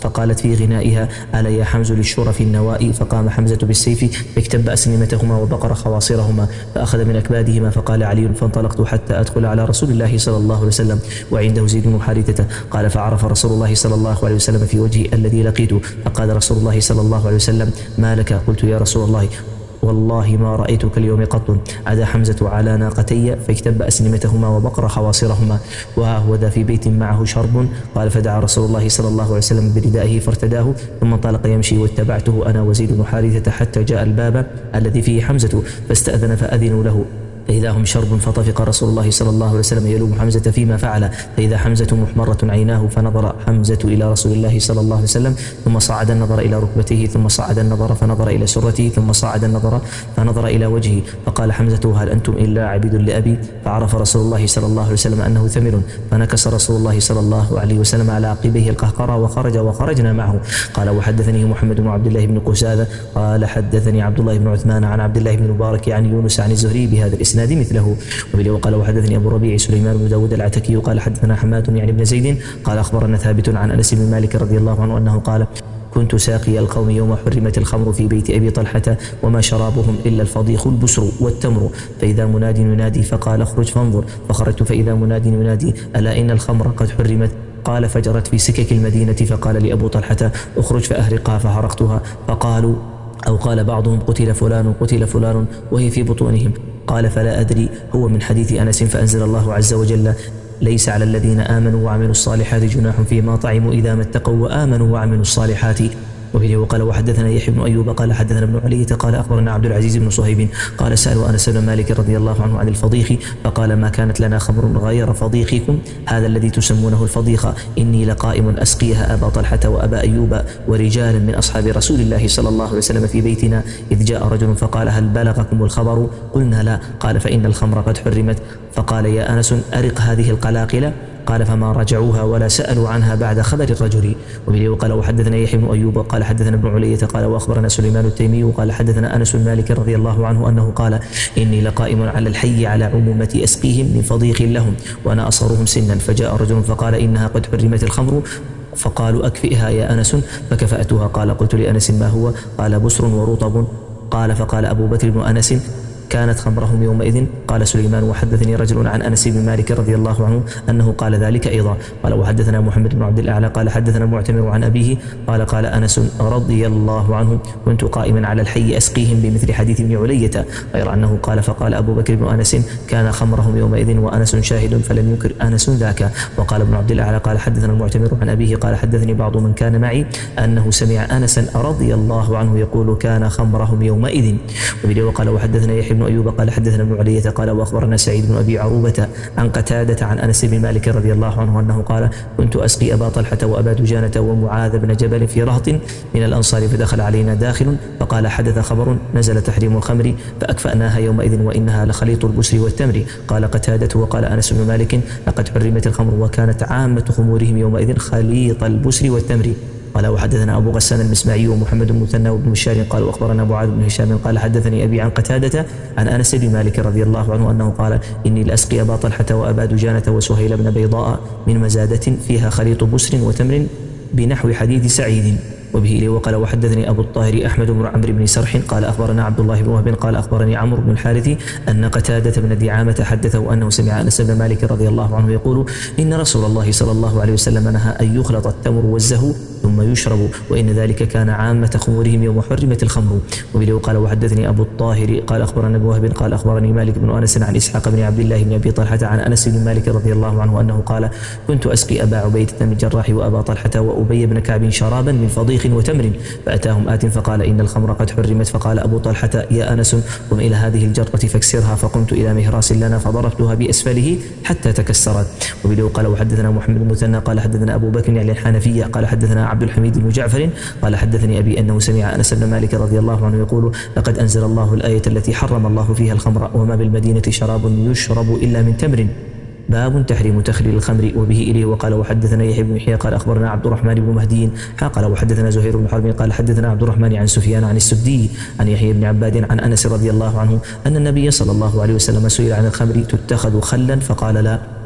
فقالت في غنائها: ألا يا حمز للشرف النوائي. فقام حمزة بالسيف فاكتب أسنمتهما وبقر خواصرهما فأخذ من أكبادهما. فقال علي: فانطلقت حتى أدخل على رسول الله صلى الله عليه وسلم وعنده زيد بن حارثة. قال: فعرف رسول الله صلى الله عليه وسلم في وجهي الذي لقيته. فقال رسول الله صلى الله عليه وسلم: ما لك؟ قلت: يا رسول الله والله ما رأيتك اليوم قط. عدا حمزة على ناقتي فاكتب أسنمتهما وبقر خواصرهما، وها هو ذا في بيت معه شرب. قال: فدعا رسول الله صلى الله عليه وسلم بردائه فارتداه، ثم انطلق يمشي واتبعته أنا وزيد بن حارثة حتى جاء الباب الذي فيه حمزة فاستأذن فأذنوا له، فإذا هم شرب. فطفق رسول الله صلى الله عليه وسلم يلوم حمزة فيما فعل، فإذا حمزة محمرة عيناه. فنظر حمزة إلى رسول الله صلى الله عليه وسلم ثم صعد النظر إلى ركبته ثم صعد النظر فنظر إلى سرته ثم صعد النظر فنظر إلى وجهه. فقال حمزة: هل أنتم إلا عبيد لأبي؟ فعرف رسول الله صلى الله عليه وسلم أنه ثمر، فنكس رسول الله صلى الله عليه وسلم على عقبيه القهقرى وخرج وخرجنا معه. قال: وحدثني محمد بن عبد الله بن قسادة قال: حدثني عبد الله بن عثمان عن عبد الله بن مبارك عن يونس عن الزهري بهذا الإسناد مثله. وقال: وحدثني أبو ربيع سليمان بن داود العتكي قال: حدثنا حماد يعني بن زيد قال: أخبرنا ثابت عن أنس بن مالك رضي الله عنه أنه قال: كنت ساقي القوم يوم حرمت الخمر في بيت أبي طلحة وما شرابهم إلا الفضيخ البسر والتمر، فإذا مناد ينادي فقال: اخرج فانظر. فخرجت فإذا مناد ينادي: ألا إن الخمر قد حرمت. قال: فجرت في سكك المدينة. فقال لأبو طلحة: اخرج فأهرقها. فحرقتها. فقالوا أو قال بعضهم: قتل فلان قتل فلان وهي في بطونهم. قال: فلا أدري، هو من حديث أنس. فأنزل الله عز وجل: ليس على الذين آمنوا وعملوا الصالحات جناح فيما طعموا إذا ما اتقوا وآمنوا وعملوا الصالحات. وبه وقال: وحدثنا يحيى بن أيوب قال: حدثنا ابن علية قال: أخبرنا عبد العزيز بن صهيب قال: سألوا أنس بن مالك رضي الله عنه عن الفضيخ فقال: ما كانت لنا خمر غير فضيخكم هذا الذي تسمونه الفضيخ، إني لقائم أسقيها أبا طلحة وأبا أيوب ورجالا من أصحاب رسول الله صلى الله عليه وسلم في بيتنا، إذ جاء رجل فقال: هل بلغكم الخبر؟ قلنا: لا. قال: فإن الخمر قد حرمت. فقال: يا أنس أرق هذه القلاقل. قال: فما رجعوها ولا سألوا عنها بعد خبر الرجل. وبه وقال: وحدثنا يحيى بن أيوب قال: حدثنا ابن علية قال: وأخبرنا سليمان التيمي قال: حدثنا أنس بن مالك رضي الله عنه أنه قال: إني لقائم على الحي على عمومة أسقيهم من فضيخ لهم وأنا أصغرهم سنا. فجاء رجل فقال: إنها قد حرمت الخمر. فقالوا: أكفئها يا أنس. فكفأتها. قال: قلت لأنس: ما هو؟ قال: بسر ورطب. قال: فقال أبو بكر بن أنس: كانت خمرهم يومئذ. قال سليمان: وحدثني رجل عن أنس بن مالك رضي الله عنه أنه قال ذلك أيضا. قال: وحدثنا محمد بن عبد الأعلى قال: حدثنا معتمر عن أبيه قال: قال أنس رضي الله عنه: كنت قائما على الحي أسقيهم بمثل حديث ابن علية، غير أنه قال: فقال أبو بكر بن أنس: كان خمرهم يومئذ وأنس شاهد فلم ينكر أنس ذاك. وقال ابن عبد الأعلى قال: حدثنا المعتمر عن أبيه قال: حدثني بعض من كان معي أنه سمع أنسا رضي الله عنه يقول: كان خمرهم يومئذ. وقال: وحدثنا يحيى بن أيوب قال: حدثنا ابن علية قال: وأخبرنا سعيد بن أبي عروبة عن قتادة عن أنس بن مالك رضي الله عنه أنه قال: كنت أسقي أبا طلحة وأبا دجانة ومعاذ بن جبل في رهط من الأنصار، فدخل علينا داخل فقال: حدث خبر نزل تحريم الخمر فأكفأناها يومئذ وإنها لخليط البسر والتمر. قال قتادة: وقال أنس بن مالك: لقد حرمت الخمر وكانت عامة خمورهم يومئذ خليط البسر والتمر. قال: وحدثنا أبو غسان المسمعي ومحمد بن مثنى وابن بشار قال: وأخبرنا معاذ بن هشام قال: حدثني أبي عن قتادة عن أنس بن مالك رضي الله عنه أنه قال: إني لأسقي أبا طلحة وأبا دجانة وسهيل بن بيضاء من مزادة فيها خليط بسر وتمر بنحو حديث سعيد. وبه وقال: وحدثني أبو الطاهر أحمد بن عمرو بن سرح قال: أخبرنا عبد الله بن وهب قال: أخبرني عمرو بن الحارث أن قتادة بن دعامة حدثه أنه سمع أنس بن مالك رضي الله عنه يقول: إن رسول الله صلى الله عليه وسلم نهى أن يخلط التمر والزهو ثم يشرب، وإن ذلك كان عامة خمورهم يوم حرمت الخمر. وبه قال: وحدثني أبو الطاهر قال: أخبرنا ابن وهب قال: أخبرني مالك بن أنس عن إسحاق بن عبد الله بن أبي طلحة عن أنس بن مالك رضي الله عنه أنه قال: كنت أسقي أبا عبيدة بن الجراح وأبا طلحة وأبي بن كعب شرابا من فضيخ وتمر، فأتاهم آت فقال: إن الخمر قد حرمت. فقال أبو طلحة: يا أنس قم إلى هذه الجرة فاكسرها. فقمت إلى مهراس لنا فضربتها بأسفله حتى تكسرت. وبه قال: وحدثنا محمد بن مثنى قال: حدثنا أبو بكر يعني الحنفية قال: حدثنا عبد الحميد بن جعفر قال: حدثني أبي أنه سمع أنس بن مالك رضي الله عنه يقول: لقد أنزل الله الآية التي حرم الله فيها الخمر وما بالمدينة شراب يشرب إلا من تمر، باب تحريم تخليل الخمر. وبه إليه. وقال: وحدثنا يحيى بن يحيى قال: أخبرنا عبد الرحمن بن مهدي قال: وحدثنا زهير بن حرب قال: حدثنا عبد الرحمن عن سفيان عن السدي عن يحيى بن عباد عن أنس رضي الله عنه أن النبي صلى الله عليه وسلم سئل عن الخمر تتخذ خلا فقال: لا.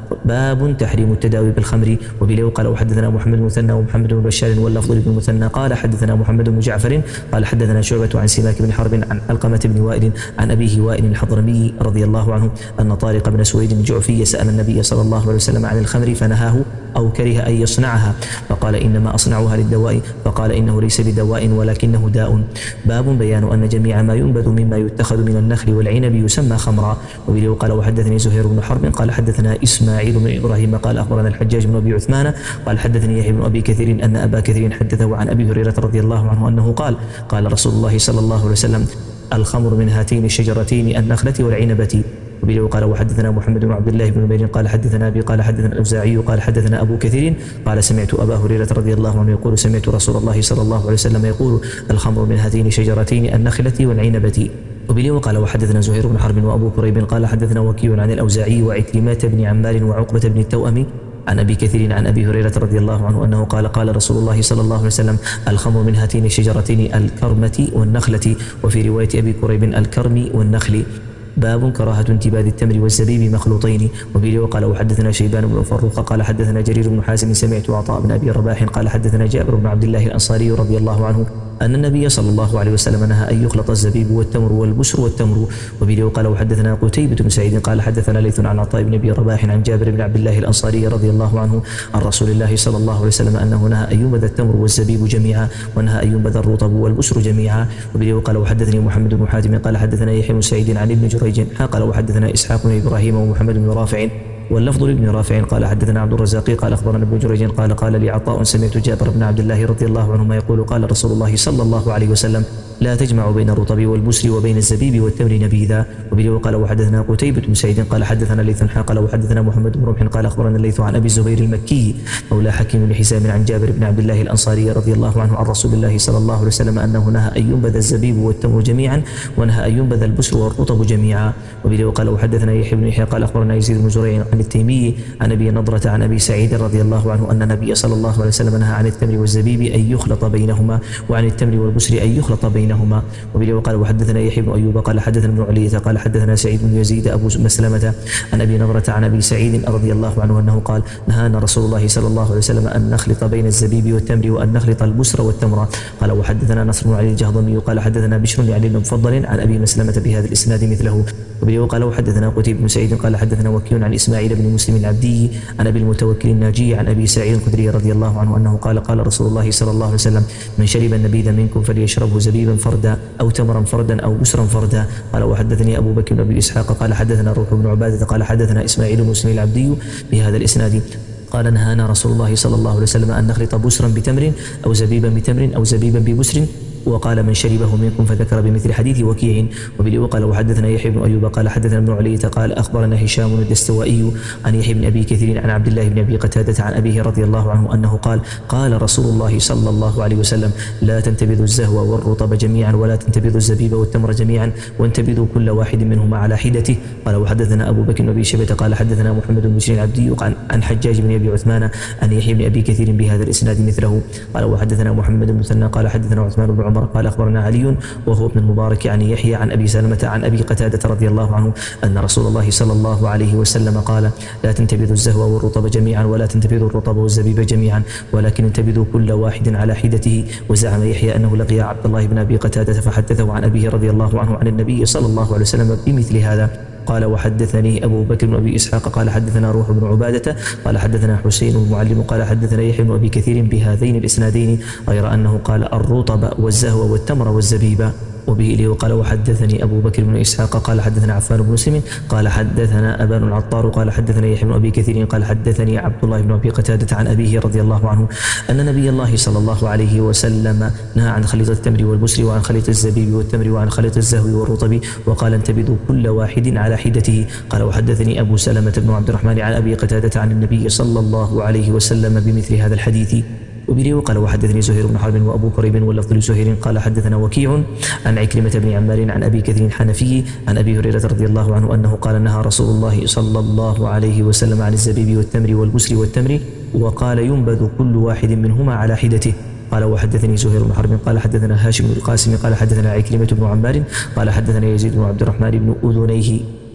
باب تحريم التداوي بالخمر. وبه قال وحدثنا محمد بن مثنى ومحمد بن بشار واللفظ بن مثنى قال حدثنا محمد بن جعفر قال حدثنا شعبة عن سماك بن حرب عن علقمة بن وائل عن أبيه وائل الحضرمي رضي الله عنه أن طارق بن سويد الجعفي سأل النبي صلى الله عليه وسلم عن الخمر فنهاه أو كره أن يصنعها فقال إنما أصنعها للدواء فقال إنه ليس بدواء ولكنه داء. باب بيان أن جميع ما ينبذ مما يتخذ من النخل والعنب يسمى خمرا. وبه قال وحدثني زهير بن حرب قال حدثنا إسماعيل بن إبراهيم قال أخبرنا الحجاج بن أبي عثمان قال حدثني يحيى بن أبي كثير أن أبا كثير حدثه عن أبي هريرة رضي الله عنه أنه قال قال رسول الله صلى الله عليه وسلم الخمر من هاتين الشجرتين النخلة والعنبة. وبه قال وحدثنا محمد بن عبد الله بن نمير قال حدثنا أبي قال حدثنا الأوزاعي قال حدثنا أبو كثير قال سمعت أبا هريرة رضي الله عنه يقول سمعت رسول الله صلى الله عليه وسلم يقول الخمر من هاتين الشجرتين النخلة والعنبة. وبه قال وحدثنا زهير بن حرب وأبو كريب قال حدثنا وكيع عن الأوزاعي وعكرمة بن عمار وعقبة بن التوأم عن أبي كثير عن أبي هريرة رضي الله عنه أنه قال قال رسول الله صلى الله عليه وسلم الخمر من هاتين الشجرتين الكرمة والنخلة. وفي رواية أبي كريب الكرم والنخل. باب كراهة انتباذ التمر والزبيب مخلوطين. وبه قال وحدثنا شيبان بن فروخ قال حدثنا جرير بن حازم سمعت عطاء بن أبي رباح قال حدثنا جابر بن عبد الله الأنصاري رضي الله عنه أن النبي صلى الله عليه وسلم نهى أن يخلط الزبيب والتمر والبسر والتمر. وبه قال وحدثنا قتيبة بن سعيد قال حدثنا ليث عن عطاء بن أبي رباح عن جابر بن عبد الله الأنصاري رضي الله عنه عن رسول الله صلى الله عليه وسلم أنه نهى أن ينبذ التمر والزبيب جميعا ونهى أن ينبذ الرطب والبسر جميعا. وبه قال وحدثني محمد بن حاتم قال حدثنا يحيى بن سعيد عن ابن جريج قال وحدثنا إسحاق بن إبراهيم ومحمد بن رافع واللفظ لابن رافع قال حدثنا عبد الرزاق قال أخبرنا ابن جريج قال قال لي عطاء سمعت جابر بن عبد الله رضي الله عنهما يقول قال رسول الله صلى الله عليه وسلم لا تجمع بين الرطب والبسر وبين الزبيب والتمر نبيذا. وبه قال وحدثنا قتيبة بن سعيد قال حدثنا ليث قال وحدثنا محمد بن رمح قال أخبرنا الليث عن أبي الزبير المكي مولى حكيم بن حزام عن جابر بن عبد الله الأنصاري رضي الله عنه عن رسول الله صلى الله عليه وسلم أنه نهى أن ينبذ الزبيب والتمر جميعا ونهى أن ينبذ البسر والرطب جميعا. وبه قال وحدثنا يحيى بن يحيى قال أخبرنا يزيد بن زريع عن التيمي عن أبي نضرة عن أبي سعيد رضي الله عنه أن النبي صلى الله عليه وسلم نهى عن التمر والزبيب أن يخلط بينهما وعن التمر والبسر أن يخلط بينهما. وبه قال وحدثنا يحيى بن أيوب قال حدثنا ابن علية قال حدثنا سعيد بن يزيد أبو مسلمة عن أبي نضرة عن أبي سعيد رضي الله عنه أنه قال نهانا رسول الله صلى الله عليه وسلم أن نخلط بين الزبيب والتمر وأن نخلط البسر والتمر. قال وحدثنا نصر بن علي الجهضمي قال حدثنا بشر يعني بن مفضل عن أبي مسلمة بهذا الإسناد مثله. وبه قال وحدثنا قتيبة بن سعيد قال حدثنا وكيع عن إسماعيل بن مسلم العبدي عن أبي المتوكل الناجي عن أبي سعيد الخدري رضي الله عنه أنه قال قال رسول الله صلى الله عليه وسلم من شرب النبيذ منكم فليشربه زبيبا فردا أو تمرا فردا أو بسرا فردا. قال وحدثني أبو بكر بن أبي إسحاق قال حدثنا روح بن عبادة قال حدثنا إسماعيل بن مسلم العبدي بهذا الإسناد قال نهانا رسول الله صلى الله عليه وسلم أن نخلط بسرا بتمر أو زبيبا بتمر أو زبيبا ببسر وقال من شربه منكم فذكر بمثل حديث وكيع. وبه قال وحدثنا يحيى بن أيوب قال حدثنا ابن علية قال أخبرنا هشام الدستوائي عن يحيى بن أبي كثير عن عبد الله بن أبي قتادة عن أبيه رضي الله عنه أنه قال قال رسول الله صلى الله عليه وسلم لا تنتبذوا الزهو والرطب جميعا ولا تنتبذوا الزبيب والتمر جميعا وانتبذوا كل واحد منهما على حدته. قال وحدثنا أبو بكر بن أبي شيبة قال حدثنا محمد بن بشير العبدي عن حجاج بن أبي عثمان عن يحيى بن أبي كثير بهذا الإسناد مثله. قال وحدثنا محمد بن مثنى قال حدثنا عثمان بن عمر قال أخبرنا علي وهو ابن المبارك عن يحيى عن أبي سلمة عن أبي قتادة رضي الله عنه أن رسول الله صلى الله عليه وسلم قال لا تنتبذوا الزهو والرطب جميعا ولا تنتبذوا الرطب والزبيب جميعا ولكن انتبذوا كل واحد على حدته. وزعم يحيى أنه لقي عبد الله بن أبي قتادة فحدثه عن أبيه رضي الله عنه عن النبي صلى الله عليه وسلم بمثل هذا. قال وحدثني أبو بكر بن أبي إسحاق قال حدثنا روح بن عبادة قال حدثنا حسين المعلم قال حدثنا يحيى بن أبي كثير بهذين الإسنادين غير أنه قال الرطب والزهو والتمر والزبيب. وبه إليه وقال وحدثني أبو بكر بن إسحاق قال حدثنا عفان بن مسلم قال حدثنا أبان العطار قال حدثنا يحيى بن أبي كثير قال حدثني عبد الله بن أبي قتادة عن أبيه رضي الله عنه أن نبي الله صلى الله عليه وسلم نهى عن خليط التمر والبسر وعن خليط الزبيب والتمر وعن خليط الزهو والرطب وقال انتبذوا كل واحد على حدته. قال وحدثني أبو سلمة بن عبد الرحمن عن أبي قتادة عن النبي صلى الله عليه وسلم بمثل هذا الحديث. وبه وقال وحدثني زهير بن حرب وأبو كريب واللفظ لزهير قال حدثنا وكيع عن عكرمة بن عمار عن أبي كثير الحنفي عن أبي هريرة رضي الله عنه أنه قال نهى رسول الله صلى الله عليه وسلم عن الزبيب والتمر والبسر والتمر وقال ينبذ كل واحد منهما على حدته. قال وحدثني زهير بن حرب قال حدثنا هاشم بن القاسم قال حدثنا عكرمة بن عمار قال حدثنا يزيد بن عبد الرحمن بن أذنيه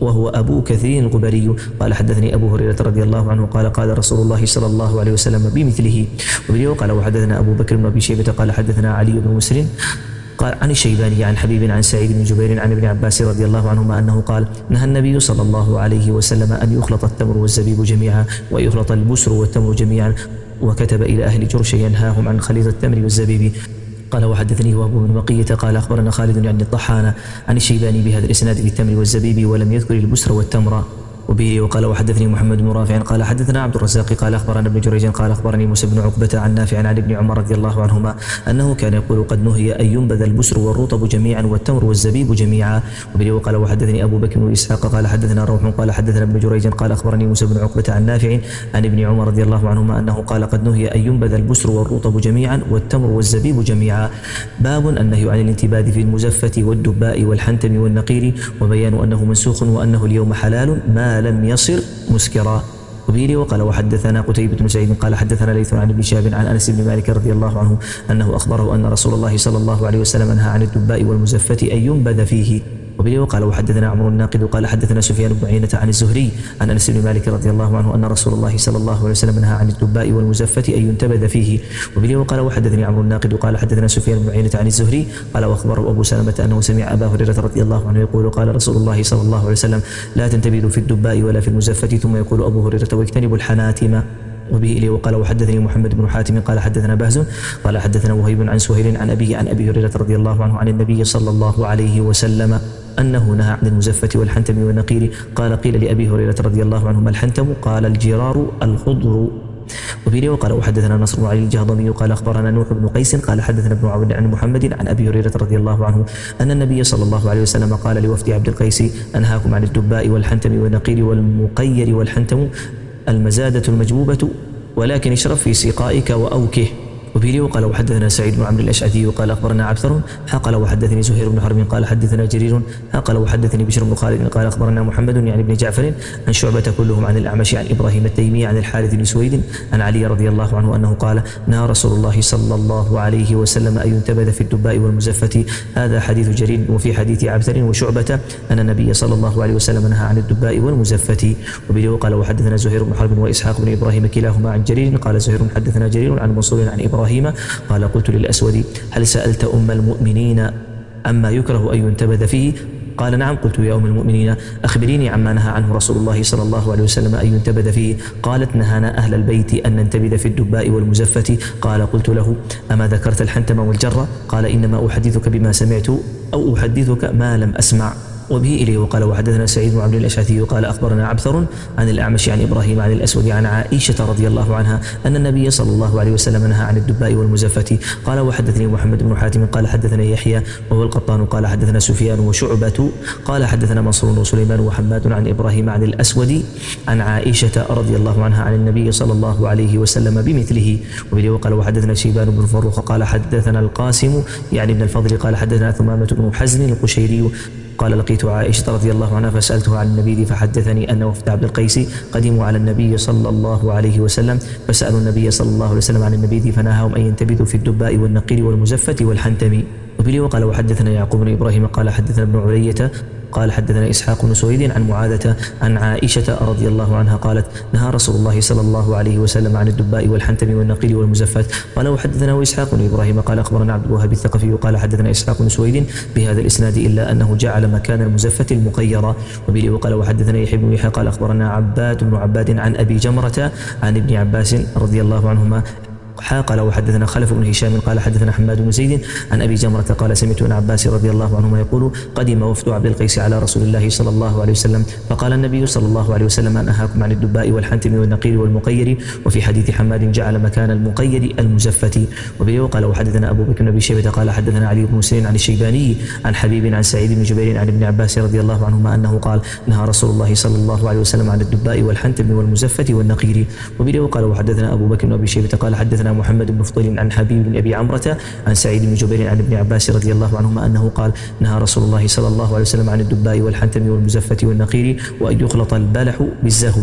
وهو أبو كثير الغبري قال حدثني أبو هريرة رضي الله عنه قال قال رسول الله صلى الله عليه وسلم بمثله. وبه قال وحدثنا أبو بكر بن أبي شيبة قال حدثنا علي بن مسلم قال عن الشيباني عن حبيب عن سعيد بن جبير عن ابن عباس رضي الله عنهما أنه قال نهى النبي صلى الله عليه وسلم أن يخلط التمر والزبيب جميعا ويخلط البسر والتمر جميعا، وكتب إلى أهل جرش ينهاهم عن خليط التمر والزبيب. قال وحدثني وهب بن بقية قال أخبرنا خالد يعني الطحان عن الشيباني بهذا الإسناد بالتمر والزبيب ولم يذكر البسر والتمر. وبه وقال وحدثني محمد بن رافع قال حدثنا عبد الرزاق قال أخبرنا ابن جريج قال أخبرني موسى بن عقبة عن نافع عن ابن عمر رضي الله عنهما أنه كان يقول قد نهي أن ينبذ البسر والرطب جميعا والتمر والزبيب جميعا. وبه وقال وحدثني أبو بكر بن إسحاق قال حدثنا روح قال حدثنا ابن جريج قال أخبرني موسى بن عقبة عن نافع عن ابن عمر رضي الله عنهما أنه قال قد نهي أن ينبذ البسر والرطب جميعا والتمر والزبيب جميعا. باب النهي عن الانتباذ في المزفة والدباء والحنتم والنقير وبيان أنه منسوخ وأنه اليوم حلال ما لم يصر مسكرا. وبه وقال وحدثنا قتيبة بن سعيد قال حدثنا ليث عن ابن شهاب عن أنس بن مالك رضي الله عنه أنه أخبره أن رسول الله صلى الله عليه وسلم نهى عن الدباء والمزفة أن ينبذ فيه. وبه وقال وحدثنا عمرو الناقد قال حدثنا سفيان بن عيينة عن الزهري عن أنس بن مالك رضي الله عنه أن رسول الله صلى الله عليه وسلم نهى عن الدباء والمزفة أن ينتبذ فيه. وبه وقال وحدثني عمرو الناقد قال حدثنا سفيان بن عيينة عن الزهري قال وأخبره أبو سلمة أنه سمع أبا هريرة رضي الله عنه يقول قال رسول الله صلى الله عليه وسلم لا تنتبذوا في الدباء ولا في المزفة، ثم يقول أبو هريرة واجتنبوا الحناتم. وبه إليه وقال وحدثني محمد بن حاتم قال حدثنا بهز قال حدثنا وهيب عن سهيل عن أبيه عن أبي هريرة رضي الله عنه عن النبي صلى الله عليه وسلم أنه نهى عن المزفة والحنتم والنقير. قال قيل لأبي هريرة رضي الله عنه ما الحنتم؟ قال الجرار الخضر. وبه وقال وحدثنا نصر بن علي الجهضمي قال أخبرنا نوح بن قيس قال حدثنا ابن عون عن محمد عن أبي هريرة رضي الله عنه أن النبي صلى الله عليه وسلم قال لوفد عبد القيس أنهاكم عن الدباء والحنتم والنقير والمقير والحنتم المزادة المجبوبة ولكن اشرب في سقائك وأوكه. وبه وقال وحدثنا سعيد بن عمرو الأشعثي قال أخبرنا عبثر قال وحدثني زهير بن حرب قال حدثنا جرير قال وحدثني بشر بن خالد قال أخبرنا محمد يعني بن جعفر عن شعبة كلهم عن الأعمش عن إبراهيم التيمي عن الحارث بن سويد عن علي رضي الله عنه أنه قال نهى رسول الله صلى الله عليه وسلم أن ينتبذ في الدباء والمزفة. هذا حديث جرير. وفي حديث عبثر وشعبة أن النبي صلى الله عليه وسلم نهى عن الدباء والمزفة. وبه وقال وحدثنا زهير بن حرب وإسحاق بن إبراهيم كلاهما عن جرير قال زهير حدثنا جرير عن منصور عن إبراهيم قال قلت للأسود هل سألت أم المؤمنين أما يكره أن ينتبذ فيه؟ قال نعم. قلت يا أم المؤمنين أخبريني عما نهى عنه رسول الله صلى الله عليه وسلم أن ينتبذ فيه. قالت نهانا أهل البيت أن ننتبذ في الدباء والمزفة. قال قلت له أما ذكرت الحنتم والجرة؟ قال إنما أحدثك بما سمعت أو أحدثك ما لم أسمع. وبه إليه وقال وحدثنا سعيد بن عبد الأشعثي قال أخبرنا عبثر عن الأعمش عن إبراهيم عن الأسود عن عائشة رضي الله عنها أن النبي صلى الله عليه وسلم نهى عن الدباء والمزفة. قال وحدثني محمد بن حاتم قال حدثنا يحيى وهو القطان قال حدثنا سفيان وشعبة قال حدثنا منصور وسليمان وحماد عن إبراهيم عن الأسود عن عائشة رضي الله عنها عن النبي صلى الله عليه وسلم بمثله. وبه وقال وحدثنا شيبان بن فروخ قال حدثنا القاسم يعني ابن الفضل قال حدثنا ثمامة بن حزن القشيري قال لقيت عائشة رضي الله عنها فسألتها عن النبي فحدثني أن وفد عبد القيس قدموا على النبي صلى الله عليه وسلم فسألوا النبي صلى الله عليه وسلم عن النبي فنهاهم أن ينتبذوا في الدباء والنقير والمزفة والحنتم. وبه وقال وحدثنا يعقوب بن إبراهيم قال حدثنا ابن علية قال حدثنا إسحاق بن سويد عن معاذة عن عائشة رضي الله عنها قالت نهى رسول الله صلى الله عليه وسلم عن الدباء والحنتم والنقير والمزفات. قال وحدثنا إسحاق بن إبراهيم قال أخبرنا عبد الوهاب الثقفي قال حدثنا إسحاق بن سويد بهذا الإسناد إلا أنه جعل مكان المزفة المقيرة. وبه وقال وحدثنا يحيى بن يحيى قال أخبرنا عباد بن عباد عن أبي جمرة عن ابن عباس رضي الله عنهما قال وحدثنا خلف بن هشام قال حدثنا حماد بن زيد عن أبي جمرة قال سمعت ابن عباس رضي الله عنهما يقول قدم وفد عبد القيس على رسول الله صلى الله عليه وسلم فقال النبي صلى الله عليه وسلم أنهاكم عن الدباء والحنتم والنقير والمقير. وفي حديث حماد جعل مكان المقير المزفة. وبه وقال وحدثنا أبو بكر بن أبي شيبة قال حدثنا علي بن مسلم عن الشيباني عن حبيب عن سعيد بن جبير عن ابن عباس رضي الله عنهما أنه قال نهى رسول الله صلى الله عليه وسلم عن الدباء والحنتم والمزفة والنقير. وبه وقال وحدثنا أبو بكر بن أبي شيبة قال حدثنا محمد بن فضيل عن حبيب بن أبي عمرة عن سعيد بن جبير عن ابن عباس رضي الله عنهما أنه قال نهى رسول الله صلى الله عليه وسلم عن الدباء والحنتم والمزفة والنقير وأن يخلط البلح بالزهو.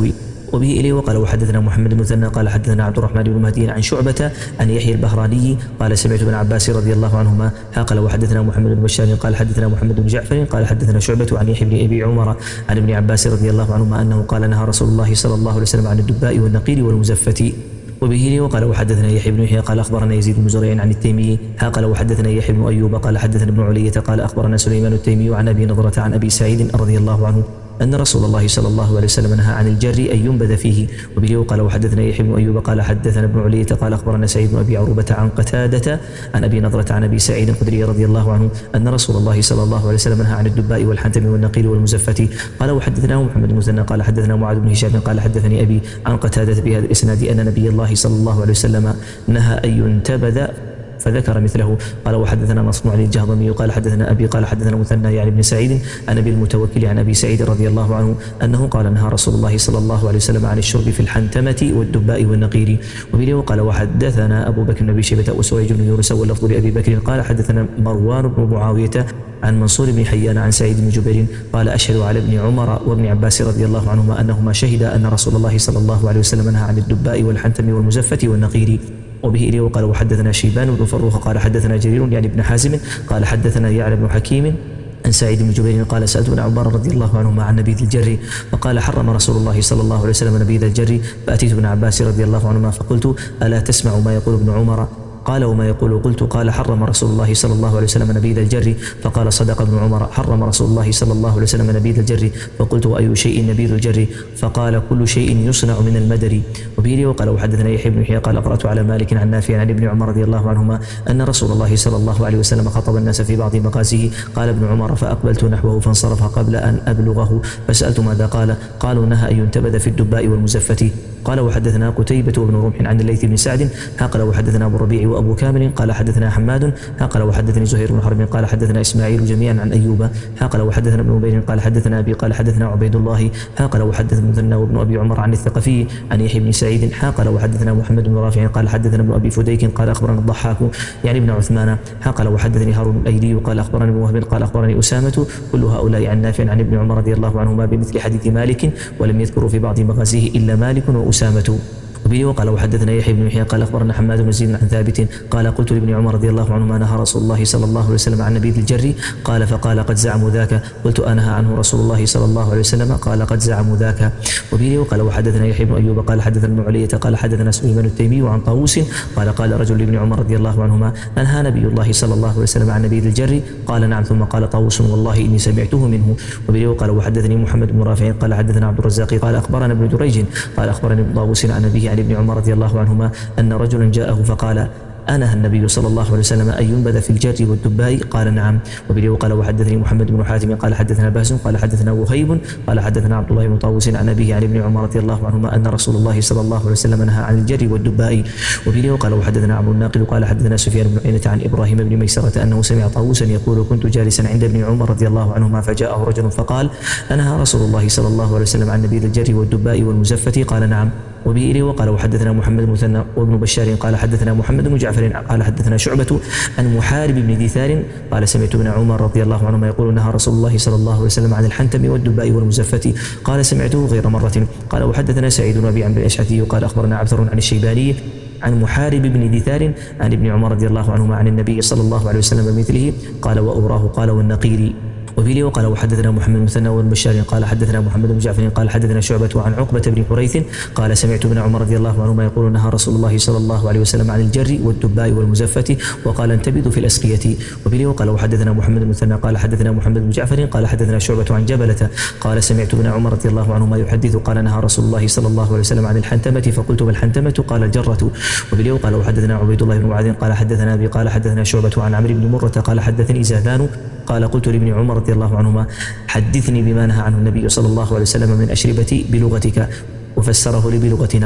وبه إليه وقال وحدثنا محمد بن مثنى قال حدثنا عبد الرحمن بن مهدي عن شعبة عن يحيى البهراني قال سمعت ابن عباس رضي الله عنهما قال وحدثنا محمد بن بشار قال حدثنا محمد بن جعفر قال حدثنا شعبة عن يحيى بن أبي عمر عن ابن عباس رضي الله عنهما أنه قال نهى رسول الله صلى الله عليه وسلم عن الدباء والنقير والمزفة. وبه وقال وحدثنا يحيى بن يحيى قال أخبرنا يزيد بن زريع عن التيمي قال وحدثنا يحيى بن أيوب قال حدثنا ابن علية قال أخبرنا سليمان التيمي عن أبي نضرة عن أبي سعيد رضي الله عنه أن رسول الله صلى الله عليه وسلم نهى عن الجر أن ينبذ فيه. وبه وقال وحدثنا يحيى بن أيوب قال حدثنا ابن علية قال أخبرنا سعيد بن أبي عروبة عن قتادة عن أبي نضرة عن أبي سعيد الخدري رضي الله عنه أن رسول الله صلى الله عليه وسلم نهى عن الدباء والحنتم والنقير والمزفة. قال وحدثنا محمد بن مثنى قال حدثنا معاذ بن هشام قال حدثني أبي عن قتادة بهذا الإسناد أن نبي الله صلى الله عليه وسلم نهى أن ينتبذ فذكر مثله. قال وحدثنا مصنوع الجهضمي قال حدثنا أبي قال حدثنا مثنى يعني ابن سعيد عن أبي المتوكل عن أبي سعيد رضي الله عنه أنه قال نهى رسول الله صلى الله عليه وسلم عن الشرب في الحنتمة والدباء والنقير. وبه وقال وحدثنا أبو بكر بن أبي شيبة وسويج بن يونس واللفظ لأبي بكر قال حدثنا مروان بن معاوية عن منصور بن حيان عن سعيد بن جبير قال أشهد على ابن عمر وابن عباس رضي الله عنهما أنهما شهدا أن رسول الله صلى الله عليه وسلم نهى عن الدباء والحنتم والمزفة والنقير. وبه إليه وقال وحدثنا شيبان بن فروخ قال حدثنا جرير يعني ابن حازم قال حدثنا يعلى بن حكيم عن سعيد بن جبير قال سألت ابن عمر رضي الله عنهما عن نبيذ الجر فقال حرم رسول الله صلى الله عليه وسلم نبيذ الجر فأتيت ابن عباس رضي الله عنهما فقلت ألا تسمع ما يقول ابن عمر قال وما يقول قلت قال حرم رسول الله صلى الله عليه وسلم نبيذ الجر فقال صدق ابن عمر حرم رسول الله صلى الله عليه وسلم نبيذ الجر فقلت وأي شيء نبيذ الجر فقال كل شيء يصنع من المدر. وبه وقال وحدثنا يحيى بن يحيى قال قرأت على مالك عن نافع عن ابن عمر رضي الله عنهما أن رسول الله صلى الله عليه وسلم خطب الناس في بعض مغازيه قال ابن عمر فأقبلت نحوه فانصرف قبل أن أبلغه فسألت ماذا قال قالوا نهى أن ينتبذ في الدباء والمزفة. قال وحدثنا قتيبة وابن رمح عن الليث بن سعد قال وحدثنا أبو الربيع وأبو كامل قال حدثنا حماد قال وحدثني زهير بن حرب قال حدثنا إسماعيل جميعا عن أيوب قال وحدثنا ابن عبيد قال حدثنا أبي قال حدثنا عبيد الله قال وحدثنا المثنى وابن أبي عمر عن الثقفي عن يحيى بن سعيد قال وحدثنا محمد بن رافع قال حدثنا ابن أبي فديك قال أخبرنا الضحاك يعني ابن عثمان قال وحدثني هارون الأيلي قال أخبرني ابن وهب قال أخبرني أسامة كل هؤلاء عن نافع عن ابن عمر رضي الله عنهما بمثل حديث مالك ولم يذكروا في بعض مغازيه إلا مالك وأسامة. وبه وقال وحدثنا يحيى بن يحيى قال أخبرنا حماد بن زيد عن ثابت قال قلت لابن عمر رضي الله عنهما نهى رسول الله صلى الله عليه وسلم عن نبيذ الجر قال فقال قد زعموا ذاك قلت أنهى عنه رسول الله صلى الله عليه وسلم قال قد زعموا ذاك. وبه وقال وحدثنا يحيى بن أيوب قال حدثنا ابن علية قال حدثنا سليمان التيمي عن طاووس قال قال رجل لابن عمر رضي الله عنهما أنهى نبي الله صلى الله عليه وسلم عن نبيذ الجر قال نعم ثم قال طاووس والله إني سمعته منه. وبه وقال وحدثني محمد بن رافع قال حدثنا عبد الرزاق قال أخبرنا ابن دريج قال أخبرني طاووس عن أبيه عن ابن عمر رضي الله عنهما أن رجلا جاءه فقال أنهى النبي صلى الله عليه وسلم أن ينبذ في الجر والدباء قال نعم. وبه وقال وحدثني محمد بن حاتم قال حدثنا باز قال حدثنا وهيب قال حدثنا عبد الله بن طاووس عن أبيه عن ابن عمر رضي الله عنهما أن رسول الله صلى الله عليه وسلم نهى عن الجر والدباء. وبه وقال وحدثنا عمرو الناقد قال حدثنا سفيان بن عيينة عن إبراهيم بن ميسرة أنه سمع طاووسا يقول كنت جالسا عند ابن عمر رضي الله عنهما فجاءه رجل فقال أنهى رسول الله صلى الله عليه وسلم عن نبيذ الجر والدباء والمزفة قال نعم. وبه إليه وقال وحدثنا محمد بن مثنى وابن بشار قال حدثنا محمد بن جعفر قال حدثنا شعبة عن محارب بن دثار قال سمعت ابن عمر رضي الله عنهما يقول نهى رسول الله صلى الله عليه وسلم عن الحنتم والدباء والمزفة قال سمعته غير مرة. قال وحدثنا سعيد بن أبي عمرو الأشعثي قال أخبرنا عبثر عن الشيباني عن محارب بن دثار عن ابن عمر رضي الله عنهما عن النبي صلى الله عليه وسلم بمثله قال وأوراه قال والنقير. وفي وقال وحدثنا محمد بن مثنى وابن بشار قال حدثنا محمد بن جعفر قال حدثنا شعبة عن عقبة بن حريث قال سمعت ابن عمر رضي الله عنهما يقول نهى رسول الله صلى الله عليه وسلم عن الجر والدباء والمزفة وقال انتبذوا في الأسقية. وفي وقال وحدثنا محمد بن مثنى قال حدثنا محمد بن جعفر قال حدثنا شعبة عن جبلة قال سمعت ابن عمر رضي الله عنهما يحدث قال نهى رسول الله صلى الله عليه وسلم عن الحنتمة فقلت ما الحنتمة قال الجرة. وفي وقال وحدثنا عبيد الله بن معاذ قال حدثنا أبي قال حدثنا شعبة عن عمرو بن مرة قال حدثني زاذان قال قلت لابن عمر رضي الله عنهما حدثني بما نهى عنه النبي صلى الله عليه وسلم من أشربة بلغتك وفسره لي بلغتنا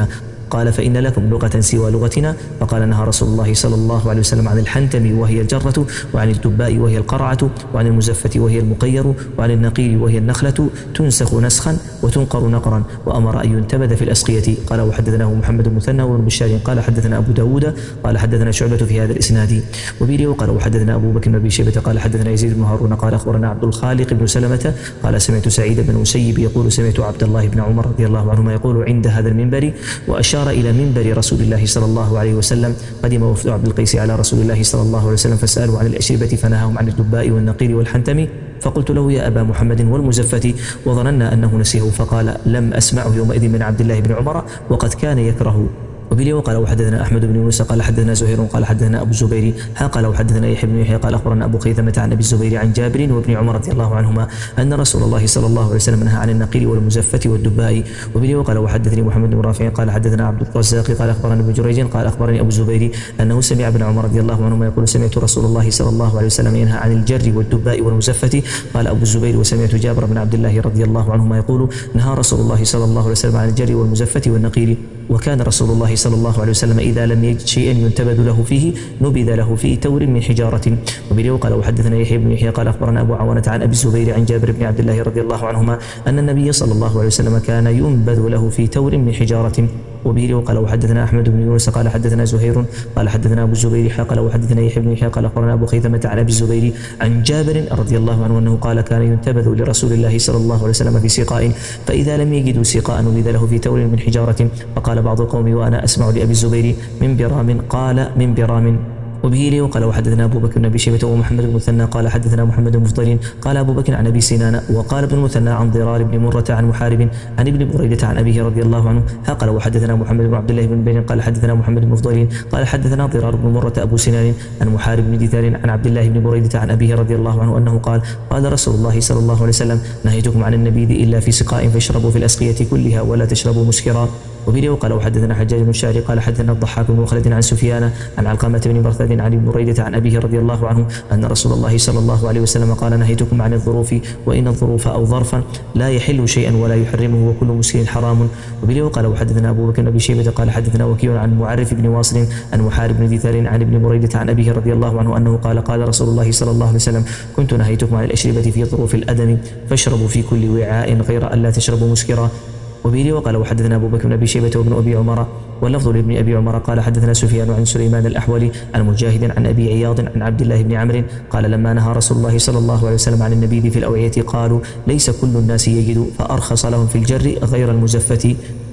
قال فإن لكم لغة سوى لغتنا؟ فقال نهى رسول الله صلى الله عليه وسلم عن الحنتم وهي الجرة، وعن الدباء وهي القرعة، وعن المزفة وهي المقير، وعن النقير وهي النخلة تنسخ نسخا وتنقر نقرا، وأمر أن ينتبذ في الأسقية. قال وحدثناه محمد بن مثنى وابن بشار قال حدثنا أبو داود قال حدثنا شعبة في هذا الإسناد وبه. وقال وحدثنا أبو بكر بن أبي شيبة قال حدثنا يزيد بن هارون قال أخبرنا عبد الخالق بن سلمة قال سمعت سعيد بن المسيب يقول سمعت عبد الله بن عمر رضي الله عنهما يقول عند هذا المنبر، وأشار إلى منبر رسول الله صلى الله عليه وسلم. قدم وفد عبد القيس على رسول الله صلى الله عليه وسلم فسألوا عن الأشربة فنهاهم عن الدباء والنقير والحنتم. فقلت له يا أبا محمد والمزفة، وظننا أنه نسيه، فقال لم أسمعه يومئذ من عبد الله بن عمر وقد كان يكره. وبه وقال وحدثنا أحمد بن يونس قال حدثنا زهير قال حدثنا أبو الزبير قال وحدثنا يحيى بن يحيى قال أخبرنا أبو خيثمة عن أبي الزبير عن جابر وابن عمر رضي الله عنهما أن رسول الله صلى الله عليه وسلم نهى عن النقير والمزفة والدباء. وبه وقال وحدثني محمد بن رافع قال حدثنا عبد الرزاق قال أخبرنا ابن جريج قال أخبرني أبو الزبير أنه سمع ابن عمر رضي الله عنهما يقول سمعت رسول الله صلى الله عليه وسلم ينهى عن الجر والدباء والمزفة. قال أبو الزبير وسمعت جابر بن عبد الله رضي الله عنهما يقول نهى رسول الله صلى الله عليه وسلم عن الجر والمزفة والنقير، وكان رسول الله صلى الله عليه وسلم إذا لم يجد شيئا ينتبذ له فيه نبذ له في تور من حجارة. وبه وقال وحدثنا يحيى بن يحيى قال أخبرنا أبو عوانة عن أبي الزبير عن جابر بن عبد الله رضي الله عنهما أن النبي صلى الله عليه وسلم كان ينبذ له في تور من حجارة. وبه وقال وحدثنا أحمد بن يونس قال حدثنا زهير قال حدثنا أبو الزبير قال وحدثنا يحيى بن يحيى قال أخبرنا أبو خيثمة عن أبي الزبير عن جابر رضي الله عنه أنه قال كان ينتبذ لرسول الله صلى الله عليه وسلم في سقاء، فإذا لم يجدوا سقاء نبذ له في تور من حجارة. فقال بعض القوم وأنا أسمع لأبي الزبير من برام قال من برام. وبه لي وقال وحدثنا أبو بكر بن أبي شيبة ومحمد بن المثنى قال حدثنا محمد بن مفضل قال أبو بكر عن أبي سنان وقال ابن المثنى عن ضرار بن مرة عن محارب عن ابن بريدة عن أبيه رضي الله عنه قال وحدثنا محمد بن عبد الله بن بن قال حدثنا محمد بن مفضل قال حدثنا ضرار بن مرة أبو سنان عن محارب بن دثار عن عبد الله بن بريدة عن أبيه رضي الله عنه أنه قال قال رسول الله صلى الله عليه وسلم نهيتكم عن النبيذ إلا في سقاء فاشربوا في الأسقية كلها ولا تشربوا مسكرا. وبه وقال وحدثنا حجاج بن الشاعري قال حدثنا الضحاك بن مخلد عن سفيان عن علقمة بن مرثد عن ابن بريدة عن أبيه رضي الله عنه أن رسول الله صلى الله عليه وسلم قال نهيتكم عن الظروف وإن الظروف أو ظرفا لا يحل شيئا ولا يحرمه وكل مسكر حرام. وبه وقال وحدثنا أبو بكر بن أبي شيبة قال حدثنا وكيع عن معرف بن واصل عن محارب بن دثار عن ابن بريدة عن أبيه رضي الله عنه أنه قال قال رسول الله صلى الله عليه وسلم كنت نهيتكم عن الأشربة في ظروف الأدم فاشربوا في كل وعاء غير ألا تشربوا مسكرا. وبه وقال وحدثنا أبو بكر بن أبي شيبة وابن أبي عمر واللفظ لابن أبي عمر قال حدثنا سفيان عن سليمان الأحولي عن مجاهد عن أبي عياض عن عبد الله بن عمرو قال لما نهى رسول الله صلى الله عليه وسلم عن النبيذ في الأوعية قالوا ليس كل الناس يجد فأرخص لهم في الجر غير المزفة